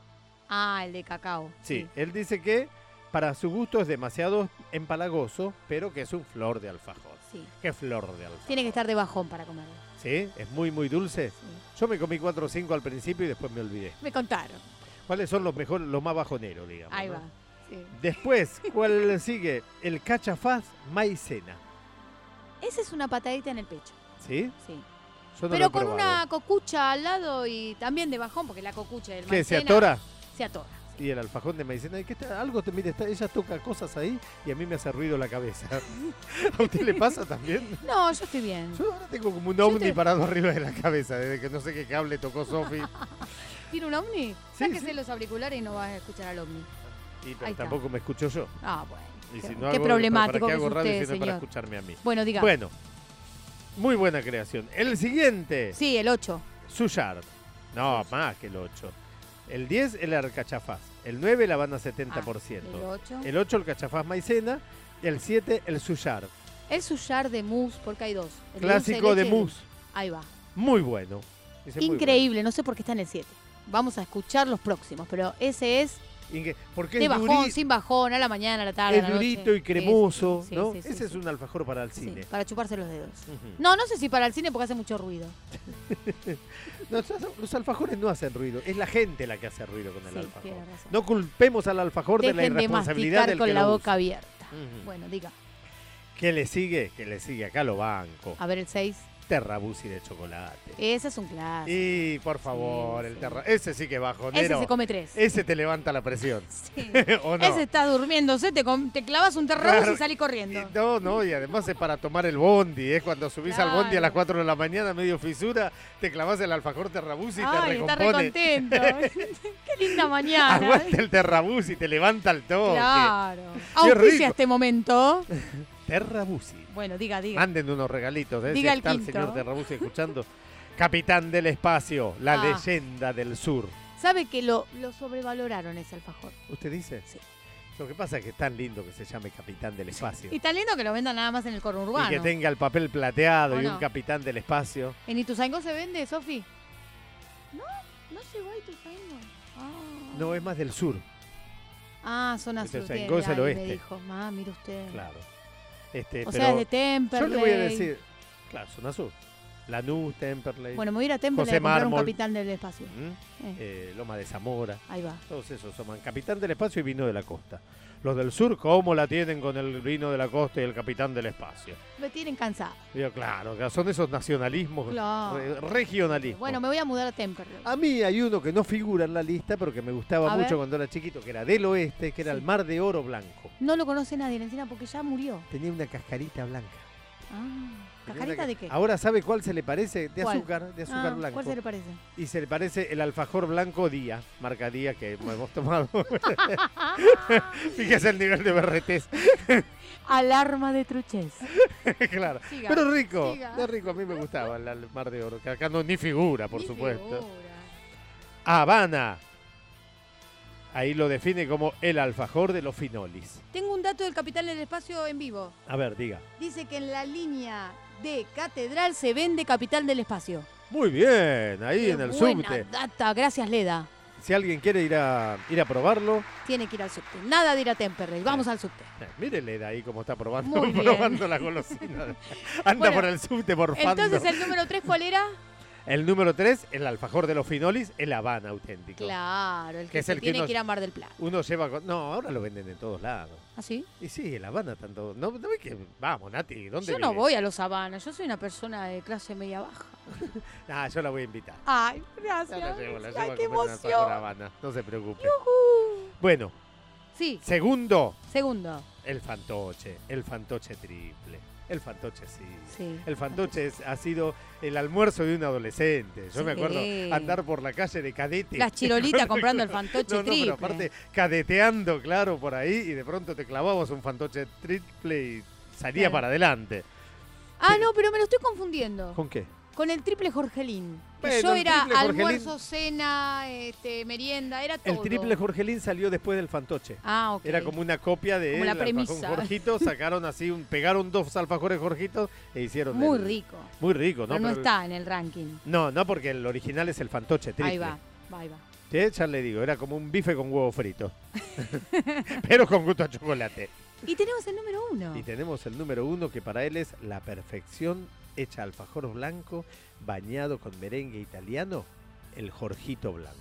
El de cacao. Sí, él dice que para su gusto es demasiado empalagoso, pero que es un flor de alfajor. Sí. ¿Qué flor de alfajor? Tiene que estar de bajón para comerlo. ¿Sí? ¿Es muy, muy dulce? Sí. Yo me comí 4 o 5 al principio y después me olvidé. Me contaron. ¿Cuáles son los mejores, los más bajoneros, digamos? Ahí ¿no? va. Sí. Después, ¿cuál sigue? El Cachafaz maicena. Esa es una patadita en el pecho. ¿Sí? Sí. Yo no pero lo he con probado. Una cocucha al lado y también de bajón, porque la cocucha del ¿Qué? maicena... ¿Se atora? Se atora. Y el alfajón de maicena. ¿Qué está? Algo te mire, ella toca cosas ahí y a mí me hace ruido la cabeza. ¿A usted le pasa también? No, yo estoy bien. Yo ahora tengo como un ovni parado arriba de la cabeza, desde que no sé qué cable tocó Sofi. ¿Tiene un ovni? Sí, Sáquese los auriculares y no vas a escuchar al ovni. Pero tampoco me escucho yo. Bueno. Y si Qué problemático ¿para qué que hago es radio usted, si no es para señor? escucharme a mí? Bueno, diga. Bueno, muy buena creación. El siguiente. Sí, el 8. Suyard. No, más que el 8. El 10, el Arcachafaz. El 9, la Habana 70%. El 8. El 8, el Cachafaz maicena. El 7, el Suyard. El Suyard de mousse, porque hay dos. El Clásico de mousse. Ahí va. Muy bueno. Dice increíble, muy bueno. No sé por qué está en el 7. Vamos a escuchar los próximos, pero ese es porque de es bajón, sin bajón, a la mañana, a la tarde, es a la noche. durito y cremoso, sí, ¿no? Sí, ese es un alfajor para el cine. Sí, para chuparse los dedos. No sé si para el cine porque hace mucho ruido. No, los alfajores no hacen ruido, es la gente la que hace ruido con el alfajor. Tiene razón. No culpemos al alfajor de la irresponsabilidad del con que la lo boca usa. abierta. Bueno, diga. ¿Qué le sigue? ¿Qué le sigue? Acá lo banco. A ver el 6. Terrabusi de chocolate. Ese es un clásico. Y por favor, Sí, el sí. ese sí que bajonero. Ese se come 3. Ese te levanta la presión. Sí. ¿O no? Ese está durmiéndose, te clavas un terrabusi y salís corriendo. No, y además es para tomar el bondi. Es cuando subís al bondi a las 4 de la mañana, medio fisura, te clavas el alfajor terrabusi y te está recompone. re contento. Qué linda mañana. Aguanta el terrabusi y te levanta el toque. Claro. Qué Auspicia rico. este momento. Terrabusi. Bueno, diga. Manden unos regalitos, Diga si el está el quinto. señor Terrabusi escuchando. Capitán del Espacio, la Ah. leyenda del sur. ¿Sabe que lo sobrevaloraron ese alfajor? ¿Usted dice? Sí. Lo que pasa es que es tan lindo que se llame Capitán del Espacio. Y tan lindo que lo vendan nada más en el conurbano. Y que tenga el papel plateado ¿O y no? un Capitán del Espacio. ¿En Ituzaingó se vende, Sofi? No llegó a Ituzaingó. No, es más del sur. Zona sur. Ituzaingó es el me oeste. dijo. Mire usted. Claro. O pero sea, es de Temperley. Yo le voy a decir, claro, zona sur. Lanús, Temperley. Bueno, me voy a ir a Temperley José a comprar un Mármol. Capitán del Espacio. Loma de Zamora. Ahí va. Todos esos son Capitán del Espacio y Vino de la Costa. Los del sur, ¿cómo la tienen con el Vino de la Costa y el Capitán del Espacio? Me tienen cansado. Digo, claro, que son esos nacionalismos, Claro. regionalismos. Bueno, me voy a mudar a Temperley. A mí hay uno que no figura en la lista, pero que me gustaba A mucho ver. cuando era chiquito, que era del oeste, que era el Mar de Oro Blanco. No lo conoce nadie, Lencina, porque ya murió. Tenía una cascarita blanca. ¿Cascarita de qué? Ahora, ¿sabe cuál se le parece? De ¿Cuál? azúcar, blanco. ¿Cuál se le parece? Y se le parece el alfajor blanco Día, marca Día, que hemos tomado. Fíjese el nivel de berretés. Alarma de truches. Claro. Siga, Pero rico, siga. es rico. A mí me gustaba el Mar de Oro, que acá no ni figura, por Ni supuesto. figura. Habana. Ahí lo define como el alfajor de los finolis. Tengo un dato del Capitán del Espacio en vivo. A ver, diga. Dice que en la línea de Catedral se vende Capital del Espacio. Muy bien, ahí Qué en el buena subte. data, gracias Leda. Si alguien quiere ir a probarlo, Tiene que ir al subte. Nada de ir a Temperley, vamos al subte. mírele de ahí cómo está probando, Muy bien. probando la golosina. Anda Bueno, por el subte morfando. Entonces el número 3, ¿cuál era? El número 3, el alfajor de los finolis, el Habana auténtico. Claro, el que es se el que tiene uno- que ir a Mar del Plata. Uno lleva... No, ahora lo venden en todos lados. ¿Ah, sí? Y sí, el Habana tanto... No ves que... Vamos, Nati, ¿dónde Yo no vive? voy a los Habanas, yo soy una persona de clase media baja. Ah, yo la voy a invitar. Ay, Ya gracias. la llevo Ay, a qué comer una emoción. alfajor Habana. No se preocupe. Yujú. Bueno, Sí, segundo, segundo. el fantoche triple. El fantoche sí. Sí. El fantoche ha sido el almuerzo de un adolescente. Yo me Sí. acuerdo andar por la calle de cadete. Las chirolitas comprando el fantoche No, triple. pero aparte cadeteando, claro, por ahí y de pronto te clavabas un fantoche triple y salía Claro. para adelante. Ah, no, pero me lo estoy confundiendo. ¿Con qué? Con el triple Jorgelín. Que Bueno, yo el era triple Jorgelín- almuerzo, cena, merienda, era todo. El triple Jorgelín salió después del fantoche. Ah, ok. Era como una copia de Como él, la alfajor premisa. Jorgito, sacaron así, pegaron dos alfajores Jorgitos e hicieron Muy el- rico. Muy rico, ¿no? Pero no Pero- está en el ranking. No, porque el original es el fantoche triple. Ahí va. Sí, ya le digo, era como un bife con huevo frito. Pero con gusto a chocolate. Y tenemos el número 1. Y tenemos el número 1 que para él es la perfección hecha alfajor blanco bañado con merengue italiano, el Jorgito blanco.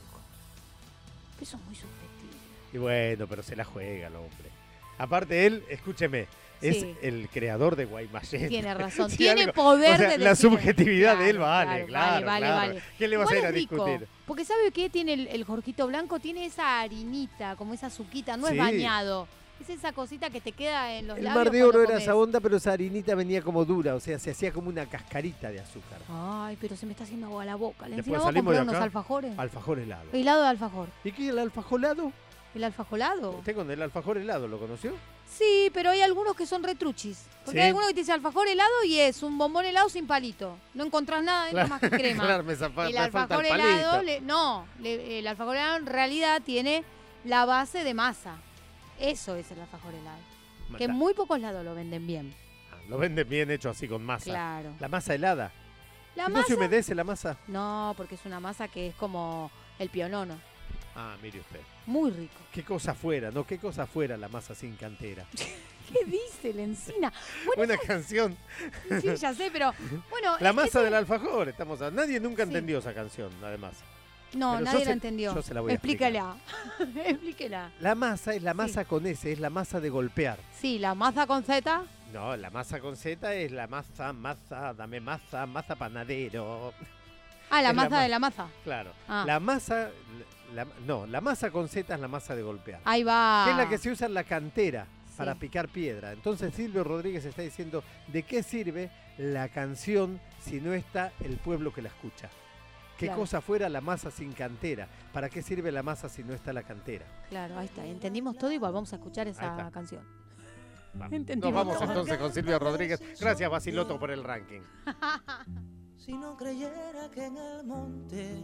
Eso es muy subjetivo. Y bueno, pero se la juega el hombre. Aparte él, escúcheme, es Sí. el creador de Guaymallén. Tiene razón, Si tiene algo- poder o sea, de la decir- subjetividad de él Claro, vale, claro, claro. vale. ¿Qué le vas a Igual ir a es rico, discutir? Porque ¿sabe qué tiene el Jorgito blanco? Tiene esa harinita, como esa azuquita, no Sí. es bañado. Es esa cosita que te queda en los El labios Mar de cuando Oro era comes. esa onda, pero esa harinita venía como dura, o sea, se hacía como una cascarita de azúcar. Ay, pero se me está haciendo agua la boca. Le Después enseñamos a salimos de comprar unos acá, alfajores. alfajor helado. Helado de alfajor. ¿Y qué el alfajolado? ¿El alfajolado? ¿Usted con el alfajor helado lo conoció? Sí, pero hay algunos que son retruchis. Porque ¿Sí? hay algunos que te dice alfajor helado y es un bombón helado sin palito. No encontrás nada dentro más que crema. Claro, me falta El el alfajor palito. helado, el alfajor helado en realidad tiene la base de masa. Eso es el alfajor helado. Que en muy pocos lados lo venden bien. Lo venden bien hecho así con masa. Claro. La masa helada. La ¿No se masa- humedece la masa? No, porque es una masa que es como el pionono. Ah, mire usted. Muy rico. Qué cosa fuera, ¿no? Qué cosa fuera la masa sin cantera. ¿Qué dice la encina? Buena canción. Sí, ya sé, pero bueno. La es- masa eso- del alfajor. Nadie nunca entendió esa canción, además. No, Pero yo nadie se- la entendió. yo se la voy a Explíquela. Explíquela. La masa es la masa con S, es la masa de golpear. Sí, la masa con Z. No, la masa con Z es la masa, dame masa panadero. Ah, la Es masa de la masa. Claro. Ah. La masa, la masa con Z es la masa de golpear. Ahí va. Que es la que se usa en la cantera Sí. para picar piedra. Entonces Silvio Rodríguez está diciendo, ¿de qué sirve la canción si no está el pueblo que la escucha? ¿Qué Claro. cosa fuera la masa sin cantera? ¿Para qué sirve la masa si no está la cantera? Claro, ahí está. Entendimos todo, igual vamos a escuchar Ahí esa está. canción. Nos Entendimos vamos todo. entonces con Silvio Rodríguez. Gracias, Basiloto, por el ranking. Si no creyera que en el monte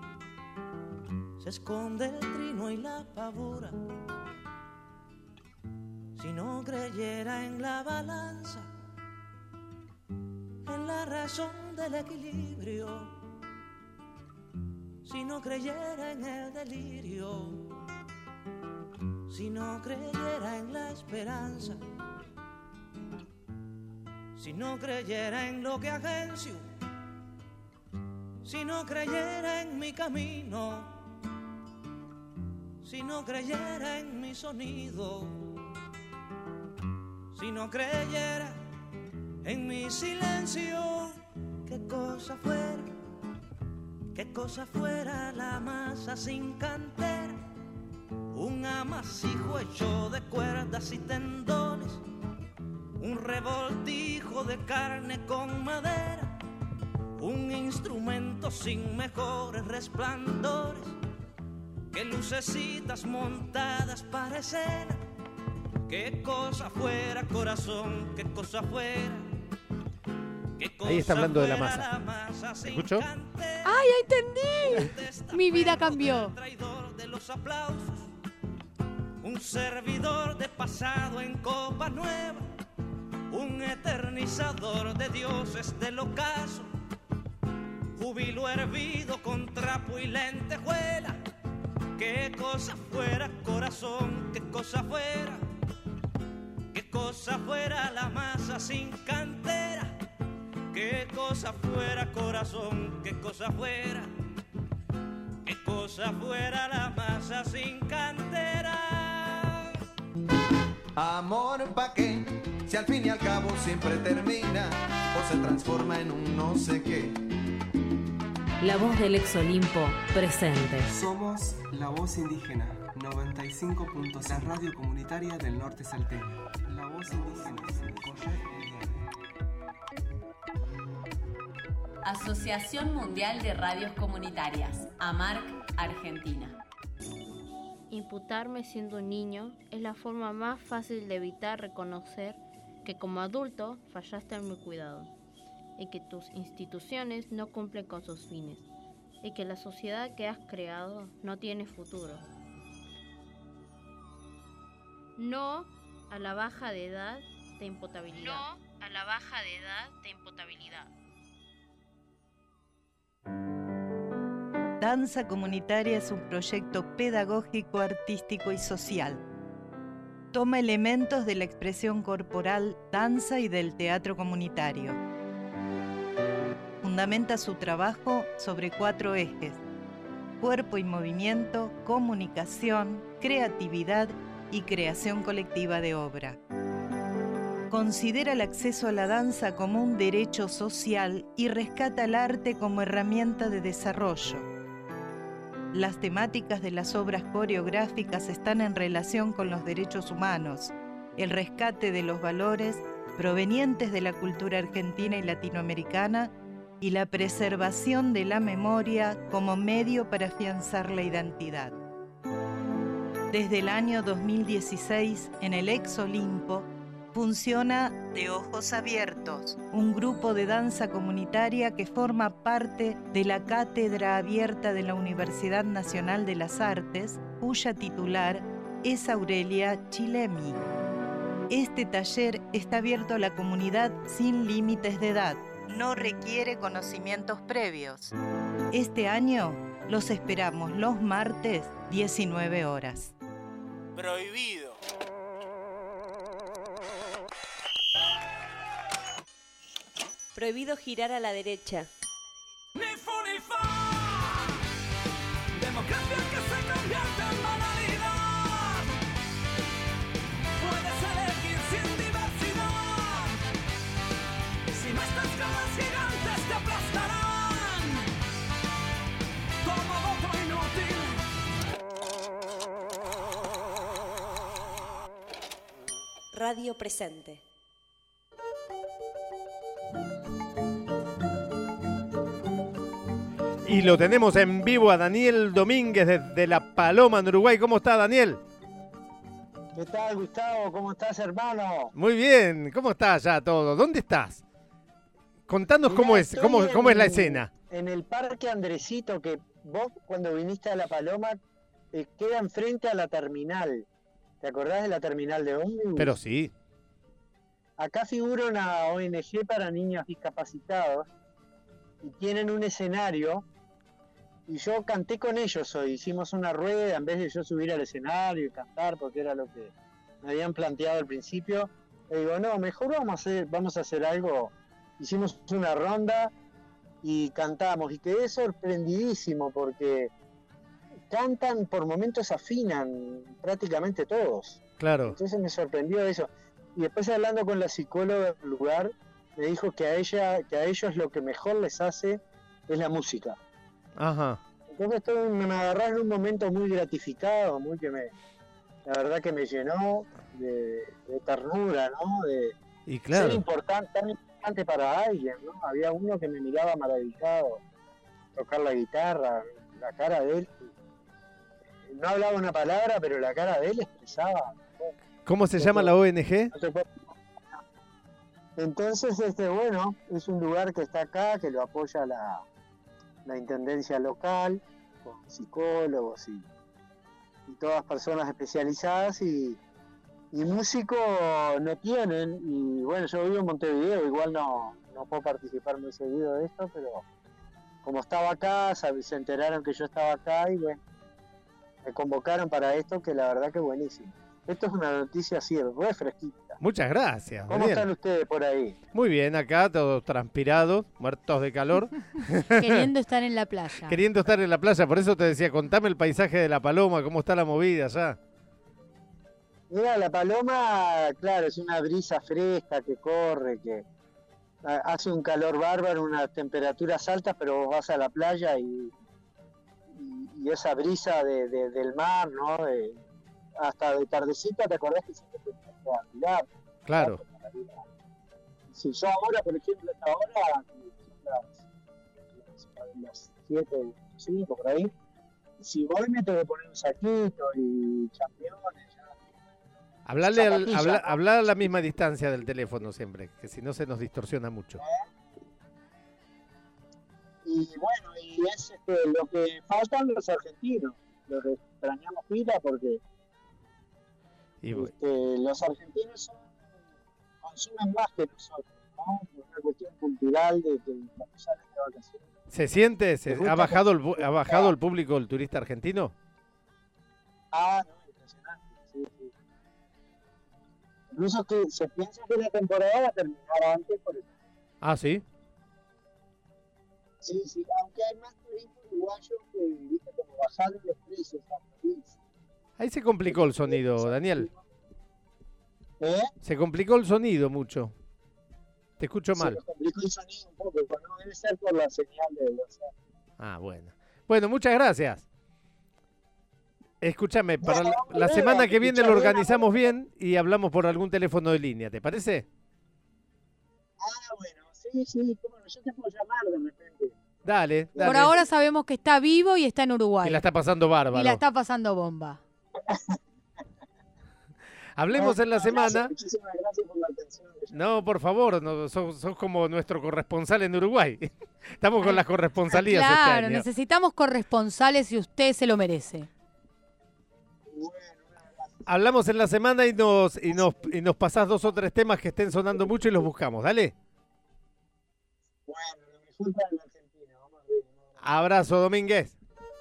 se esconde el trino y la pavura, si no creyera en la balanza, en la razón del equilibrio, si no creyera en el delirio, si no creyera en la esperanza, si no creyera en lo que agencio, si no creyera en mi camino, si no creyera en mi sonido, si no creyera en mi silencio, qué cosa fuera la masa sin cantera, un amasijo hecho de cuerdas y tendones, un revoltijo de carne con madera, un instrumento sin mejores resplandores que lucecitas montadas para escena. Qué cosa fuera, corazón, qué cosa fuera. Ahí está hablando de la masa. ¿Escuchó? ¡Ay, entendí! Mi vida cambió. De los aplausos, un servidor de pasado en copa nueva, un eternizador de dioses del ocaso, júbilo hervido con trapo y lentejuela. Qué cosa fuera, corazón, qué cosa fuera. Qué cosa fuera la masa sin cantera. Qué cosa fuera, corazón, qué cosa fuera. Qué cosa fuera la masa sin cantera. Amor pa' qué, si al fin y al cabo siempre termina o se transforma en un no sé qué. La voz del ex Olimpo presente. Somos la voz indígena, 95.6, la radio comunitaria del norte salteño. La voz indígena, Asociación Mundial de Radios Comunitarias, AMARC, Argentina. Imputarme siendo un niño es la forma más fácil de evitar reconocer que como adulto fallaste en mi cuidado y que tus instituciones no cumplen con sus fines y que la sociedad que has creado no tiene futuro. No a la baja de edad de imputabilidad. No a la baja de edad de imputabilidad. Danza Comunitaria es un proyecto pedagógico, artístico y social. Toma elementos de la expresión corporal, danza y del teatro comunitario. Fundamenta su trabajo sobre 4 ejes: cuerpo y movimiento, comunicación, creatividad y creación colectiva de obra. Considera el acceso a la danza como un derecho social y rescata el arte como herramienta de desarrollo. Las temáticas de las obras coreográficas están en relación con los derechos humanos, el rescate de los valores provenientes de la cultura argentina y latinoamericana y la preservación de la memoria como medio para afianzar la identidad. Desde el año 2016, en el ex Olimpo, funciona De Ojos Abiertos, un grupo de danza comunitaria que forma parte de la Cátedra Abierta de la Universidad Nacional de las Artes, cuya titular es Aurelia Chilemi. Este taller está abierto a la comunidad sin límites de edad. No requiere conocimientos previos. Este año los esperamos los martes, 19 horas. Prohibido. Prohibido girar a la derecha. Ni fu ni fa. Democracia que se convierte en banalidad. Puedes elegir sin diversidad. Si no estás con los gigantes te aplastarán. Como voto inútil. Radio presente. Y lo tenemos en vivo a Daniel Domínguez desde La Paloma, en Uruguay. ¿Cómo está, Daniel? ¿Qué tal, Gustavo? ¿Cómo estás, hermano? Muy bien. ¿Cómo está ya todo? ¿Dónde estás? Contanos cómo es la escena. En el Parque Andresito, que vos cuando viniste a La Paloma, queda enfrente a la terminal. ¿Te acordás de la terminal de ómnibus? Pero sí. Acá figura una ONG para niños discapacitados y tienen un escenario y yo canté con ellos hoy. Hicimos una rueda en vez de yo subir al escenario y cantar porque era lo que me habían planteado al principio. Le digo, no, mejor vamos a hacer algo. Hicimos una ronda y cantamos y quedé sorprendidísimo porque cantan, por momentos afinan prácticamente todos. Claro. Entonces me sorprendió eso. Y después hablando con la psicóloga del lugar, me dijo que a ellos lo que mejor les hace es la música. Ajá. Entonces me agarró en un momento muy gratificado, la verdad que me llenó de ternura, ¿no? Y claro. Ser tan importante para alguien, ¿no? Había uno que me miraba maravillado, tocar la guitarra, la cara de él. No hablaba una palabra, pero la cara de él expresaba. ¿Cómo se llama la ONG? Entonces, bueno, es un lugar que está acá, que lo apoya la intendencia local, con psicólogos y todas personas especializadas y músicos no tienen. Y bueno, yo vivo en Montevideo, igual no puedo participar muy seguido de esto, pero como estaba acá, se enteraron que yo estaba acá y bueno, me convocaron para esto, que la verdad que buenísimo. Esto es una noticia así, re fresquita. Muchas gracias. ¿Cómo están ustedes por ahí? Muy bien, acá todos transpirados, muertos de calor. Queriendo estar en la playa. Queriendo estar en la playa, por eso te decía, contame el paisaje de La Paloma, cómo está la movida allá. Mira, La Paloma, claro, es una brisa fresca que corre, que hace un calor bárbaro, unas temperaturas altas, pero vos vas a la playa y esa brisa del mar, ¿no? Hasta de tardecita, ¿te acordás que siempre te a mirar? Claro. Si yo ahora, por ejemplo, hasta ahora, las 7, 5 por ahí, si voy me tengo que poner un saquito y championes. Hablar a la misma distancia del teléfono siempre, que si no se nos distorsiona mucho. Y bueno, y es lo que faltan los argentinos, los que extrañamos pila porque los argentinos consumen más que nosotros, ¿no? Es una cuestión cultural de que cuando salen de vacaciones. ¿Se siente? ¿Ha bajado el público, el turista argentino? No, impresionante, sí. Incluso que se piensa que la temporada va a terminar antes, por ejemplo. Ah, ¿sí? Sí, aunque hay más turismo uruguayo que, viste, como bajaron los precios a provincia. Ahí se complicó el sonido, Daniel. Se complicó el sonido mucho. Te escucho mal. Se complicó el sonido un poco, pero no debe ser por la señal de WhatsApp. Ah, bueno. Bueno, muchas gracias. Escúchame, para la semana que viene lo organizamos bien y hablamos por algún teléfono de línea, ¿te parece? Bueno, sí, cómo no, yo te puedo llamar de repente. Dale. Por ahora sabemos que está vivo y está en Uruguay. Y la está pasando bárbaro. Y la está pasando bomba. Hablemos en la semana. Muchísimas gracias por la atención. No, por favor, sos como nuestro corresponsal en Uruguay. Estamos con las corresponsalías este año. Claro, necesitamos corresponsales y usted se lo merece. Hablamos en la semana y nos pasás 2 o 3 temas que estén sonando mucho y los buscamos. Dale. Bueno, lo mejor para la Argentina. Vamos a ver. Abrazo, Domínguez.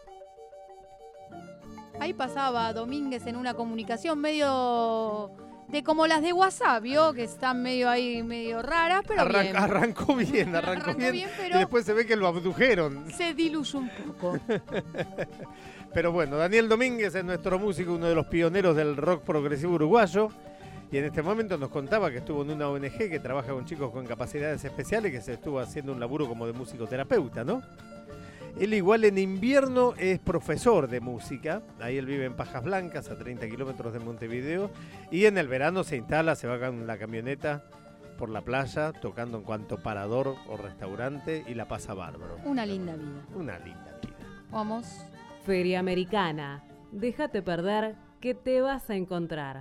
Ahí pasaba Domínguez en una comunicación medio de como las de WhatsApp, ¿vio? Que están medio raras, pero bien. Arrancó bien, pero y después se ve que lo abdujeron. Se diluyó un poco. Pero bueno, Daniel Domínguez es nuestro músico, uno de los pioneros del rock progresivo uruguayo. Y en este momento nos contaba que estuvo en una ONG que trabaja con chicos con capacidades especiales, que se estuvo haciendo un laburo como de musicoterapeuta, ¿no? Él igual en invierno es profesor de música, ahí él vive en Pajas Blancas, a 30 kilómetros de Montevideo, y en el verano se instala, se va con la camioneta por la playa, tocando en cuanto parador o restaurante, y la pasa bárbaro. Una linda vida. Una linda vida. Vamos. Feria Americana. Déjate perder que te vas a encontrar.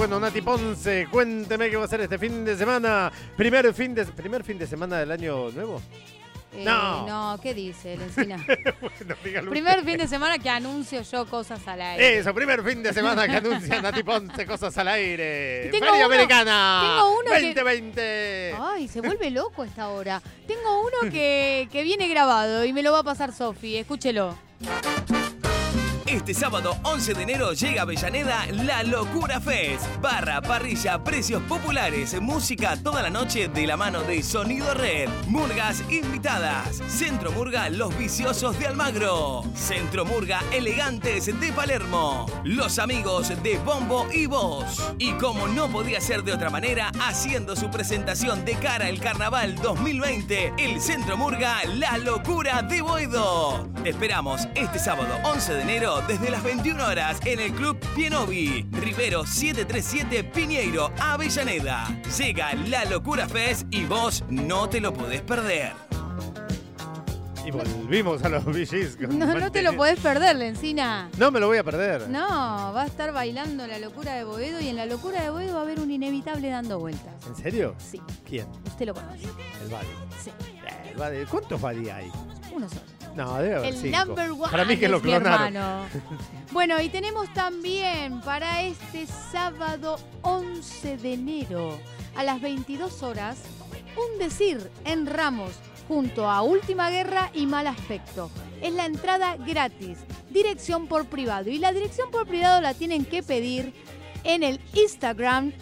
Bueno, Nati Ponce, cuénteme qué va a hacer este fin de semana. ¿Primer fin de semana del año nuevo? No, ¿qué dice Lencina? Bueno, dígalo Primer usted. fin de semana que anuncio yo cosas al aire. Eso, primer fin de semana que anuncia Nati Ponce cosas al aire. Tengo Feria uno- Americana tengo uno que- 2020. Ay, se vuelve loco esta hora. Tengo uno que viene grabado y me lo va a pasar Sofi. Escúchelo. Este sábado 11 de enero llega a Avellaneda La Locura Fest. Barra, parrilla, precios populares, música toda la noche de la mano de Sonido Red. Murgas invitadas. Centro Murga Los Viciosos de Almagro. Centro Murga Elegantes de Palermo. Los amigos de Bombo y Voz. Y como no podía ser de otra manera, haciendo su presentación de cara al Carnaval 2020, el Centro Murga La Locura de Boedo. Te esperamos este sábado 11 de enero desde las 21 horas en el Club Pienovi, Rivero 737 Piñeiro, Avellaneda. Llega La Locura Fest y vos no te lo podés perder. Y volvimos a los VGs. No te lo podés perder, Lencina. No me lo voy a perder. No, va a estar bailando La Locura de Boedo y en La Locura de Boedo va a haber un inevitable dando vueltas. ¿En serio? Sí. ¿Quién? Usted lo conoce. El Badi. Sí. El Badi. ¿Cuántos Badi hay? Uno solo. No, debe haber El 5. number one Para mí que lo es mi clonaron. hermano. Bueno, y tenemos también para este sábado 11 de enero a las 22 horas un decir en Ramos junto a Última Guerra y Mal Aspecto. Es la entrada gratis, dirección por privado. Y la dirección por privado la tienen que pedir en el Instagram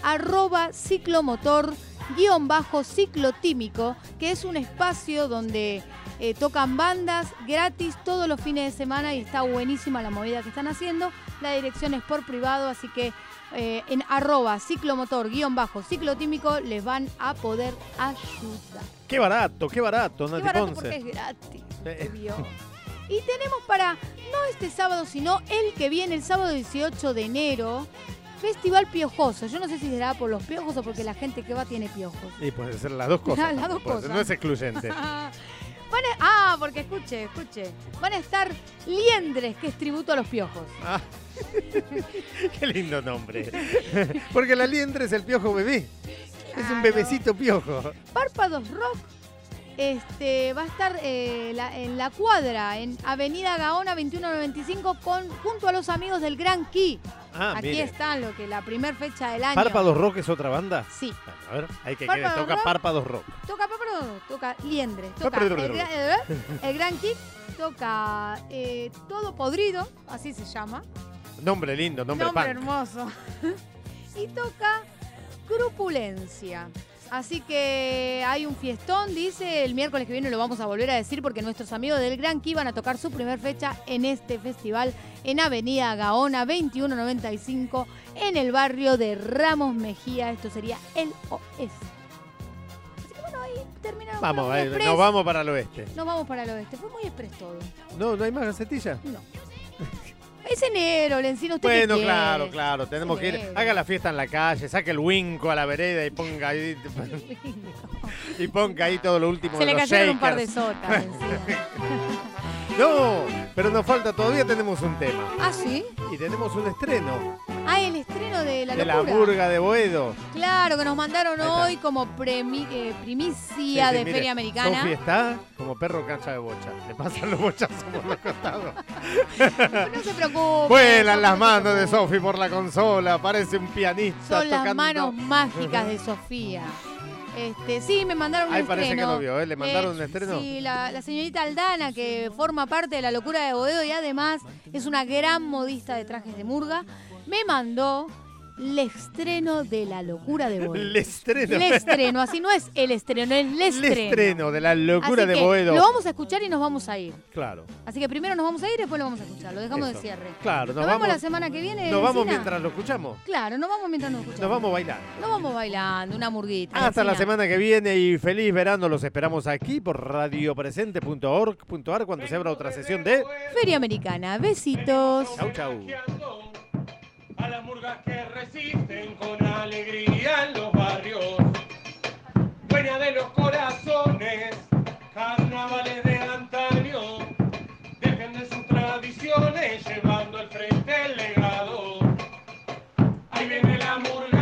@ciclomotor_ciclotímico, que es un espacio donde tocan bandas gratis todos los fines de semana y está buenísima la movida que están haciendo. La dirección es por privado, así que en @ciclomotor_ciclotímico les van a poder ayudar. Qué barato, Nati Qué barato Ponce. porque es gratis. obvio. Y tenemos para, no este sábado, sino el que viene, el sábado 18 de enero, Festival Piojoso. Yo no sé si será por los piojos o porque la gente que va tiene piojos. Y pueden ser las dos cosas. Las dos Puede ser, cosas. no es excluyente. Porque escuche. Van a estar liendres, que es tributo a los piojos. Ah, qué lindo nombre. Porque la liendre es el piojo bebé. Es un bebecito piojo. Párpados Rock va a estar en la cuadra, en Avenida Gaona 2195, junto a los amigos del Gran Key. Aquí mire. están, la primer fecha del año. ¿Párpados Rock es otra banda? Sí. Bueno, a ver, hay que Párpados toca Rock. Párpados Rock. Toca Párpados, toca Liendre, toca el Gran Key, toca Todo Podrido, así se llama. Nombre lindo, nombre punk. hermoso. Y toca Crupulencia. Así que hay un fiestón, dice, el miércoles que viene lo vamos a volver a decir porque nuestros amigos del Gran Key van a tocar su primer fecha en este festival en Avenida Gaona 2195 en el barrio de Ramos Mejía. Esto sería el oeste. Así que bueno, ahí terminamos. Vamos, con un express. nos vamos para el oeste. Nos vamos para el oeste. Fue muy express todo. ¿No hay más gacetilla? No. Es enero, Lencino, ¿usted Bueno, qué quiere? claro, tenemos que ir. enero. Haga la fiesta en la calle, saque el winco a la vereda y ponga ahí, y ponga ahí todo lo último Se de le los cayeron un par de shakers. sotas, Lencino. No, pero nos falta, todavía tenemos un tema. ¿Ah, sí? Y tenemos un estreno Ah, el estreno de La de la Locura. Murga de Boedo. Claro, que nos mandaron Ahí está. hoy como primicia Sí, de mire, Feria Americana. Sofi está como perro cancha de bocha. Le pasan los bochazos por los costados. No se preocupe. Vuelan las manos de Sofi por la consola. Parece un pianista Son las tocando. manos mágicas de Sofía. Sí, me mandaron un Ahí estreno. parece que lo vio, ¿eh? ¿Le mandaron un estreno? Sí, la señorita Aldana, que forma parte de La Locura de Boedo y además es una gran modista de trajes de murga, me mandó el estreno de La Locura de Boedo. El estreno. El estreno, así no es el estreno, es el El estreno. estreno de la Locura Así de que Boedo. Lo vamos a escuchar y nos vamos a ir. Claro. Así que primero nos vamos a ir y después lo vamos a escuchar. Lo dejamos Eso. de cierre. Claro, Nos vemos la semana que viene. Nos vamos Encina. mientras lo escuchamos. Claro, nos vamos mientras nos escuchamos. Nos vamos bailando. Nos vamos bailando, una murguita. Hasta la Encina. semana que viene y feliz verano. Los esperamos aquí por radiopresente.org.ar cuando se abra otra sesión de Feria Americana. Besitos. Chau, chau. A las murgas que resisten con alegría en los barrios, dueña de los corazones, carnavales de antaño, defienden sus tradiciones llevando al frente el legado. Ahí viene la murga.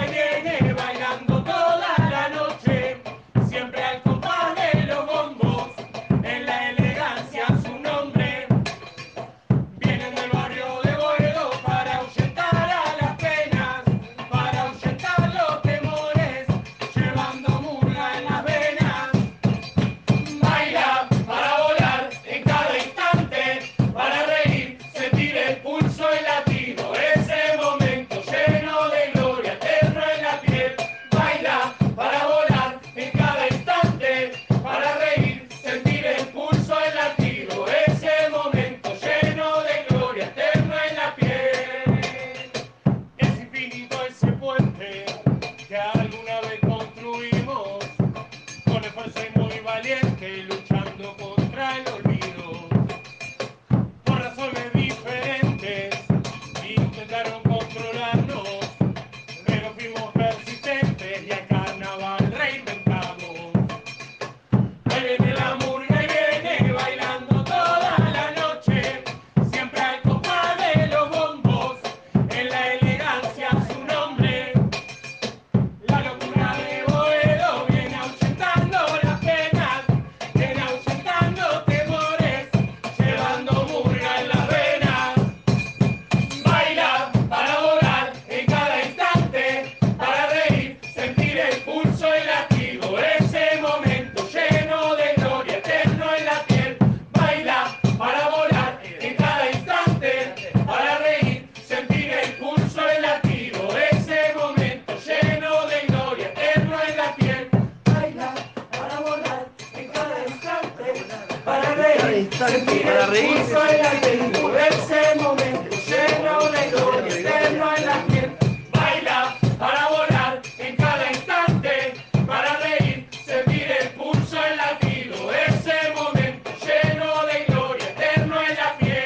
Pone fuerza y muy valiente luchando contra el olvido. Por razones diferentes intentaron controlarnos, pero fuimos persistentes y al carnaval reinventamos. Ahí viene la murga y viene bailando toda la noche, siempre al compás de los bombos, en la elegancia su nombre. La locura de Boedo viene ahuyentando las penas, viene ahuyentando temores, llevando murga en las venas. Baila para volar en cada instante, para reír, sentir el pulso y latido, ese momento lleno de gloria eterno en la piel. Baila para volar en cada instante, para reír, sentir el pulso y latido, ese momento lleno de gloria eterno en la piel. Baila para volar en cada instante, para reír, sentir el pulso y latido, ese momento lleno de gloria eterno en la piel. Baila para volar en cada instante, para reír, sentir el pulso y latido, ese momento lleno de gloria eterno en la piel.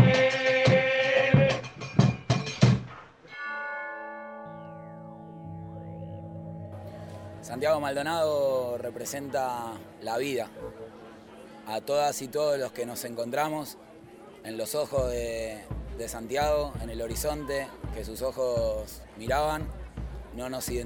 Santiago Maldonado representa la vida. A todas y todos los que nos encontramos en los ojos de Santiago, en el horizonte que sus ojos miraban, no nos identificamos.